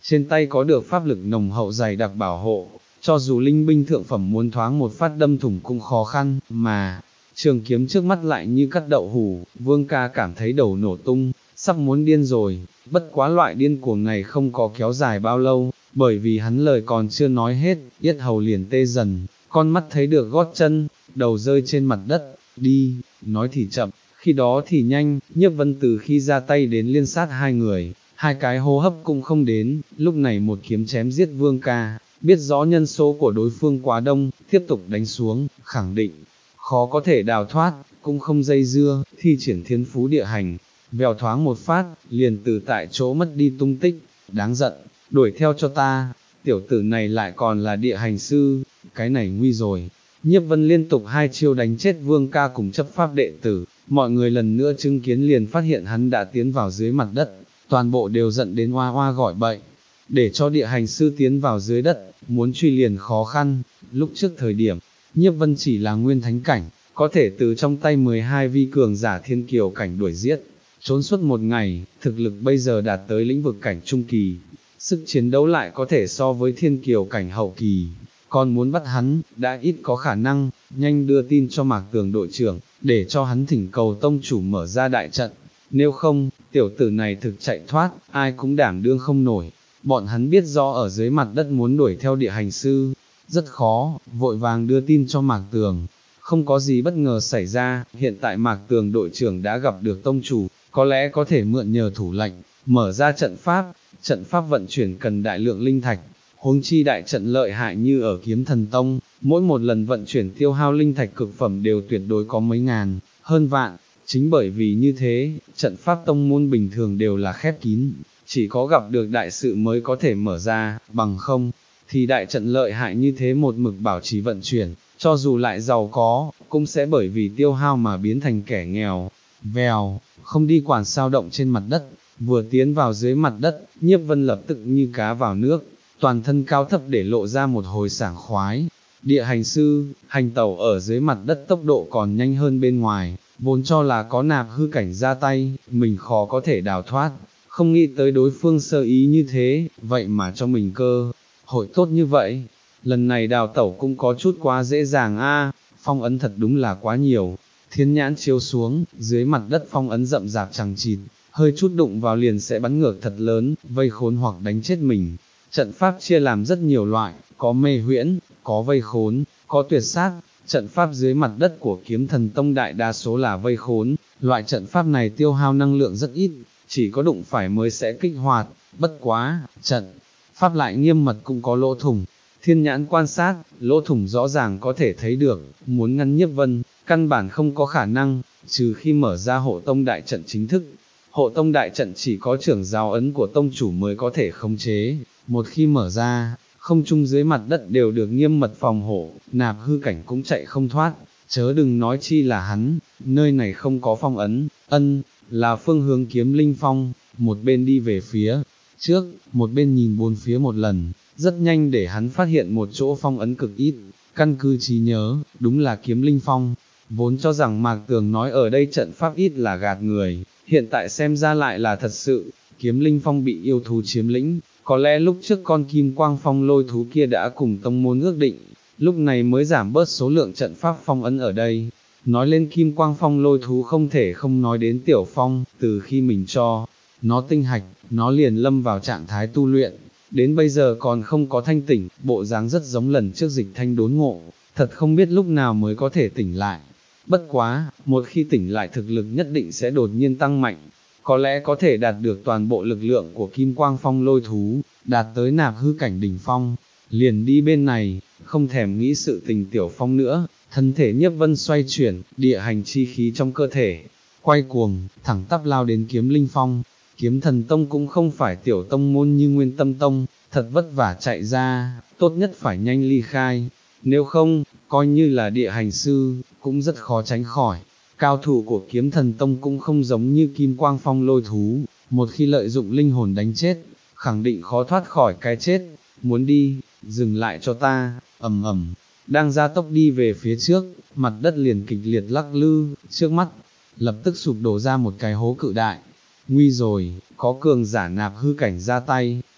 S1: trên tay có được pháp lực nồng hậu dày đặc bảo hộ, cho dù linh binh thượng phẩm muốn thoáng một phát đâm thủng cũng khó khăn, mà trường kiếm trước mắt lại như cắt đậu hủ, Vương ca cảm thấy đầu nổ tung, sắp muốn điên rồi, bất quá loại điên cuồng này không có kéo dài bao lâu, bởi vì hắn lời còn chưa nói hết, yết hầu liền tê dần, con mắt thấy được gót chân, đầu rơi trên mặt đất, đi, nói thì chậm, khi đó thì nhanh, Nhiếp Vân từ khi ra tay đến liên sát hai người, hai cái hô hấp cũng không đến, lúc này một kiếm chém giết Vương ca, biết rõ nhân số của đối phương quá đông, tiếp tục đánh xuống, khẳng định, khó có thể đào thoát, cũng không dây dưa, thi triển thiên phú địa hành, vèo thoáng một phát, liền từ tại chỗ mất đi tung tích, đáng giận, đuổi theo cho ta, tiểu tử này lại còn là địa hành sư, cái này nguy rồi. Nhiếp Vân liên tục hai chiêu đánh chết Vương ca cùng chấp pháp đệ tử, mọi người lần nữa chứng kiến liền phát hiện hắn đã tiến vào dưới mặt đất, toàn bộ đều giận đến oa oa gọi bậy, để cho địa hành sư tiến vào dưới đất, muốn truy liền khó khăn, lúc trước thời điểm, Nhiếp Vân chỉ là nguyên thánh cảnh, có thể từ trong tay mười hai vi cường giả thiên kiều cảnh đuổi giết, trốn suốt một ngày, thực lực bây giờ đạt tới lĩnh vực cảnh trung kỳ, sức chiến đấu lại có thể so với thiên kiều cảnh hậu kỳ, còn muốn bắt hắn, đã ít có khả năng, nhanh đưa tin cho Mạc Tường đội trưởng, để cho hắn thỉnh cầu tông chủ mở ra đại trận, nếu không, tiểu tử này thực chạy thoát, ai cũng đảm đương không nổi, bọn hắn biết rõ ở dưới mặt đất muốn đuổi theo địa hành sư, rất khó, vội vàng đưa tin cho Mạc Tường. Không có gì bất ngờ xảy ra, hiện tại Mạc Tường đội trưởng đã gặp được tông chủ, có lẽ có thể mượn nhờ thủ lệnh, mở ra trận pháp, trận pháp vận chuyển cần đại lượng linh thạch, huống chi đại trận lợi hại như ở Kiếm Thần Tông, mỗi một lần vận chuyển tiêu hao linh thạch cực phẩm đều tuyệt đối có mấy ngàn, hơn vạn, chính bởi vì như thế, trận pháp tông môn bình thường đều là khép kín, chỉ có gặp được đại sự mới có thể mở ra, bằng không, thì đại trận lợi hại như thế một mực bảo trì vận chuyển, cho dù lại giàu có, cũng sẽ bởi vì tiêu hao mà biến thành kẻ nghèo, vèo, không đi quản sao động trên mặt đất, vừa tiến vào dưới mặt đất, Nhiếp Vân lập tức như cá vào nước, toàn thân cao thấp để lộ ra một hồi sảng khoái. Địa hành sư, hành tẩu ở dưới mặt đất tốc độ còn nhanh hơn bên ngoài, vốn cho là có nạp hư cảnh ra tay, mình khó có thể đào thoát, không nghĩ tới đối phương sơ ý như thế, vậy mà cho mình cơ hội tốt như vậy. Lần này đào tẩu cũng có chút quá dễ dàng a, phong ấn thật đúng là quá nhiều. Thiên nhãn chiếu xuống, dưới mặt đất phong ấn rậm rạp chằng chịt, hơi chút đụng vào liền sẽ bắn ngược thật lớn, vây khốn hoặc đánh chết mình. Trận pháp chia làm rất nhiều loại, có mê huyễn, có vây khốn, có tuyệt sát. Trận pháp dưới mặt đất của Kiếm Thần Tông đại đa số là vây khốn, loại trận pháp này tiêu hao năng lượng rất ít, chỉ có đụng phải mới sẽ kích hoạt, bất quá, trận pháp lại nghiêm mật cũng có lỗ thủng. Thiên nhãn quan sát, lỗ thủng rõ ràng có thể thấy được, muốn ngăn Nhiếp Vân, căn bản không có khả năng, trừ khi mở ra hộ tông đại trận chính thức. Hộ tông đại trận chỉ có trưởng giáo ấn của tông chủ mới có thể khống chế, một khi mở ra, không trung dưới mặt đất đều được nghiêm mật phòng hộ, nạp hư cảnh cũng chạy không thoát, chớ đừng nói chi là hắn, nơi này không có phong ấn, ân, là phương hướng Kiếm Linh Phong, một bên đi về phía trước, một bên nhìn bốn phía một lần, rất nhanh để hắn phát hiện một chỗ phong ấn cực ít, căn cứ trí nhớ, đúng là Kiếm Linh Phong, vốn cho rằng Mạc Tường nói ở đây trận pháp ít là gạt người, hiện tại xem ra lại là thật sự, Kiếm Linh Phong bị yêu thú chiếm lĩnh, có lẽ lúc trước con Kim Quang Phong lôi thú kia đã cùng tông môn ước định, lúc này mới giảm bớt số lượng trận pháp phong ấn ở đây. Nói lên Kim Quang Phong lôi thú không thể không nói đến Tiểu Phong, từ khi mình cho nó tinh hạch, nó liền lâm vào trạng thái tu luyện, đến bây giờ còn không có thanh tỉnh, bộ dáng rất giống lần trước Dịch Thanh đốn ngộ, thật không biết lúc nào mới có thể tỉnh lại. Bất quá, một khi tỉnh lại thực lực nhất định sẽ đột nhiên tăng mạnh, có lẽ có thể đạt được toàn bộ lực lượng của Kim Quang Phong lôi thú, đạt tới nạp hư cảnh đỉnh phong, liền đi bên này, không thèm nghĩ sự tình Tiểu Phong nữa, thân thể Nhiếp Vân xoay chuyển, địa hành chi khí trong cơ thể, quay cuồng, thẳng tắp lao đến Kiếm Linh Phong. Kiếm Thần Tông cũng không phải tiểu tông môn như Nguyên Tâm Tông, thật vất vả chạy ra, tốt nhất phải nhanh ly khai, nếu không, coi như là địa hành sư, cũng rất khó tránh khỏi. Cao thủ của Kiếm Thần Tông cũng không giống như Kim Quang Phong lôi thú, một khi lợi dụng linh hồn đánh chết, khẳng định khó thoát khỏi cái chết, muốn đi, dừng lại cho ta, ầm ầm, đang ra tốc đi về phía trước, mặt đất liền kịch liệt lắc lư, trước mắt, lập tức sụp đổ ra một cái hố cự đại. Nguy rồi, có cường giả nạp hư cảnh ra tay,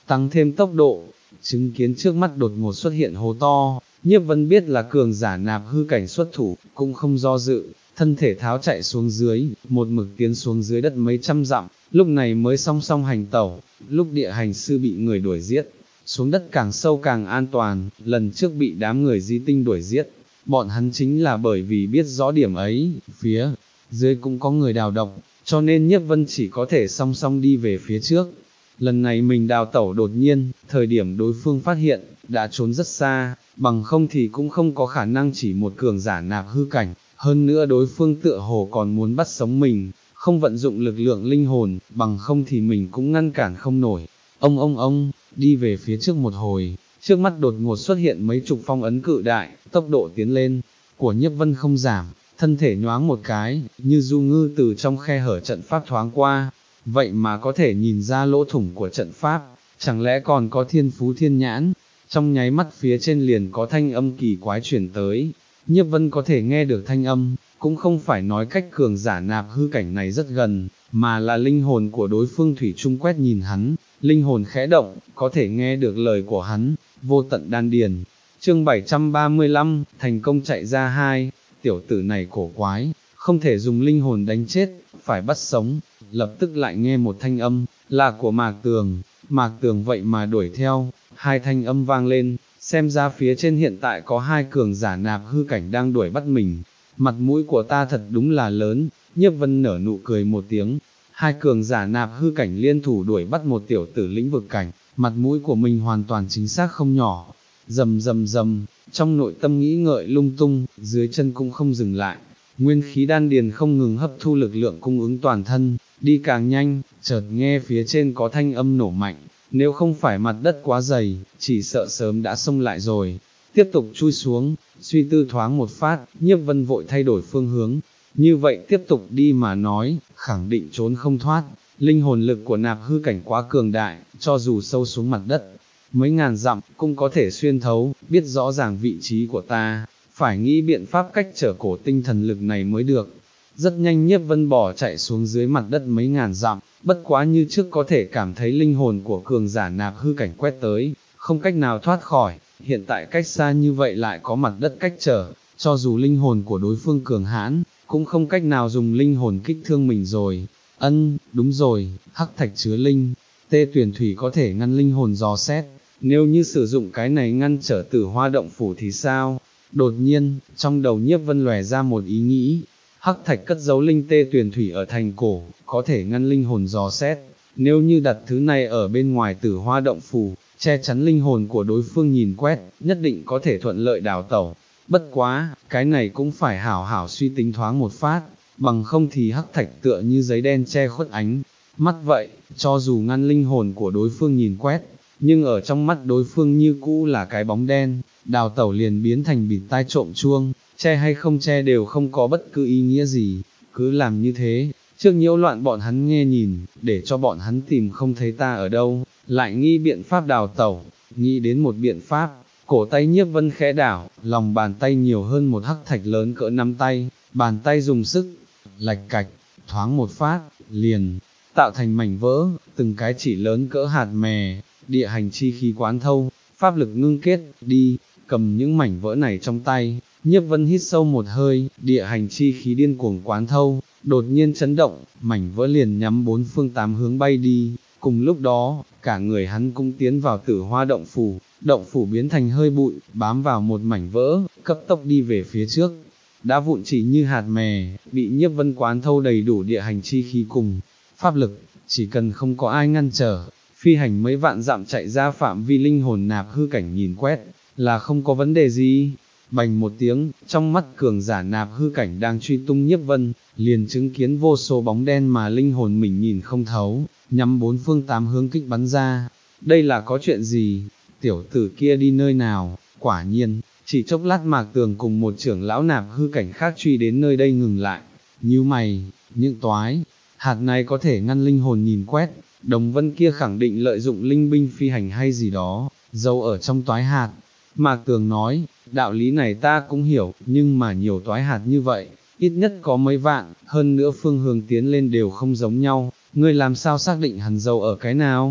S1: tăng thêm tốc độ, chứng kiến trước mắt đột ngột xuất hiện hố to, Nhiếp Vân biết là cường giả nạp hư cảnh xuất thủ, cũng không do dự, thân thể tháo chạy xuống dưới, một mực tiến xuống dưới đất mấy trăm dặm, lúc này mới song song hành tẩu, lúc địa hành sư bị người đuổi giết, xuống đất càng sâu càng an toàn, lần trước bị đám người di tinh đuổi giết, bọn hắn chính là bởi vì biết rõ điểm ấy, phía dưới cũng có người đào động, cho nên Nhiếp Vân chỉ có thể song song đi về phía trước. Lần này mình đào tẩu đột nhiên, thời điểm đối phương phát hiện, đã trốn rất xa, bằng không thì cũng không có khả năng chỉ một cường giả nạp hư cảnh, hơn nữa đối phương tựa hồ còn muốn bắt sống mình, không vận dụng lực lượng linh hồn, bằng không thì mình cũng ngăn cản không nổi. Ông ông ông, đi về phía trước một hồi, trước mắt đột ngột xuất hiện mấy chục phong ấn cự đại, tốc độ tiến lên, của Nhiếp Vân không giảm, thân thể nhoáng một cái, như du ngư từ trong khe hở trận pháp thoáng qua, vậy mà có thể nhìn ra lỗ thủng của trận pháp, chẳng lẽ còn có thiên phú thiên nhãn, trong nháy mắt phía trên liền có thanh âm kỳ quái chuyển tới, Nhiếp Vân có thể nghe được thanh âm, cũng không phải nói cách cường giả nạp hư cảnh này rất gần, mà là linh hồn của đối phương thủy chung quét nhìn hắn, linh hồn khẽ động, có thể nghe được lời của hắn, vô tận đan điền. Chương bảy trăm ba mươi lăm, thành công chạy ra hai, tiểu tử này cổ quái, không thể dùng linh hồn đánh chết, phải bắt sống, lập tức lại nghe một thanh âm, là của Mạc Tường, Mạc Tường vậy mà đuổi theo, hai thanh âm vang lên, xem ra phía trên hiện tại có hai cường giả nạp hư cảnh đang đuổi bắt mình, mặt mũi của ta thật đúng là lớn, Nhiếp Vân nở nụ cười một tiếng, hai cường giả nạp hư cảnh liên thủ đuổi bắt một tiểu tử lĩnh vực cảnh, mặt mũi của mình hoàn toàn chính xác không nhỏ, rầm rầm rầm, trong nội tâm nghĩ ngợi lung tung, dưới chân cũng không dừng lại, nguyên khí đan điền không ngừng hấp thu lực lượng cung ứng toàn thân, đi càng nhanh, chợt nghe phía trên có thanh âm nổ mạnh, nếu không phải mặt đất quá dày, chỉ sợ sớm đã xông lại rồi, tiếp tục chui xuống, suy tư thoáng một phát, Nhiếp Vân vội thay đổi phương hướng, như vậy tiếp tục đi mà nói, khẳng định trốn không thoát, linh hồn lực của nạp hư cảnh quá cường đại, cho dù sâu xuống mặt đất, mấy ngàn dặm, cũng có thể xuyên thấu, biết rõ ràng vị trí của ta, phải nghĩ biện pháp cách trở cổ tinh thần lực này mới được. Rất nhanh Nhiếp Vân bỏ chạy xuống dưới mặt đất mấy ngàn dặm, bất quá như trước có thể cảm thấy linh hồn của cường giả nạp hư cảnh quét tới, không cách nào thoát khỏi, hiện tại cách xa như vậy lại có mặt đất cách trở, cho dù linh hồn của đối phương cường hãn, cũng không cách nào dùng linh hồn kích thương mình rồi. Ân, đúng rồi, hắc thạch chứa linh, tê tuyển thủy có thể ngăn linh hồn dò xét, nếu như sử dụng cái này ngăn trở Tử Hoa động phủ thì sao? Đột nhiên, trong đầu Nhiếp Vân lòe ra một ý nghĩ, hắc thạch cất giấu linh tê tuyển thủy ở thành cổ, có thể ngăn linh hồn dò xét, nếu như đặt thứ này ở bên ngoài Tử Hoa động phủ, che chắn linh hồn của đối phương nhìn quét, nhất định có thể thuận lợi đào tẩu. Bất quá, cái này cũng phải hảo hảo suy tính thoáng một phát, bằng không thì hắc thạch tựa như giấy đen che khuất ánh mắt vậy, cho dù ngăn linh hồn của đối phương nhìn quét, nhưng ở trong mắt đối phương như cũ là cái bóng đen, đào tẩu liền biến thành bịt tai trộm chuông, che hay không che đều không có bất cứ ý nghĩa gì, cứ làm như thế, trước nhiễu loạn bọn hắn nghe nhìn, để cho bọn hắn tìm không thấy ta ở đâu, lại nghĩ biện pháp đào tẩu, nghĩ đến một biện pháp, cổ tay Nhiếp Vân khẽ đảo, lòng bàn tay nhiều hơn một hắc thạch lớn cỡ nắm tay, bàn tay dùng sức, lạch cạch, thoáng một phát, liền, tạo thành mảnh vỡ, từng cái chỉ lớn cỡ hạt mè, địa hành chi khí quán thâu, pháp lực ngưng kết, đi, cầm những mảnh vỡ này trong tay, Nhiếp Vân hít sâu một hơi, địa hành chi khí điên cuồng quán thâu, đột nhiên chấn động, mảnh vỡ liền nhắm bốn phương tám hướng bay đi, cùng lúc đó, cả người hắn cũng tiến vào Tử Hoa động phủ, động phủ biến thành hơi bụi, bám vào một mảnh vỡ, cấp tốc đi về phía trước, đã vụn chỉ như hạt mè, bị Nhiếp Vân quán thâu đầy đủ địa hành chi khí cùng pháp lực, chỉ cần không có ai ngăn trở, phi hành mấy vạn dặm chạy ra phạm vi linh hồn nạp hư cảnh nhìn quét, là không có vấn đề gì. Bành một tiếng, trong mắt cường giả nạp hư cảnh đang truy tung Nhiếp Vân, liền chứng kiến vô số bóng đen mà linh hồn mình nhìn không thấu, nhắm bốn phương tám hướng kích bắn ra. Đây là có chuyện gì? Tiểu tử kia đi nơi nào? Quả nhiên, chỉ chốc lát Mạc Tường cùng một trưởng lão nạp hư cảnh khác truy đến nơi đây ngừng lại. Nhíu mày, những toái, hạt này có thể ngăn linh hồn nhìn quét, Đồng Vân kia khẳng định lợi dụng linh binh phi hành hay gì đó, giấu ở trong toái hạt. Mạc Tường nói, đạo lý này ta cũng hiểu, nhưng mà nhiều toái hạt như vậy, ít nhất có mấy vạn, hơn nữa phương hướng tiến lên đều không giống nhau, ngươi làm sao xác định hắn giấu ở cái nào?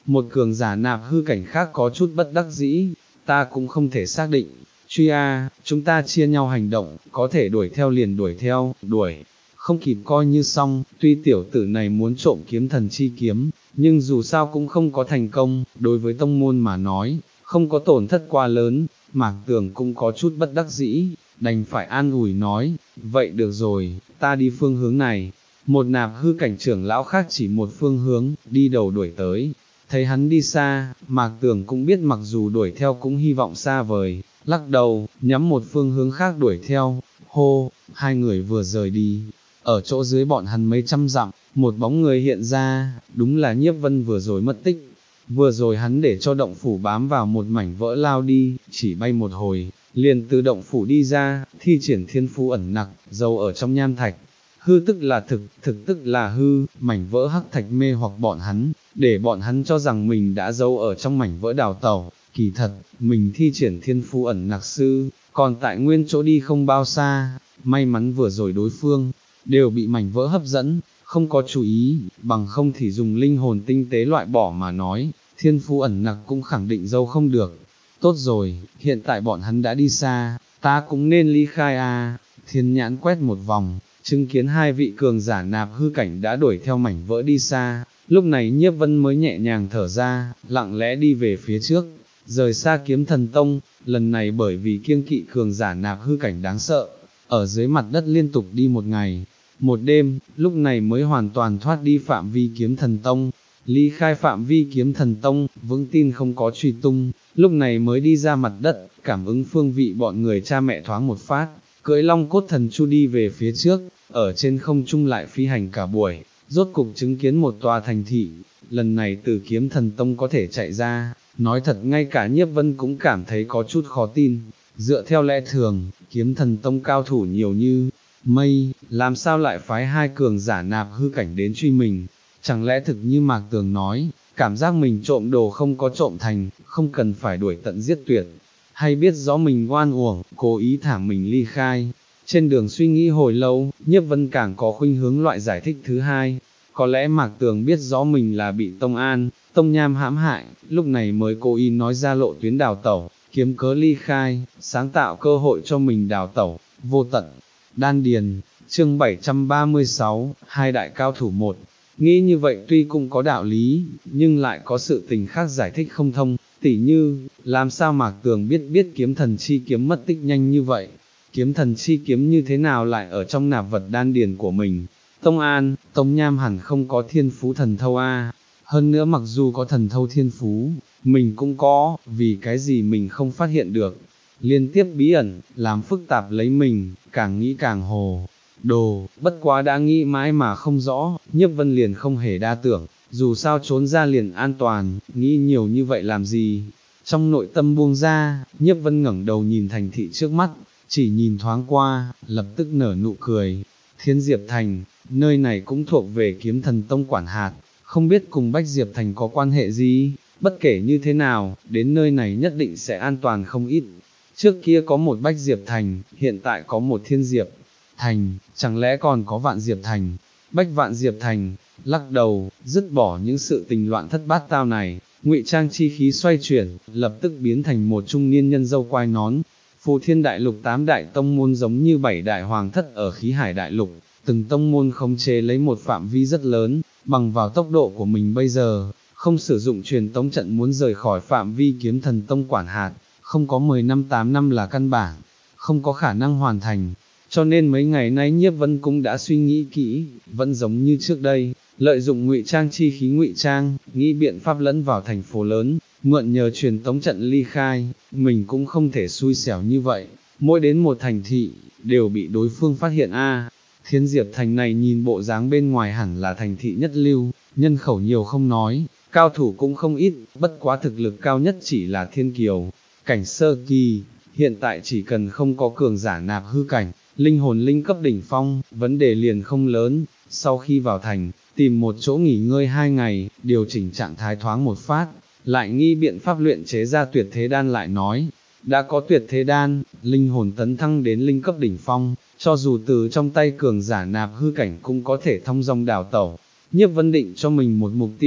S1: một cường giả nạp hư cảnh khác có chút bất đắc dĩ, ta cũng không thể xác định, truy a, chúng ta chia nhau hành động, có thể đuổi theo liền đuổi theo, đuổi, không kịp coi như xong, tuy tiểu tử này muốn trộm kiếm thần chi kiếm, nhưng dù sao cũng không có thành công, đối với tông môn mà nói, không có tổn thất quá lớn, Mạc Tường cũng có chút bất đắc dĩ, đành phải an ủi nói, vậy được rồi, ta đi phương hướng này. Một nạp hư cảnh trưởng lão khác chỉ một phương hướng, đi đầu đuổi tới, thấy hắn đi xa, Mạc Tường cũng biết mặc dù đuổi theo cũng hy vọng xa vời, lắc đầu, nhắm một phương hướng khác đuổi theo, hô, hai người vừa rời đi, ở chỗ dưới bọn hắn mấy trăm dặm, một bóng người hiện ra, đúng là Nhiếp Vân vừa rồi mất tích, vừa rồi hắn để cho động phủ bám vào một mảnh vỡ lao đi, chỉ bay một hồi, liền từ động phủ đi ra, thi triển thiên phú ẩn nặc, giấu ở trong nham thạch. Hư tức là thực, thực tức là hư, mảnh vỡ hắc thạch mê hoặc bọn hắn, để bọn hắn cho rằng mình đã giấu ở trong mảnh vỡ đào tẩu, kỳ thật, mình thi triển thiên phú ẩn nặc sư, còn tại nguyên chỗ đi không bao xa, may mắn vừa rồi đối phương, đều bị mảnh vỡ hấp dẫn, không có chú ý, bằng không thì dùng linh hồn tinh tế loại bỏ mà nói, thiên phú ẩn nặc cũng khẳng định giấu không được. Tốt rồi, hiện tại bọn hắn đã đi xa, ta cũng nên ly khai a. Thiên nhãn quét một vòng, chứng kiến hai vị cường giả nạp hư cảnh đã đuổi theo mảnh vỡ đi xa, lúc này Nhiếp Vân mới nhẹ nhàng thở ra, lặng lẽ đi về phía trước, rời xa Kiếm Thần Tông, lần này bởi vì kiêng kỵ cường giả nạp hư cảnh đáng sợ, ở dưới mặt đất liên tục đi một ngày, một đêm, lúc này mới hoàn toàn thoát đi phạm vi Kiếm Thần Tông, ly khai phạm vi Kiếm Thần Tông, vững tin không có truy tung, lúc này mới đi ra mặt đất, cảm ứng phương vị bọn người cha mẹ thoáng một phát, cưỡi long cốt thần chu đi về phía trước, ở trên không trung lại phi hành cả buổi, rốt cục chứng kiến một tòa thành thị, lần này từ Kiếm Thần Tông có thể chạy ra, nói thật ngay cả Nhiếp Vân cũng cảm thấy có chút khó tin, dựa theo lẽ thường, Kiếm Thần Tông cao thủ nhiều như mây, làm sao lại phái hai cường giả nạp hư cảnh đến truy mình, chẳng lẽ thực như Mạc Tường nói, cảm giác mình trộm đồ không có trộm thành, không cần phải đuổi tận giết tuyệt, hay biết rõ mình oan uổng, cố ý thả mình ly khai. Trên đường suy nghĩ hồi lâu, Nhiếp Vân càng có khuynh hướng loại giải thích thứ hai, có lẽ Mạc Tường biết rõ mình là bị Tông An, Tông Nham hãm hại, lúc này mới cố ý nói ra lộ tuyến đào tẩu, kiếm cớ ly khai, sáng tạo cơ hội cho mình đào tẩu, vô tận. Đan Điền, chương bảy trăm ba mươi sáu, hai đại cao thủ một. Nghĩ như vậy tuy cũng có đạo lý, nhưng lại có sự tình khác giải thích không thông, tỉ như, làm sao Mạc Tường biết biết kiếm thần chi kiếm mất tích nhanh như vậy, kiếm thần chi kiếm như thế nào lại ở trong nạp vật đan điền của mình, Tông An, Tông Nham hẳn không có thiên phú thần thâu a. Hơn nữa mặc dù có thần thâu thiên phú, mình cũng có, vì cái gì mình không phát hiện được, liên tiếp bí ẩn, làm phức tạp lấy mình, càng nghĩ càng hồ. Đồ, bất quá đã nghĩ mãi mà không rõ, Nhiếp Vân liền không hề đa tưởng, dù sao trốn ra liền an toàn, nghĩ nhiều như vậy làm gì. Trong nội tâm buông ra, Nhiếp Vân ngẩng đầu nhìn thành thị trước mắt, chỉ nhìn thoáng qua, lập tức nở nụ cười. Thiên Diệp Thành, nơi này cũng thuộc về Kiếm Thần Tông quản hạt, không biết cùng Bách Diệp Thành có quan hệ gì, bất kể như thế nào, đến nơi này nhất định sẽ an toàn không ít. Trước kia có một Bách Diệp Thành, hiện tại có một Thiên Diệp Thành, chẳng lẽ còn có Vạn Diệp Thành, Bách Vạn Diệp Thành, lắc đầu, dứt bỏ những sự tình loạn thất bát tao này, ngụy trang chi khí xoay chuyển, lập tức biến thành một trung niên nhân dâu quai nón. Phù Thiên Đại Lục tám đại tông môn giống như bảy đại hoàng thất ở khí hải đại lục, từng tông môn khống chế lấy một phạm vi rất lớn, bằng vào tốc độ của mình bây giờ, không sử dụng truyền tống trận muốn rời khỏi phạm vi Kiếm Thần Tông quản hạt, không có mười năm tám năm là căn bản, không có khả năng hoàn thành. Cho nên mấy ngày nay Nhiếp Vân cũng đã suy nghĩ kỹ, vẫn giống như trước đây, lợi dụng ngụy trang chi khí ngụy trang, nghĩ biện pháp lẫn vào thành phố lớn, mượn nhờ truyền tống trận ly khai, mình cũng không thể xui xẻo như vậy, mỗi đến một thành thị, đều bị đối phương phát hiện a. Thiên Diệp Thành này nhìn bộ dáng bên ngoài hẳn là thành thị nhất lưu, nhân khẩu nhiều không nói, cao thủ cũng không ít, bất quá thực lực cao nhất chỉ là Thiên Kiều, cảnh sơ kỳ, hiện tại chỉ cần không có cường giả nạp hư cảnh, linh hồn linh cấp đỉnh phong, vấn đề liền không lớn, sau khi vào thành, tìm một chỗ nghỉ ngơi hai ngày, điều chỉnh trạng thái thoáng một phát, lại nghi biện pháp luyện chế ra tuyệt thế đan lại nói, đã có tuyệt thế đan, linh hồn tấn thăng đến linh cấp đỉnh phong, cho dù từ trong tay cường giả nạp hư cảnh cũng có thể thông dong đào tẩu. Nhiếp Vân định cho mình một mục tiêu,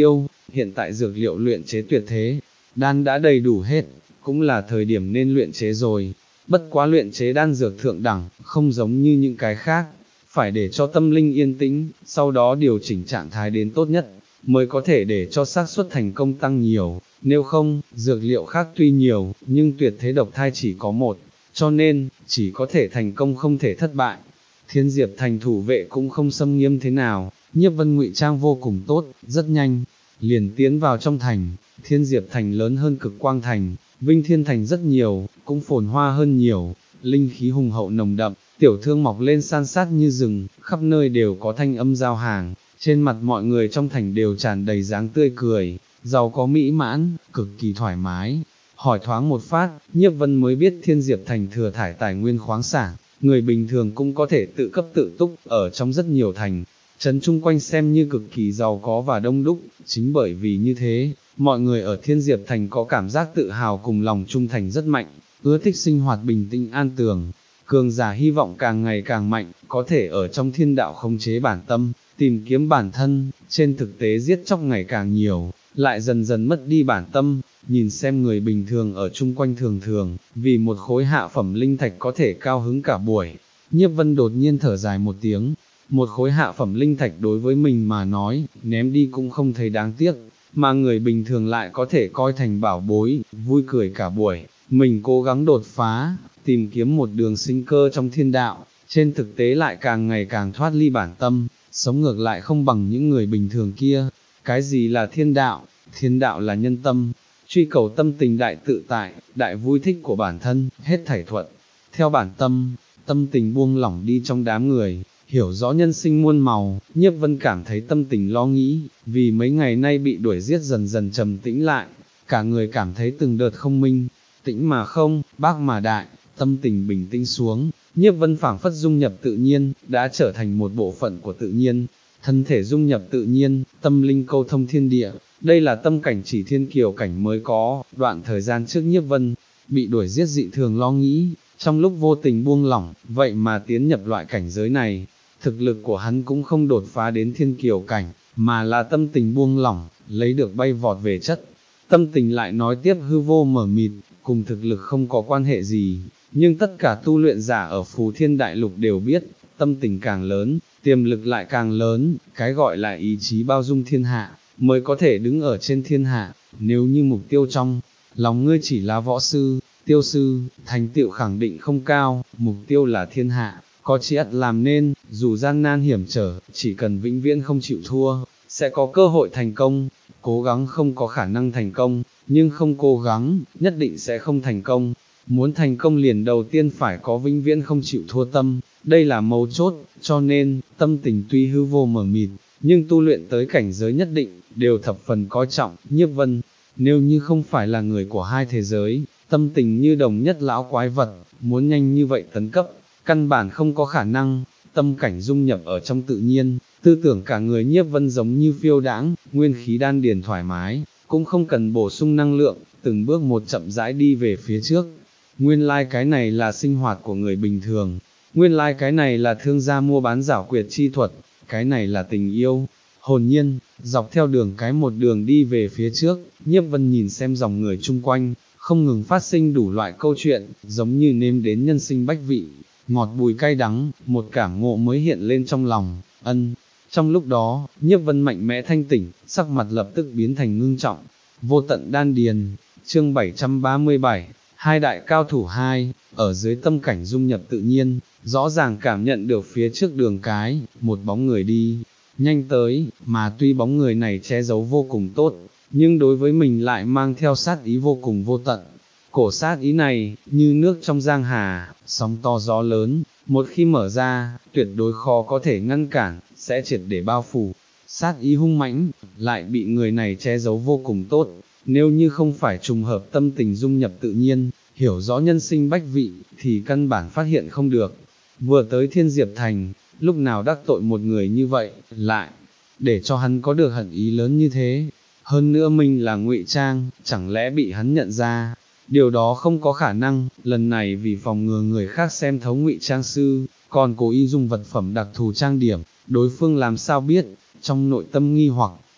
S1: hiện tại dược liệu luyện chế tuyệt thế, đan đã đầy đủ hết, cũng là thời điểm nên luyện chế rồi. Bất quá luyện chế đan dược thượng đẳng, không giống như những cái khác, phải để cho tâm linh yên tĩnh, sau đó điều chỉnh trạng thái đến tốt nhất, mới có thể để cho xác suất thành công tăng nhiều, nếu không, dược liệu khác tuy nhiều, nhưng tuyệt thế độc thai chỉ có một, cho nên, chỉ có thể thành công không thể thất bại. Thiên Diệp Thành thủ vệ cũng không xâm nghiêm thế nào, Nhiếp Vân ngụy trang vô cùng tốt, rất nhanh, liền tiến vào trong thành. Thiên Diệp Thành lớn hơn Cực Quang Thành, Vinh Thiên Thành rất nhiều, cũng phồn hoa hơn nhiều, linh khí hùng hậu nồng đậm, tiểu thương mọc lên san sát như rừng, khắp nơi đều có thanh âm giao hàng, trên mặt mọi người trong thành đều tràn đầy dáng tươi cười, giàu có mỹ mãn, cực kỳ thoải mái. Hỏi thoáng một phát, Nhiếp Vân mới biết Thiên Diệp Thành thừa thải tài nguyên khoáng sản, người bình thường cũng có thể tự cấp tự túc, ở trong rất nhiều thành, trấn chung quanh xem như cực kỳ giàu có và đông đúc, chính bởi vì như thế, mọi người ở Thiên Diệp Thành có cảm giác tự hào cùng lòng trung thành rất mạnh, ưa thích sinh hoạt bình tĩnh an tường. Cường giả hy vọng càng ngày càng mạnh, có thể ở trong thiên đạo khống chế bản tâm, tìm kiếm bản thân, trên thực tế giết chóc ngày càng nhiều, lại dần dần mất đi bản tâm, nhìn xem người bình thường ở chung quanh thường thường, vì một khối hạ phẩm linh thạch có thể cao hứng cả buổi. Nhiếp Vân đột nhiên thở dài một tiếng, một khối hạ phẩm linh thạch đối với mình mà nói, ném đi cũng không thấy đáng tiếc, mà người bình thường lại có thể coi thành bảo bối, vui cười cả buổi. Mình cố gắng đột phá, tìm kiếm một đường sinh cơ trong thiên đạo, trên thực tế lại càng ngày càng thoát ly bản tâm, sống ngược lại không bằng những người bình thường kia. Cái gì là thiên đạo? Thiên đạo là nhân tâm, truy cầu tâm tình đại tự tại, đại vui thích của bản thân, hết thảy thuận. Theo bản tâm, tâm tình buông lỏng đi trong đám người, hiểu rõ nhân sinh muôn màu, Nhiếp Vân cảm thấy tâm tình lo nghĩ, vì mấy ngày nay bị đuổi giết dần dần trầm tĩnh lại, cả người cảm thấy từng đợt không minh, tĩnh mà không, bác mà đại, tâm tình bình tĩnh xuống, Nhiếp Vân phảng phất dung nhập tự nhiên, đã trở thành một bộ phận của tự nhiên, thân thể dung nhập tự nhiên, tâm linh câu thông thiên địa, đây là tâm cảnh chỉ thiên kiều cảnh mới có. Đoạn thời gian trước Nhiếp Vân bị đuổi giết dị thường lo nghĩ, trong lúc vô tình buông lỏng, vậy mà tiến nhập loại cảnh giới này, thực lực của hắn cũng không đột phá đến thiên kiều cảnh, mà là tâm tình buông lỏng, lấy được bay vọt về chất. Tâm tình lại nói tiếp hư vô mở mịt, cùng thực lực không có quan hệ gì, nhưng tất cả tu luyện giả ở Phù Thiên Đại Lục đều biết, tâm tình càng lớn, tiềm lực lại càng lớn, cái gọi là ý chí bao dung thiên hạ, mới có thể đứng ở trên thiên hạ. Nếu như mục tiêu trong lòng ngươi chỉ là võ sư, tiêu sư, thành tựu khẳng định không cao, mục tiêu là thiên hạ, có chí ắt làm nên, dù gian nan hiểm trở, chỉ cần vĩnh viễn không chịu thua, sẽ có cơ hội thành công. Cố gắng không có khả năng thành công, nhưng không cố gắng, nhất định sẽ không thành công. Muốn thành công liền đầu tiên phải có vĩnh viễn không chịu thua tâm, đây là mấu chốt, cho nên, tâm tình tuy hư vô mờ mịt, nhưng tu luyện tới cảnh giới nhất định, đều thập phần coi trọng. Nhiếp Vân, nếu như không phải là người của hai thế giới, tâm tình như đồng nhất lão quái vật, muốn nhanh như vậy tấn cấp, căn bản không có khả năng. Tâm cảnh dung nhập ở trong tự nhiên, tư tưởng cả người Nhiếp Vân giống như phiêu đãng, nguyên khí đan điền thoải mái, cũng không cần bổ sung năng lượng, từng bước một chậm rãi đi về phía trước. Nguyên lai like cái này là sinh hoạt của người bình thường, nguyên lai like cái này là thương gia mua bán giảo quyệt chi thuật, cái này là tình yêu. Hồn nhiên, dọc theo đường cái một đường đi về phía trước, Nhiếp Vân nhìn xem dòng người chung quanh, không ngừng phát sinh đủ loại câu chuyện, giống như nêm đến nhân sinh bách vị, ngọt bùi cay đắng, một cảm ngộ mới hiện lên trong lòng. Ân, trong lúc đó, Nhiếp Vân mạnh mẽ thanh tỉnh, sắc mặt lập tức biến thành ngưng trọng. Vô tận đan điền, chương bảy trăm ba mươi bảy, hai đại cao thủ hai, ở dưới tâm cảnh dung nhập tự nhiên, rõ ràng cảm nhận được phía trước đường cái, một bóng người đi nhanh tới, mà tuy bóng người này che giấu vô cùng tốt, nhưng đối với mình lại mang theo sát ý vô cùng vô tận. Cổ sát ý này, như nước trong giang hà, sóng to gió lớn, một khi mở ra, tuyệt đối khó có thể ngăn cản, sẽ triệt để bao phủ. Sát ý hung mãnh, lại bị người này che giấu vô cùng tốt, nếu như không phải trùng hợp tâm tình dung nhập tự nhiên, hiểu rõ nhân sinh bách vị, thì căn bản phát hiện không được. Vừa tới Thiên Diệp Thành, lúc nào đắc tội một người như vậy, lại để cho hắn có được hận ý lớn như thế. Hơn nữa mình là ngụy trang, chẳng lẽ bị hắn nhận ra? Điều đó không có khả năng. Lần này vì phòng ngừa người khác xem thấu ngụy trang sư, còn cố ý dùng vật phẩm đặc thù trang điểm, đối phương làm sao biết? Trong nội tâm nghi hoặc,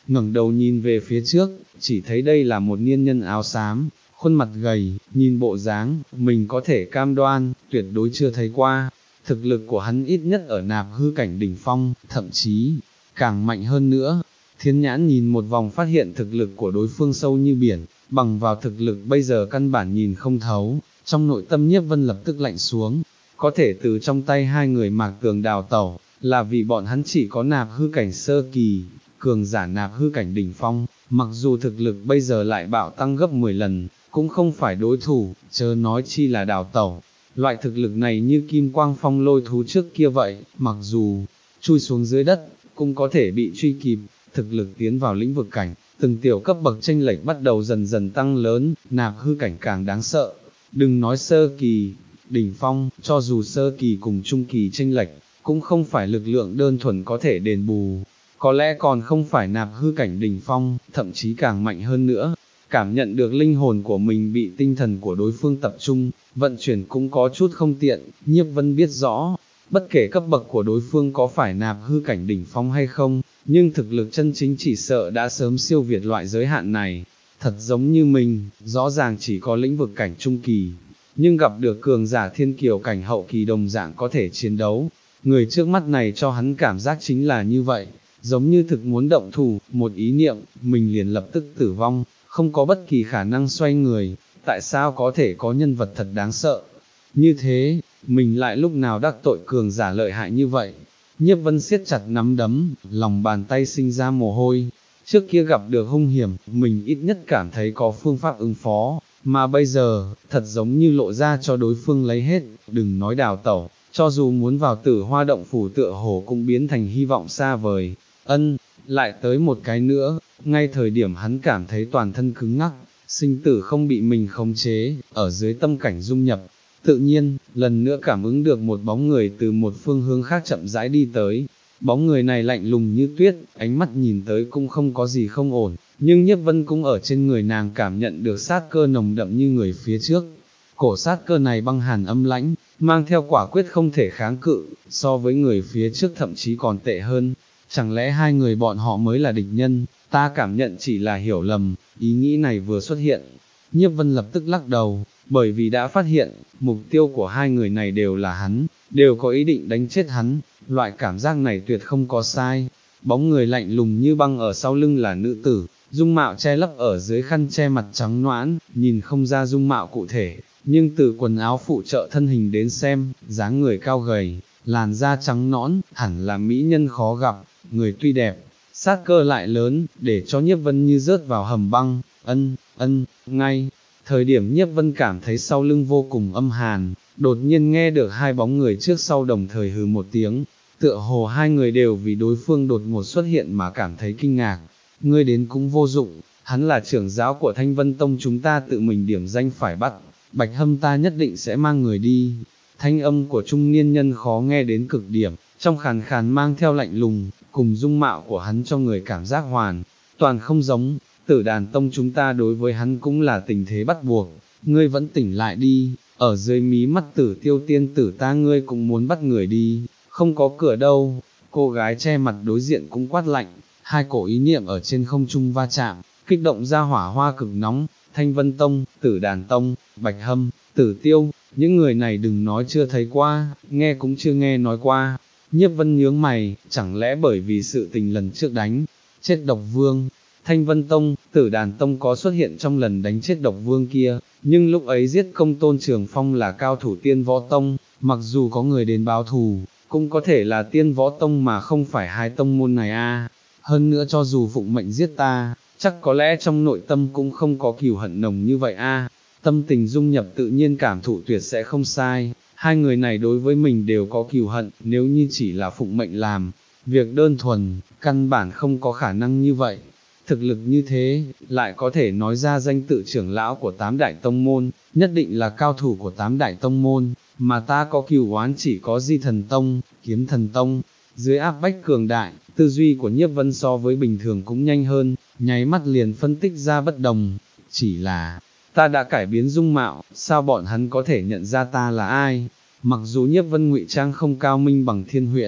S1: ngẩng đầu nhìn về phía trước, chỉ thấy đây là một niên nhân áo xám, khuôn mặt gầy, nhìn bộ dáng, mình có thể cam đoan, tuyệt đối chưa thấy qua. Thực lực của hắn ít nhất ở nạp hư cảnh đỉnh phong, thậm chí, càng mạnh hơn nữa. Thiên nhãn nhìn một vòng phát hiện thực lực của đối phương sâu như biển, bằng vào thực lực bây giờ căn bản nhìn không thấu, trong nội tâm Nhiếp Vân lập tức lạnh xuống, có thể từ trong tay hai người Mạc Tường đào tẩu, là vì bọn hắn chỉ có nạp hư cảnh sơ kỳ, cường giả nạp hư cảnh đỉnh phong, mặc dù thực lực bây giờ lại bạo tăng gấp mười lần, cũng không phải đối thủ, chớ nói chi là đào tẩu. Loại thực lực này như kim quang phong lôi thú trước kia vậy, mặc dù chui xuống dưới đất, cũng có thể bị truy kịp, thực lực tiến vào lĩnh vực cảnh, từng tiểu cấp bậc chênh lệch bắt đầu dần dần tăng lớn, nạp hư cảnh càng đáng sợ. Đừng nói sơ kỳ, đỉnh phong, cho dù sơ kỳ cùng trung kỳ chênh lệch, cũng không phải lực lượng đơn thuần có thể đền bù, có lẽ còn không phải nạp hư cảnh đỉnh phong, thậm chí càng mạnh hơn nữa. Cảm nhận được linh hồn của mình bị tinh thần của đối phương tập trung, vận chuyển cũng có chút không tiện, Nhiếp Vân biết rõ, bất kể cấp bậc của đối phương có phải nạp hư cảnh đỉnh phong hay không, nhưng thực lực chân chính chỉ sợ đã sớm siêu việt loại giới hạn này. Thật giống như mình, rõ ràng chỉ có lĩnh vực cảnh trung kỳ, nhưng gặp được cường giả thiên kiều cảnh hậu kỳ đồng dạng có thể chiến đấu. Người trước mắt này cho hắn cảm giác chính là như vậy, giống như thực muốn động thủ, một ý niệm, mình liền lập tức tử vong, không có bất kỳ khả năng xoay người. Tại sao có thể có nhân vật thật đáng sợ như thế, mình lại lúc nào đắc tội cường giả lợi hại như vậy? Nhiếp Vân siết chặt nắm đấm, lòng bàn tay sinh ra mồ hôi. Trước kia gặp được hung hiểm, mình ít nhất cảm thấy có phương pháp ứng phó, mà bây giờ, thật giống như lộ ra cho đối phương lấy hết, đừng nói đào tẩu, cho dù muốn vào Tử Hoa động phủ tựa hồ cũng biến thành hy vọng xa vời. Ân, lại tới một cái nữa, ngay thời điểm hắn cảm thấy toàn thân cứng ngắc, sinh tử không bị mình khống chế, ở dưới tâm cảnh dung nhập. Tự nhiên, lần nữa cảm ứng được một bóng người từ một phương hướng khác chậm rãi đi tới. Bóng người này lạnh lùng như tuyết, ánh mắt nhìn tới cũng không có gì không ổn, nhưng Nhiếp Vân cũng ở trên người nàng cảm nhận được sát cơ nồng đậm như người phía trước. Cổ sát cơ này băng hàn âm lãnh, mang theo quả quyết không thể kháng cự, so với người phía trước thậm chí còn tệ hơn. Chẳng lẽ hai người bọn họ mới là địch nhân, ta cảm nhận chỉ là hiểu lầm. Ý nghĩ này vừa xuất hiện, Nhiếp Vân lập tức lắc đầu, bởi vì đã phát hiện, mục tiêu của hai người này đều là hắn, đều có ý định đánh chết hắn, loại cảm giác này tuyệt không có sai. Bóng người lạnh lùng như băng ở sau lưng là nữ tử, dung mạo che lấp ở dưới khăn che mặt trắng noãn, nhìn không ra dung mạo cụ thể, nhưng từ quần áo phụ trợ thân hình đến xem, dáng người cao gầy, làn da trắng nõn, hẳn là mỹ nhân khó gặp, người tuy đẹp, sát cơ lại lớn, để cho Nhiếp Vân như rớt vào hầm băng. Ân, ân, ngay, thời điểm Nhiếp Vân cảm thấy sau lưng vô cùng âm hàn, đột nhiên nghe được hai bóng người trước sau đồng thời hừ một tiếng, tựa hồ hai người đều vì đối phương đột ngột xuất hiện mà cảm thấy kinh ngạc. Ngươi đến cũng vô dụng, hắn là trưởng giáo của Thanh Vân Tông, chúng ta tự mình điểm danh phải bắt, Bạch Hâm ta nhất định sẽ mang người đi. Thanh âm của trung niên nhân khó nghe đến cực điểm, trong khàn khàn mang theo lạnh lùng, cùng dung mạo của hắn cho người cảm giác hoàn toàn không giống. Tử Đàn Tông chúng ta đối với hắn cũng là tình thế bắt buộc, ngươi vẫn tỉnh lại đi, ở dưới mí mắt Tử Tiêu tiên tử ta ngươi cũng muốn bắt người đi, không có cửa đâu. Cô gái che mặt đối diện cũng quát lạnh, hai cổ ý niệm ở trên không trung va chạm, kích động ra hỏa hoa cực nóng. Thanh Vân Tông, Tử Đàn Tông, Bạch Hâm, Tử Tiêu, những người này đừng nói chưa thấy qua, nghe cũng chưa nghe nói qua. Nhiếp Vân nhướng mày, chẳng lẽ bởi vì sự tình lần trước đánh chết Độc Vương, Thanh Vân Tông, Tử Đàn Tông có xuất hiện trong lần đánh chết Độc Vương kia, nhưng lúc ấy giết Công Tôn Trường Phong là cao thủ Tiên Võ Tông, mặc dù có người đến báo thù, cũng có thể là Tiên Võ Tông mà không phải hai tông môn này a. Hơn nữa cho dù phụng mệnh giết ta, chắc có lẽ trong nội tâm cũng không có cừu hận nồng như vậy a. Tâm tình dung nhập tự nhiên cảm thụ tuyệt sẽ không sai, hai người này đối với mình đều có cừu hận, nếu như chỉ là phụng mệnh làm việc đơn thuần, căn bản không có khả năng như vậy. Thực lực như thế, lại có thể nói ra danh tự trưởng lão của tám đại tông môn, nhất định là cao thủ của tám đại tông môn, mà ta có cừu oán chỉ có Di Thần Tông, Kiếm Thần Tông. Dưới áp bách cường đại, tư duy của Nhiếp Vân so với bình thường cũng nhanh hơn, nháy mắt liền phân tích ra bất đồng. Chỉ là, ta đã cải biến dung mạo, sao bọn hắn có thể nhận ra ta là ai? Mặc dù Nhiếp Vân ngụy trang không cao minh bằng Thiên Huyễn,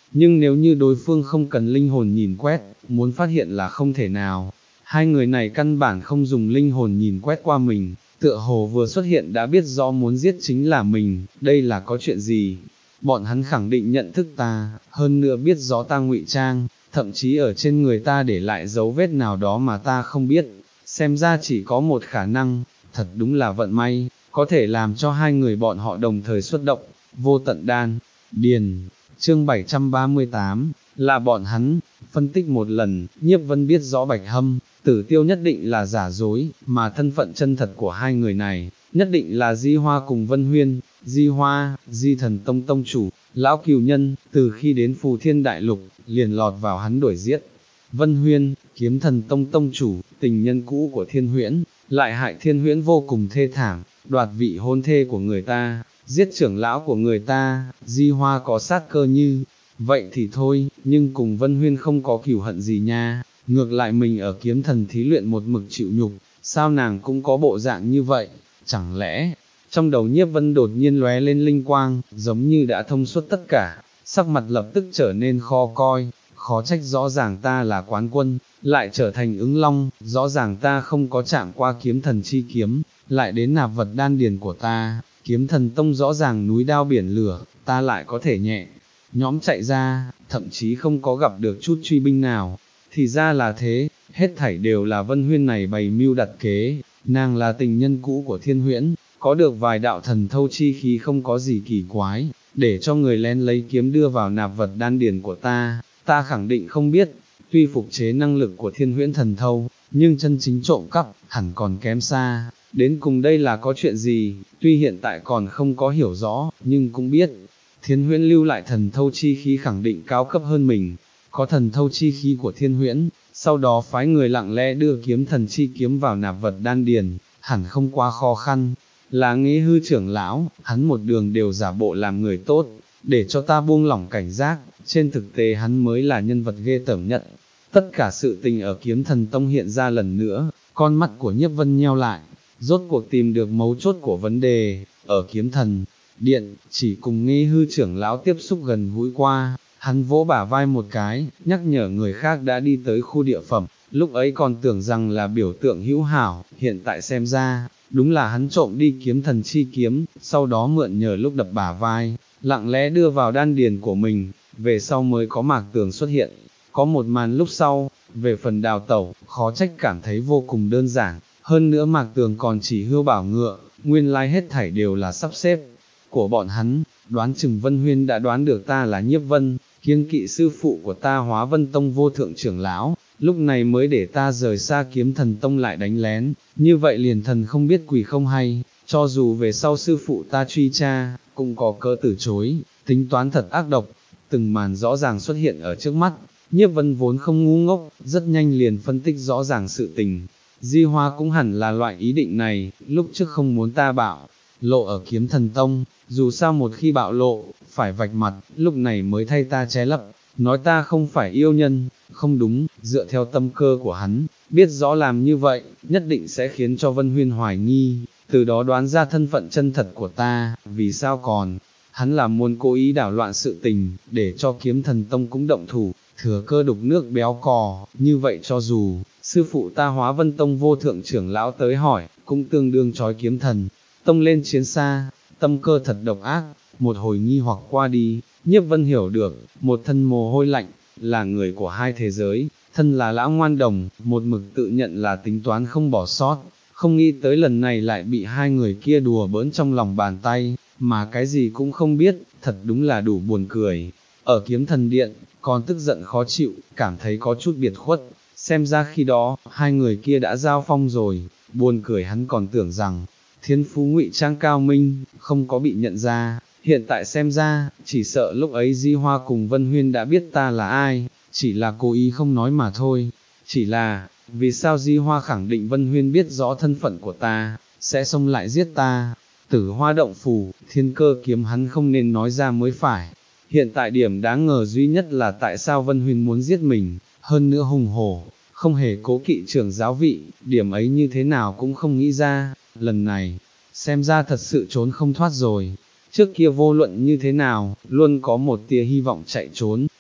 S1: nhưng nếu như đối phương không cần linh hồn nhìn quét, muốn phát hiện là không thể nào. Hai người này căn bản không dùng linh hồn nhìn quét qua mình, tựa hồ vừa xuất hiện đã biết rõ muốn giết chính là mình, đây là có chuyện gì? Bọn hắn khẳng định nhận thức ta, hơn nữa biết rõ ta ngụy trang, thậm chí ở trên người ta để lại dấu vết nào đó mà ta không biết, xem ra chỉ có một khả năng, thật đúng là vận may, có thể làm cho hai người bọn họ đồng thời xuất động, vô tận đan, điền, chương bảy trăm ba mươi tám, là bọn hắn, phân tích một lần, Nhiếp Vân biết rõ Bạch Hâm, Tử Tiêu nhất định là giả dối, mà thân phận chân thật của hai người này, nhất định là Di Hoa cùng Vân Huyên. Di Hoa, Di Thần Tông Tông chủ, lão cừu nhân, từ khi đến Phù Thiên Đại Lục, liền lọt vào hắn đuổi giết. Vân Huyên, Kiếm Thần Tông Tông chủ, tình nhân cũ của Thiên Huyễn, lại hại Thiên Huyễn vô cùng thê thảm, đoạt vị hôn thê của người ta, giết trưởng lão của người ta. Di Hoa có sát cơ như vậy thì thôi, nhưng cùng Vân Huyên không có cửu hận gì nha, ngược lại mình ở Kiếm Thần thí luyện một mực chịu nhục, sao nàng cũng có bộ dạng như vậy, chẳng lẽ... Trong đầu Nhiếp Vân đột nhiên lóe lên linh quang, giống như đã thông suốt tất cả, sắc mặt lập tức trở nên khó coi, khó trách rõ ràng ta là quán quân, lại trở thành ứng long, rõ ràng ta không có chạm qua kiếm thần chi kiếm, lại đến nạp vật đan điền của ta, Kiếm Thần Tông rõ ràng núi đao biển lửa, ta lại có thể nhẹ, nhõm chạy ra, thậm chí không có gặp được chút truy binh nào, thì ra là thế, hết thảy đều là Vân Huyên này bày mưu đặt kế, nàng là tình nhân cũ của Thiên Huyễn. Có được vài đạo thần thâu chi khí không có gì kỳ quái, để cho người lén lấy kiếm đưa vào nạp vật đan điền của ta, ta khẳng định không biết, tuy phục chế năng lực của Thiên Huyễn thần thâu, nhưng chân chính trộm cắp, hẳn còn kém xa, đến cùng đây là có chuyện gì, tuy hiện tại còn không có hiểu rõ, nhưng cũng biết, Thiên Huyễn lưu lại thần thâu chi khí khẳng định cao cấp hơn mình, có thần thâu chi khí của Thiên Huyễn, sau đó phái người lặng lẽ đưa kiếm thần chi kiếm vào nạp vật đan điền, hẳn không quá khó khăn. Là Nghê Hư trưởng lão, hắn một đường đều giả bộ làm người tốt, để cho ta buông lỏng cảnh giác, trên thực tế hắn mới là nhân vật ghê tởm nhất. Tất cả sự tình ở Kiếm Thần Tông hiện ra lần nữa, con mắt của Nhiếp Vân nheo lại, rốt cuộc tìm được mấu chốt của vấn đề, ở Kiếm Thần Điện, chỉ cùng Nghê Hư trưởng lão tiếp xúc gần gũi qua, hắn vỗ bả vai một cái, nhắc nhở người khác đã đi tới khu địa phẩm, lúc ấy còn tưởng rằng là biểu tượng hữu hảo, hiện tại xem ra, đúng là hắn trộm đi kiếm thần chi kiếm, sau đó mượn nhờ lúc đập bả vai, lặng lẽ đưa vào đan điền của mình, về sau mới có Mạc Tường xuất hiện. Có một màn lúc sau, về phần đào tẩu, khó trách cảm thấy vô cùng đơn giản, hơn nữa Mạc Tường còn chỉ hưu bảo ngựa, nguyên lai hết thảy đều là sắp xếp của bọn hắn, đoán chừng Vân Huyên đã đoán được ta là Nhiếp Vân, kiêng kỵ sư phụ của ta Hóa Vân Tông vô thượng trưởng lão, lúc này mới để ta rời xa Kiếm Thần Tông lại đánh lén, như vậy liền thần không biết quỷ không hay, cho dù về sau sư phụ ta truy tra, cũng có cớ từ chối, tính toán thật ác độc, từng màn rõ ràng xuất hiện ở trước mắt, Nhiếp Vân vốn không ngu ngốc, rất nhanh liền phân tích rõ ràng sự tình, Di Hoa cũng hẳn là loại ý định này, lúc trước không muốn ta bạo lộ ở Kiếm Thần Tông, dù sao một khi bạo lộ, phải vạch mặt, lúc này mới thay ta che lấp, nói ta không phải yêu nhân, không đúng, dựa theo tâm cơ của hắn, biết rõ làm như vậy, nhất định sẽ khiến cho Vân Huyên hoài nghi, từ đó đoán ra thân phận chân thật của ta, vì sao còn, hắn là muốn cố ý đảo loạn sự tình, để cho Kiếm Thần Tông cũng động thủ, thừa cơ đục nước béo cò, như vậy cho dù, sư phụ ta Hóa Vân Tông vô thượng trưởng lão tới hỏi, cũng tương đương trói Kiếm Thần Tông lên chiến xa, tâm cơ thật độc ác, một hồi nghi hoặc qua đi, Nhiếp Vân hiểu được, một thân mồ hôi lạnh, là người của hai thế giới, thân là lão ngoan đồng, một mực tự nhận là tính toán không bỏ sót, không nghĩ tới lần này lại bị hai người kia đùa bỡn trong lòng bàn tay, mà cái gì cũng không biết, thật đúng là đủ buồn cười. Ở Kiếm Thần Điện, còn tức giận khó chịu, cảm thấy có chút biệt khuất, xem ra khi đó, hai người kia đã giao phong rồi, buồn cười hắn còn tưởng rằng, thiên phú ngụy trang cao minh, không có bị nhận ra, hiện tại xem ra, chỉ sợ lúc ấy Di Hoa cùng Vân Huyên đã biết ta là ai, chỉ là cố ý không nói mà thôi, chỉ là, vì sao Di Hoa khẳng định Vân Huyên biết rõ thân phận của ta, sẽ xông lại giết ta, Tử Hoa động phủ, thiên cơ kiếm hắn không nên nói ra mới phải, hiện tại điểm đáng ngờ duy nhất là tại sao Vân Huyên muốn giết mình, hơn nữa hùng hổ, không hề cố kỵ trưởng giáo vị, điểm ấy như thế nào cũng không nghĩ ra, lần này, xem ra thật sự trốn không thoát rồi, trước kia vô luận như thế nào, luôn có một tia hy vọng chạy trốn,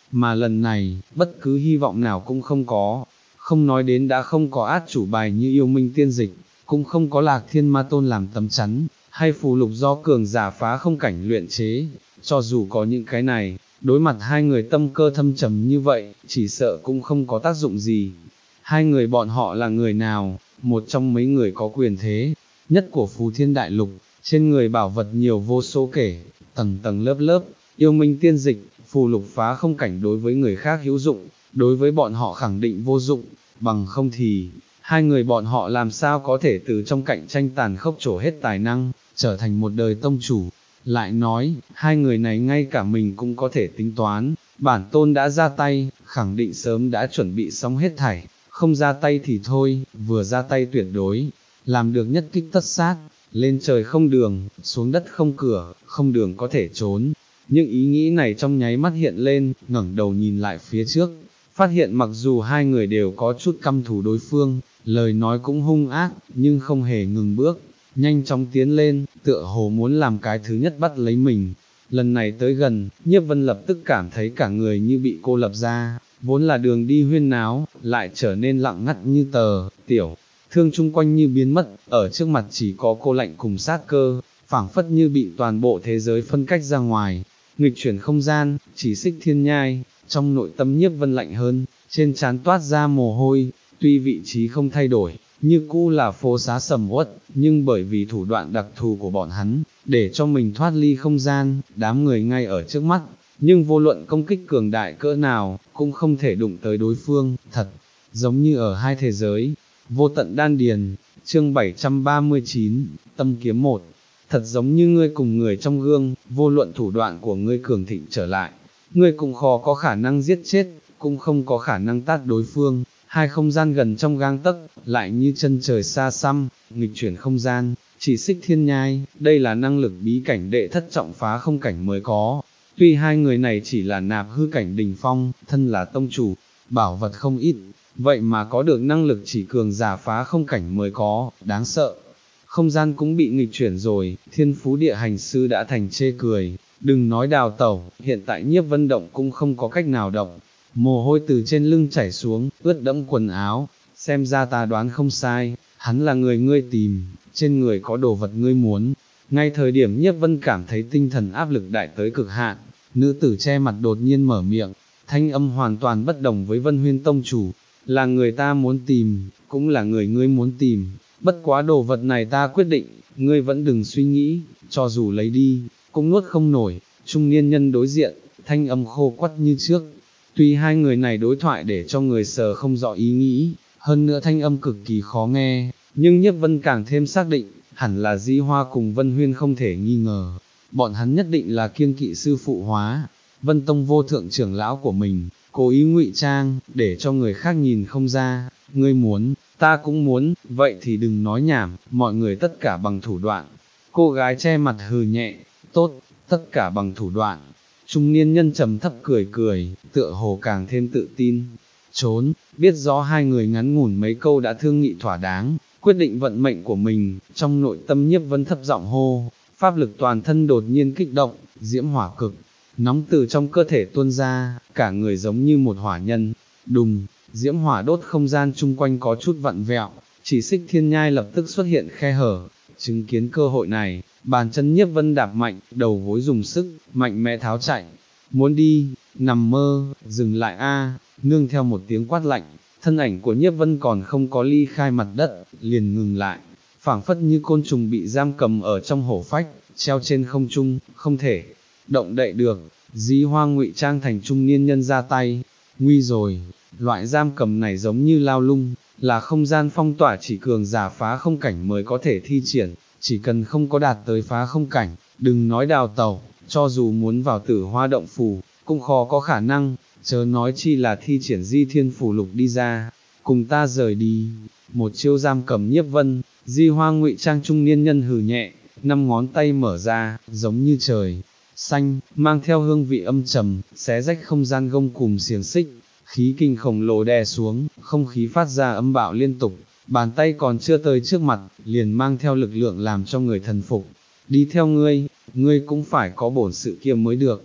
S1: mà lần này, bất cứ hy vọng nào cũng không có, không nói đến đã không có át chủ bài như yêu minh tiên dịch, cũng không có lạc thiên ma tôn làm tấm chắn, hay phù lục do cường giả phá không cảnh luyện chế, cho dù có những cái này, đối mặt hai người tâm cơ thâm trầm như vậy, chỉ sợ cũng không có tác dụng gì. Hai người bọn họ là người nào, một trong mấy người có quyền thế nhất của Phù Thiên Đại Lục, trên người bảo vật nhiều vô số kể, tầng tầng lớp lớp, yêu minh tiên dịch, phù lục phá không cảnh đối với người khác hữu dụng, đối với bọn họ khẳng định vô dụng, bằng không thì, hai người bọn họ làm sao có thể từ trong cạnh tranh tàn khốc trổ hết tài năng, trở thành một đời tông chủ. Lại nói, hai người này ngay cả mình cũng có thể tính toán, bản tôn đã ra tay, khẳng định sớm đã chuẩn bị xong hết thảy, không ra tay thì thôi, vừa ra tay tuyệt đối, làm được nhất kích tất sát, lên trời không đường, xuống đất không cửa, không đường có thể trốn. Những ý nghĩ này trong nháy mắt hiện lên, ngẩng đầu nhìn lại phía trước, phát hiện mặc dù hai người đều có chút căm thù đối phương, lời nói cũng hung ác, nhưng không hề ngừng bước, nhanh chóng tiến lên, tựa hồ muốn làm cái thứ nhất bắt lấy mình. Lần này tới gần, Nhiếp Vân lập tức cảm thấy cả người như bị cô lập ra, vốn là đường đi huyên náo, lại trở nên lặng ngắt như tờ, tiểu thương chung quanh như biến mất, ở trước mặt chỉ có cô lạnh cùng sát cơ, phảng phất như bị toàn bộ thế giới phân cách ra ngoài. Nghịch chuyển không gian, chỉ xích thiên nhai, trong nội tâm Nhiếp Vân lạnh hơn, trên trán toát ra mồ hôi, tuy vị trí không thay đổi, như cũ là phố xá sầm uất, nhưng bởi vì thủ đoạn đặc thù của bọn hắn, để cho mình thoát ly không gian, đám người ngay ở trước mắt, nhưng vô luận công kích cường đại cỡ nào, cũng không thể đụng tới đối phương, thật, giống như ở hai thế giới. Vô tận đan điền, chương bảy trăm ba mươi chín, tâm kiếm một, thật giống như ngươi cùng người trong gương, vô luận thủ đoạn của ngươi cường thịnh trở lại, ngươi cũng khó có khả năng giết chết, cũng không có khả năng tát đối phương. Hai không gian gần trong gang tấc, lại như chân trời xa xăm, nghịch chuyển không gian, chỉ xích thiên nhai, đây là năng lực bí cảnh đệ thất trọng phá không cảnh mới có. Tuy hai người này chỉ là nạp hư cảnh đỉnh phong, thân là tông chủ, bảo vật không ít, vậy mà có được năng lực chỉ cường giả phá không cảnh mới có, đáng sợ. Không gian cũng bị nghịch chuyển rồi, thiên phú địa hành sư đã thành chê cười, đừng nói đào tẩu, hiện tại Nhiếp Vân động cũng không có cách nào động. Mồ hôi từ trên lưng chảy xuống, ướt đẫm quần áo, xem ra ta đoán không sai, hắn là người ngươi tìm, trên người có đồ vật ngươi muốn. Ngay thời điểm Nhiếp Vân cảm thấy tinh thần áp lực đại tới cực hạn, nữ tử che mặt đột nhiên mở miệng, thanh âm hoàn toàn bất đồng với Vân Huyên tông chủ, là người ta muốn tìm, cũng là người ngươi muốn tìm, bất quá đồ vật này ta quyết định, ngươi vẫn đừng suy nghĩ, cho dù lấy đi, cũng nuốt không nổi. Trung niên nhân đối diện, thanh âm khô quắt như trước. Tuy hai người này đối thoại để cho người sờ không rõ ý nghĩ, hơn nữa thanh âm cực kỳ khó nghe, nhưng Nhiếp Vân càng thêm xác định, hẳn là Di Hoa cùng Vân Huyên không thể nghi ngờ, bọn hắn nhất định là kiêng kỵ sư phụ hóa, Vân Tông vô thượng trưởng lão của mình, cố ý ngụy trang, để cho người khác nhìn không ra, ngươi muốn, ta cũng muốn, vậy thì đừng nói nhảm, mọi người tất cả bằng thủ đoạn. Cô gái che mặt hừ nhẹ, tốt, tất cả bằng thủ đoạn. Trung niên nhân trầm thấp cười cười, tựa hồ càng thêm tự tin. Trốn, biết rõ hai người ngắn ngủn mấy câu đã thương nghị thỏa đáng, quyết định vận mệnh của mình, trong nội tâm Nhiếp Vân thấp giọng hô, pháp lực toàn thân đột nhiên kích động, diễm hỏa cực, nóng từ trong cơ thể tuôn ra, cả người giống như một hỏa nhân, đùng, diễm hỏa đốt không gian chung quanh có chút vặn vẹo, chỉ xích thiên nhai lập tức xuất hiện khe hở. Chứng kiến cơ hội này, bàn chân Nhiếp Vân đạp mạnh, đầu gối dùng sức, mạnh mẽ tháo chạy, muốn đi, nằm mơ, dừng lại a, nương theo một tiếng quát lạnh, thân ảnh của Nhiếp Vân còn không có ly khai mặt đất, liền ngừng lại, phảng phất như côn trùng bị giam cầm ở trong hổ phách, treo trên không trung, không thể động đậy được. Dĩ Hoa ngụy trang thành trung niên nhân ra tay, nguy rồi, loại giam cầm này giống như lao lung, là không gian phong tỏa chỉ cường giả phá không cảnh mới có thể thi triển, chỉ cần không có đạt tới phá không cảnh, đừng nói đào tẩu, cho dù muốn vào Tử Hoa động phủ, cũng khó có khả năng, chớ nói chi là thi triển di thiên phủ lục đi ra, cùng ta rời đi. Một chiêu giam cầm Nhiếp Vân, Di Hoa ngụy trang trung niên nhân hừ nhẹ, năm ngón tay mở ra, giống như trời xanh, mang theo hương vị âm trầm, xé rách không gian gông cùm xiềng xích, khí kinh khổng lồ đè xuống, không khí phát ra âm bạo liên tục, bàn tay còn chưa tới trước mặt, liền mang theo lực lượng làm cho người thần phục. Đi theo ngươi, ngươi cũng phải có bổn sự kia mới được.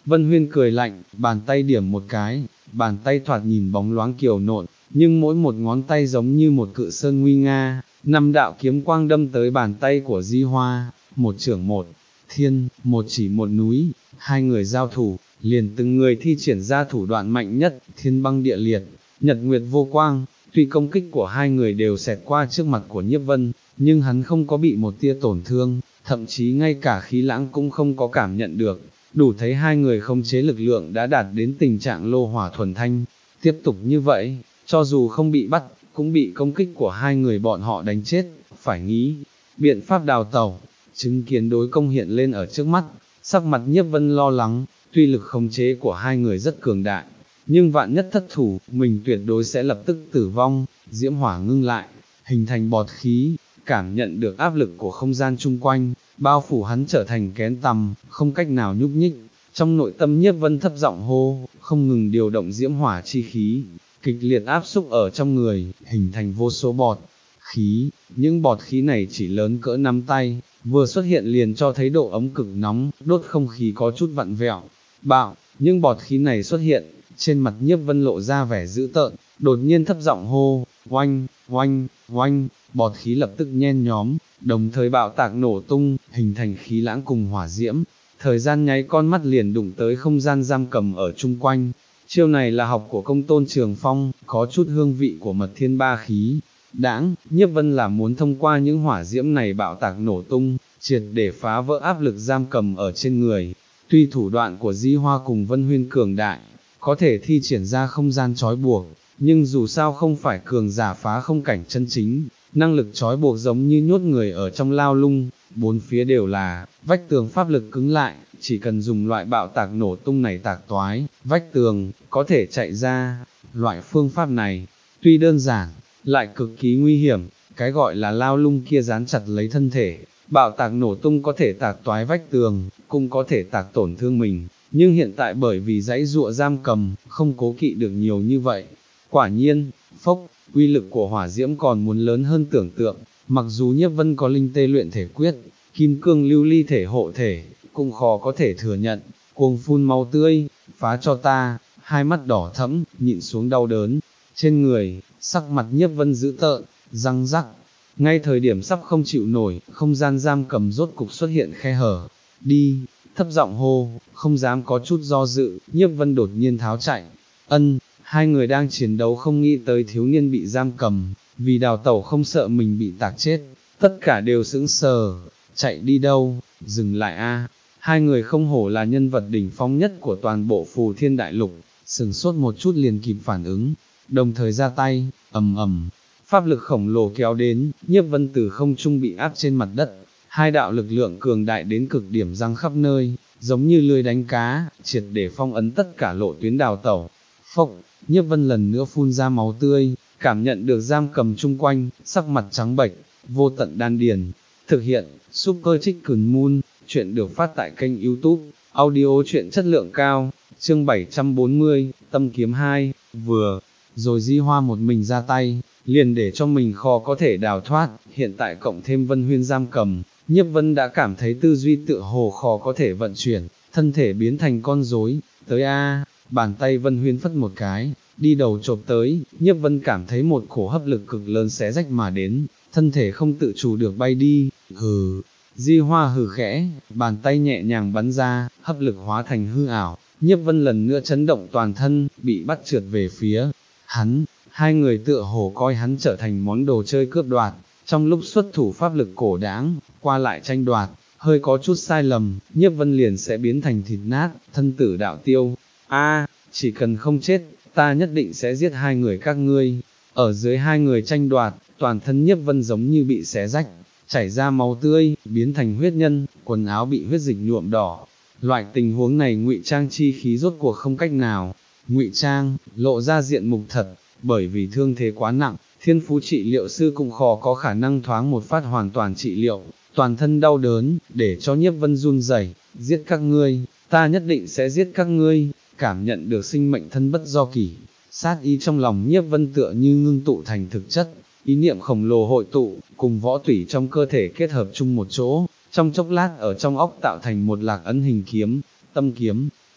S1: Vân Huyên cười lạnh, bàn tay điểm một cái, bàn tay thoạt nhìn bóng loáng kiều nộn, nhưng mỗi một ngón tay giống như một cự sơn nguy nga, năm đạo kiếm quang đâm tới bàn tay của Di Hoa, một trưởng một thiên, một chỉ một núi, hai người giao thủ, liền từng người thi triển ra thủ đoạn mạnh nhất, thiên băng địa liệt, nhật nguyệt vô quang. Tuy công kích của hai người đều xẹt qua trước mặt của Nhiếp Vân, nhưng hắn không có bị một tia tổn thương, thậm chí ngay cả khí lãng cũng không có cảm nhận được, đủ thấy hai người khống chế lực lượng đã đạt đến tình trạng lô hỏa thuần thanh. Tiếp tục như vậy, cho dù không bị bắt, cũng bị công kích của hai người bọn họ đánh chết, phải nghĩ biện pháp đào tẩu. Chứng kiến đối công hiện lên ở trước mắt, sắc mặt Nhiếp Vân lo lắng, tuy lực khống chế của hai người rất cường đại, nhưng vạn nhất thất thủ, mình tuyệt đối sẽ lập tức tử vong. Diễm hỏa ngưng lại, hình thành bọt khí, cảm nhận được áp lực của không gian chung quanh, bao phủ hắn trở thành kén tằm, không cách nào nhúc nhích. Trong nội tâm Nhiếp Vân thấp giọng hô, không ngừng điều động diễm hỏa chi khí, kịch liệt áp xúc ở trong người, hình thành vô số bọt khí. Những bọt khí này chỉ lớn cỡ nắm tay, vừa xuất hiện liền cho thấy độ ấm cực nóng, đốt không khí có chút vặn vẹo. Bạo, những bọt khí này xuất hiện, trên mặt Nhiếp Vân lộ ra vẻ dữ tợn, đột nhiên thấp giọng hô, oanh, oanh, oanh, bọt khí lập tức nhen nhóm, đồng thời bạo tạc nổ tung, hình thành khí lãng cùng hỏa diễm. Thời gian nháy con mắt liền đụng tới không gian giam cầm ở chung quanh. Chiêu này là học của Công Tôn Trường Phong, có chút hương vị của mật thiên ba khí. Đãng, Nhiếp Vân là muốn thông qua những hỏa diễm này bạo tạc nổ tung, triệt để phá vỡ áp lực giam cầm ở trên người. Tuy thủ đoạn của Di Hoa cùng Vân Huyên cường đại, có thể thi triển ra không gian trói buộc, nhưng dù sao không phải cường giả phá không cảnh chân chính, năng lực trói buộc giống như nhốt người ở trong lao lung, bốn phía đều là vách tường pháp lực cứng lại, chỉ cần dùng loại bạo tạc nổ tung này tạc toái, vách tường, có thể chạy ra. Loại phương pháp này, tuy đơn giản, lại cực kỳ nguy hiểm, cái gọi là lao lung kia dán chặt lấy thân thể, bạo tạc nổ tung có thể tạc toái vách tường, cũng có thể tạc tổn thương mình, nhưng hiện tại bởi vì dãy dụa giam cầm, không cố kỵ được nhiều như vậy. Quả nhiên, phốc, uy lực của hỏa diễm còn muốn lớn hơn tưởng tượng, mặc dù Nhiếp Vân có linh tê luyện thể quyết, kim cương lưu ly thể hộ thể, cũng khó có thể thừa nhận, cuồng phun máu tươi, phá cho ta, hai mắt đỏ thẫm, nhịn xuống đau đớn, trên người, sắc mặt Nhiếp Vân dữ tợn, răng rắc, ngay thời điểm sắp không chịu nổi, không gian giam cầm rốt cục xuất hiện khe hở, đi, thấp giọng hô, không dám có chút do dự, Nhiếp Vân đột nhiên tháo chạy, ân, hai người đang chiến đấu không nghĩ tới thiếu niên bị giam cầm, vì đào tẩu không sợ mình bị tạc chết, tất cả đều sững sờ, chạy đi đâu, dừng lại a. Hai người không hổ là nhân vật đỉnh phong nhất của toàn bộ Phù Thiên Đại Lục, sừng sốt một chút liền kịp phản ứng, đồng thời ra tay, ầm ầm, pháp lực khổng lồ kéo đến, Nhiếp Vân từ không trung bị áp trên mặt đất, hai đạo lực lượng cường đại đến cực điểm răng khắp nơi, giống như lưới đánh cá, triệt để phong ấn tất cả lộ tuyến đào tẩu. Phốc, Nhiếp Vân lần nữa phun ra máu tươi, cảm nhận được giam cầm chung quanh, sắc mặt trắng bệch, vô tận đan điền. Thực hiện, Super Chicken Moon, chuyện được phát tại kênh YouTube, audio truyện chất lượng cao, chương bảy trăm bốn mươi, Tâm Kiếm hai, vừa, rồi Di Hoa một mình ra tay, liền để cho mình khó có thể đào thoát, hiện tại cộng thêm Vân Huyên giam cầm, Nhiếp Vân đã cảm thấy tư duy tựa hồ khó có thể vận chuyển, thân thể biến thành con rối, tới a, bàn tay Vân Huyên phất một cái, đi đầu chộp tới, Nhiếp Vân cảm thấy một cổ hấp lực cực lớn xé rách mà đến, thân thể không tự chủ được bay đi, hừ, Di Hoa hừ khẽ, bàn tay nhẹ nhàng bắn ra, hấp lực hóa thành hư ảo, Nhiếp Vân lần nữa chấn động toàn thân, bị bắt trượt về phía hắn, hai người tựa hồ coi hắn trở thành món đồ chơi cướp đoạt, trong lúc xuất thủ pháp lực cổ đáng, qua lại tranh đoạt, hơi có chút sai lầm, Nhiếp Vân liền sẽ biến thành thịt nát, thân tử đạo tiêu, a, chỉ cần không chết, ta nhất định sẽ giết hai người các ngươi. Ở dưới hai người tranh đoạt, toàn thân Nhiếp Vân giống như bị xé rách, chảy ra máu tươi, biến thành huyết nhân, quần áo bị huyết dịch nhuộm đỏ. Loại tình huống này ngụy trang chi khí rốt cuộc không cách nào ngụy trang, lộ ra diện mục thật, bởi vì thương thế quá nặng, thiên phú trị liệu sư cũng khó có khả năng thoáng một phát hoàn toàn trị liệu, toàn thân đau đớn, để cho Nhiếp Vân run rẩy, giết các ngươi, ta nhất định sẽ giết các ngươi. Cảm nhận được sinh mệnh thân bất do kỷ, sát ý trong lòng Nhiếp Vân tựa như ngưng tụ thành thực chất, ý niệm khổng lồ hội tụ, cùng võ tủy trong cơ thể kết hợp chung một chỗ, trong chốc lát ở trong óc tạo thành một lạc ấn hình kiếm, tâm kiếm.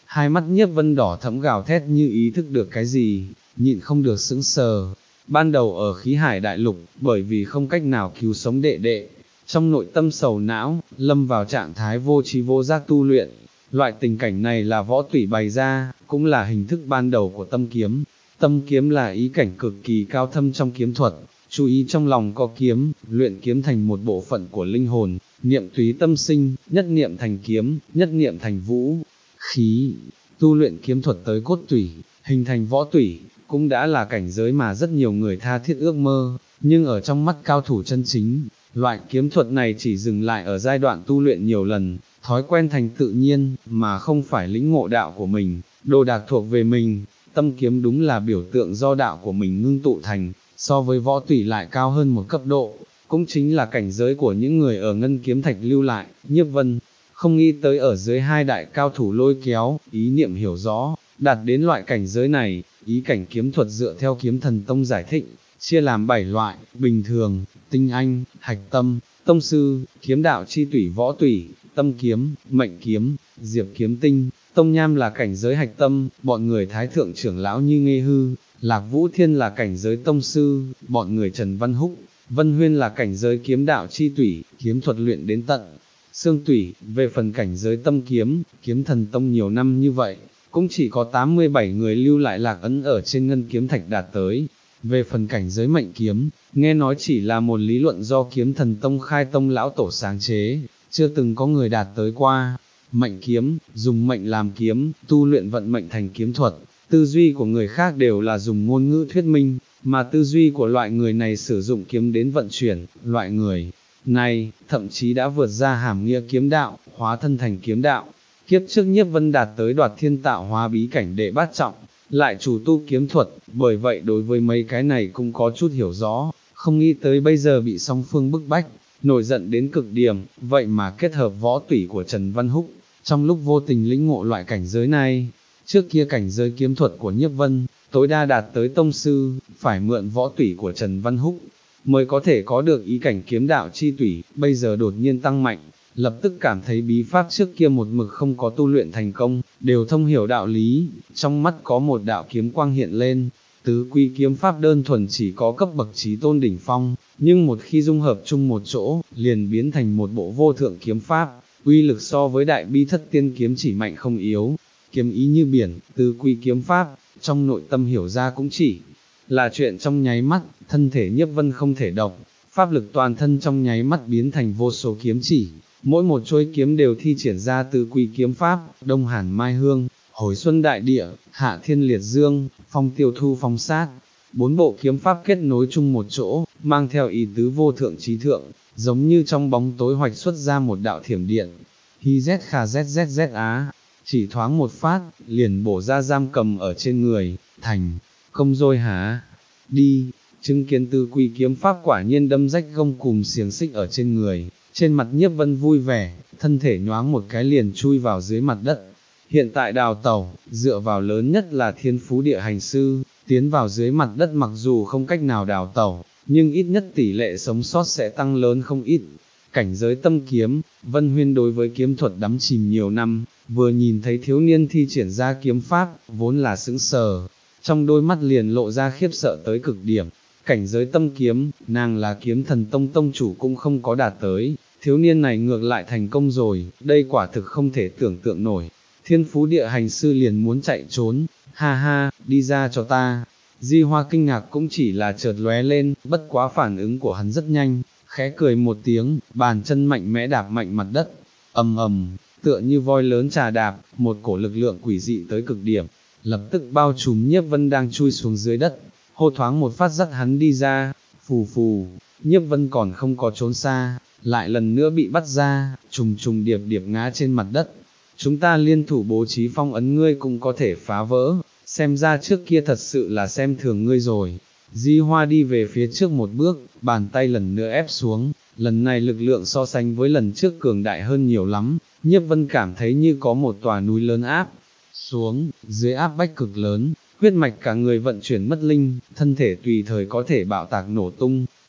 S1: hai mắt Nhiếp Vân đỏ thẫm gào thét như ý thức được cái gì, nhịn không được sững sờ. Ban đầu ở khí hải đại lục, bởi vì không cách nào cứu sống đệ đệ, trong nội tâm sầu não, lâm vào trạng thái vô tri vô giác tu luyện. Loại tình cảnh này là võ tủy bày ra, cũng là hình thức ban đầu của tâm kiếm. Tâm kiếm là ý cảnh cực kỳ cao thâm trong kiếm thuật, chú ý trong lòng có kiếm, luyện kiếm thành một bộ phận của linh hồn, niệm túy tâm sinh, nhất niệm thành kiếm, nhất niệm thành vũ, khí, tu luyện kiếm thuật tới cốt tủy, hình thành võ tủy, cũng đã là cảnh giới mà rất nhiều người tha thiết ước mơ, nhưng ở trong mắt cao thủ chân chính, loại kiếm thuật này chỉ dừng lại ở giai đoạn tu luyện nhiều lần, thói quen thành tự nhiên, mà không phải lĩnh ngộ đạo của mình, đồ đạc thuộc về mình. Tâm kiếm đúng là biểu tượng do đạo của mình ngưng tụ thành, so với võ tủy lại cao hơn một cấp độ, cũng chính là cảnh giới của những người ở ngân kiếm thạch lưu lại. Nhiếp Vân không nghĩ tới ở dưới hai đại cao thủ lôi kéo, ý niệm hiểu rõ, đạt đến loại cảnh giới này. Ý cảnh kiếm thuật dựa theo Kiếm Thần Tông giải thích, chia làm bảy loại: bình thường, tinh anh, hạch tâm, tông sư, kiếm đạo chi tủy võ tủy, tâm kiếm, mệnh kiếm, diệp kiếm tinh. Tông Nham là cảnh giới hạch tâm, bọn người Thái Thượng trưởng lão như Nghê Hư, Lạc Vũ Thiên là cảnh giới tông sư, bọn người Trần Văn Húc, Vân Huyên là cảnh giới kiếm đạo chi tủy, kiếm thuật luyện đến tận xương tủy. Về phần cảnh giới tâm kiếm, Kiếm Thần Tông nhiều năm như vậy, cũng chỉ có tám mươi bảy người lưu lại lạc ấn ở trên ngân kiếm thạch đạt tới. Về phần cảnh giới mệnh kiếm, nghe nói chỉ là một lý luận do Kiếm Thần Tông khai tông lão tổ sáng chế, chưa từng có người đạt tới qua. Mệnh kiếm, dùng mệnh làm kiếm, tu luyện vận mệnh thành kiếm thuật, tư duy của người khác đều là dùng ngôn ngữ thuyết minh, mà tư duy của loại người này sử dụng kiếm đến vận chuyển, loại người này, thậm chí đã vượt ra hàm nghĩa kiếm đạo, hóa thân thành kiếm đạo. Kiếp trước Nhiếp Vân đạt tới đoạt thiên tạo hóa bí cảnh đệ bát trọng, lại chủ tu kiếm thuật, bởi vậy đối với mấy cái này cũng có chút hiểu rõ, không nghĩ tới bây giờ bị song phương bức bách, nổi giận đến cực điểm, vậy mà kết hợp võ tủy của Trần Văn Húc, trong lúc vô tình lĩnh ngộ loại cảnh giới này. Trước kia cảnh giới kiếm thuật của Nhiếp Vân, tối đa đạt tới tông sư, phải mượn võ tủy của Trần Văn Húc, mới có thể có được ý cảnh kiếm đạo chi tủy, bây giờ đột nhiên tăng mạnh, lập tức cảm thấy bí pháp trước kia một mực không có tu luyện thành công, đều thông hiểu đạo lý, trong mắt có một đạo kiếm quang hiện lên. Tứ quy kiếm pháp đơn thuần chỉ có cấp bậc chí tôn đỉnh phong, nhưng một khi dung hợp chung một chỗ, liền biến thành một bộ vô thượng kiếm pháp, uy lực so với đại bi thất tiên kiếm chỉ mạnh không yếu. Kiếm ý như biển, tứ quy kiếm pháp, trong nội tâm hiểu ra cũng chỉ là chuyện trong nháy mắt, thân thể Nhiếp Vân không thể động, pháp lực toàn thân trong nháy mắt biến thành vô số kiếm chỉ, mỗi một chuôi kiếm đều thi triển ra tứ quy kiếm pháp, Đông Hàn Mai Hương, Hồi Xuân Đại Địa, Hạ Thiên Liệt Dương, Phong Tiêu Thu Phong Sát. Bốn bộ kiếm pháp kết nối chung một chỗ, mang theo ý tứ vô thượng trí thượng, giống như trong bóng tối hoạch xuất ra một đạo thiểm điện. Hi z khà z z z á, chỉ thoáng một phát, liền bổ ra giam cầm ở trên người, thành công rồi hả? Đi, chứng kiến tứ quy kiếm pháp quả nhiên đâm rách gông cùm xiềng xích ở trên người, trên mặt Nhiếp Vân vui vẻ, thân thể nhoáng một cái liền chui vào dưới mặt đất. Hiện tại đào tẩu, dựa vào lớn nhất là thiên phú địa hành sư, tiến vào dưới mặt đất mặc dù không cách nào đào tẩu, nhưng ít nhất tỷ lệ sống sót sẽ tăng lớn không ít. Cảnh giới tâm kiếm, Vân Huyên đối với kiếm thuật đắm chìm nhiều năm, vừa nhìn thấy thiếu niên thi triển ra kiếm pháp, vốn là sững sờ, trong đôi mắt liền lộ ra khiếp sợ tới cực điểm. Cảnh giới tâm kiếm, nàng là Kiếm Thần Tông tông chủ cũng không có đạt tới, thiếu niên này ngược lại thành công rồi, đây quả thực không thể tưởng tượng nổi. Thiên phú địa hành sư liền muốn chạy trốn, ha ha, đi ra cho ta. Di Hoa kinh ngạc cũng chỉ là chợt lóe lên, bất quá phản ứng của hắn rất nhanh, khẽ cười một tiếng, bàn chân mạnh mẽ đạp mạnh mặt đất, ầm ầm, tựa như voi lớn trà đạp, một cổ lực lượng quỷ dị tới cực điểm, lập tức bao trùm Nhiếp Vân đang chui xuống dưới đất, hô thoáng một phát dắt hắn đi ra, phù phù, Nhiếp Vân còn không có trốn xa, lại lần nữa bị bắt ra, trùng trùng điệp điệp ngã trên mặt đất. Chúng ta liên thủ bố trí phong ấn ngươi cũng có thể phá vỡ, xem ra trước kia thật sự là xem thường ngươi rồi. Di Hoa đi về phía trước một bước, bàn tay lần nữa ép xuống, lần này lực lượng so sánh với lần trước cường đại hơn nhiều lắm, Nhiếp Vân cảm thấy như có một tòa núi lớn áp xuống, dưới áp bách cực lớn, huyết mạch cả người vận chuyển mất linh, thân thể tùy thời có thể bạo tạc nổ tung.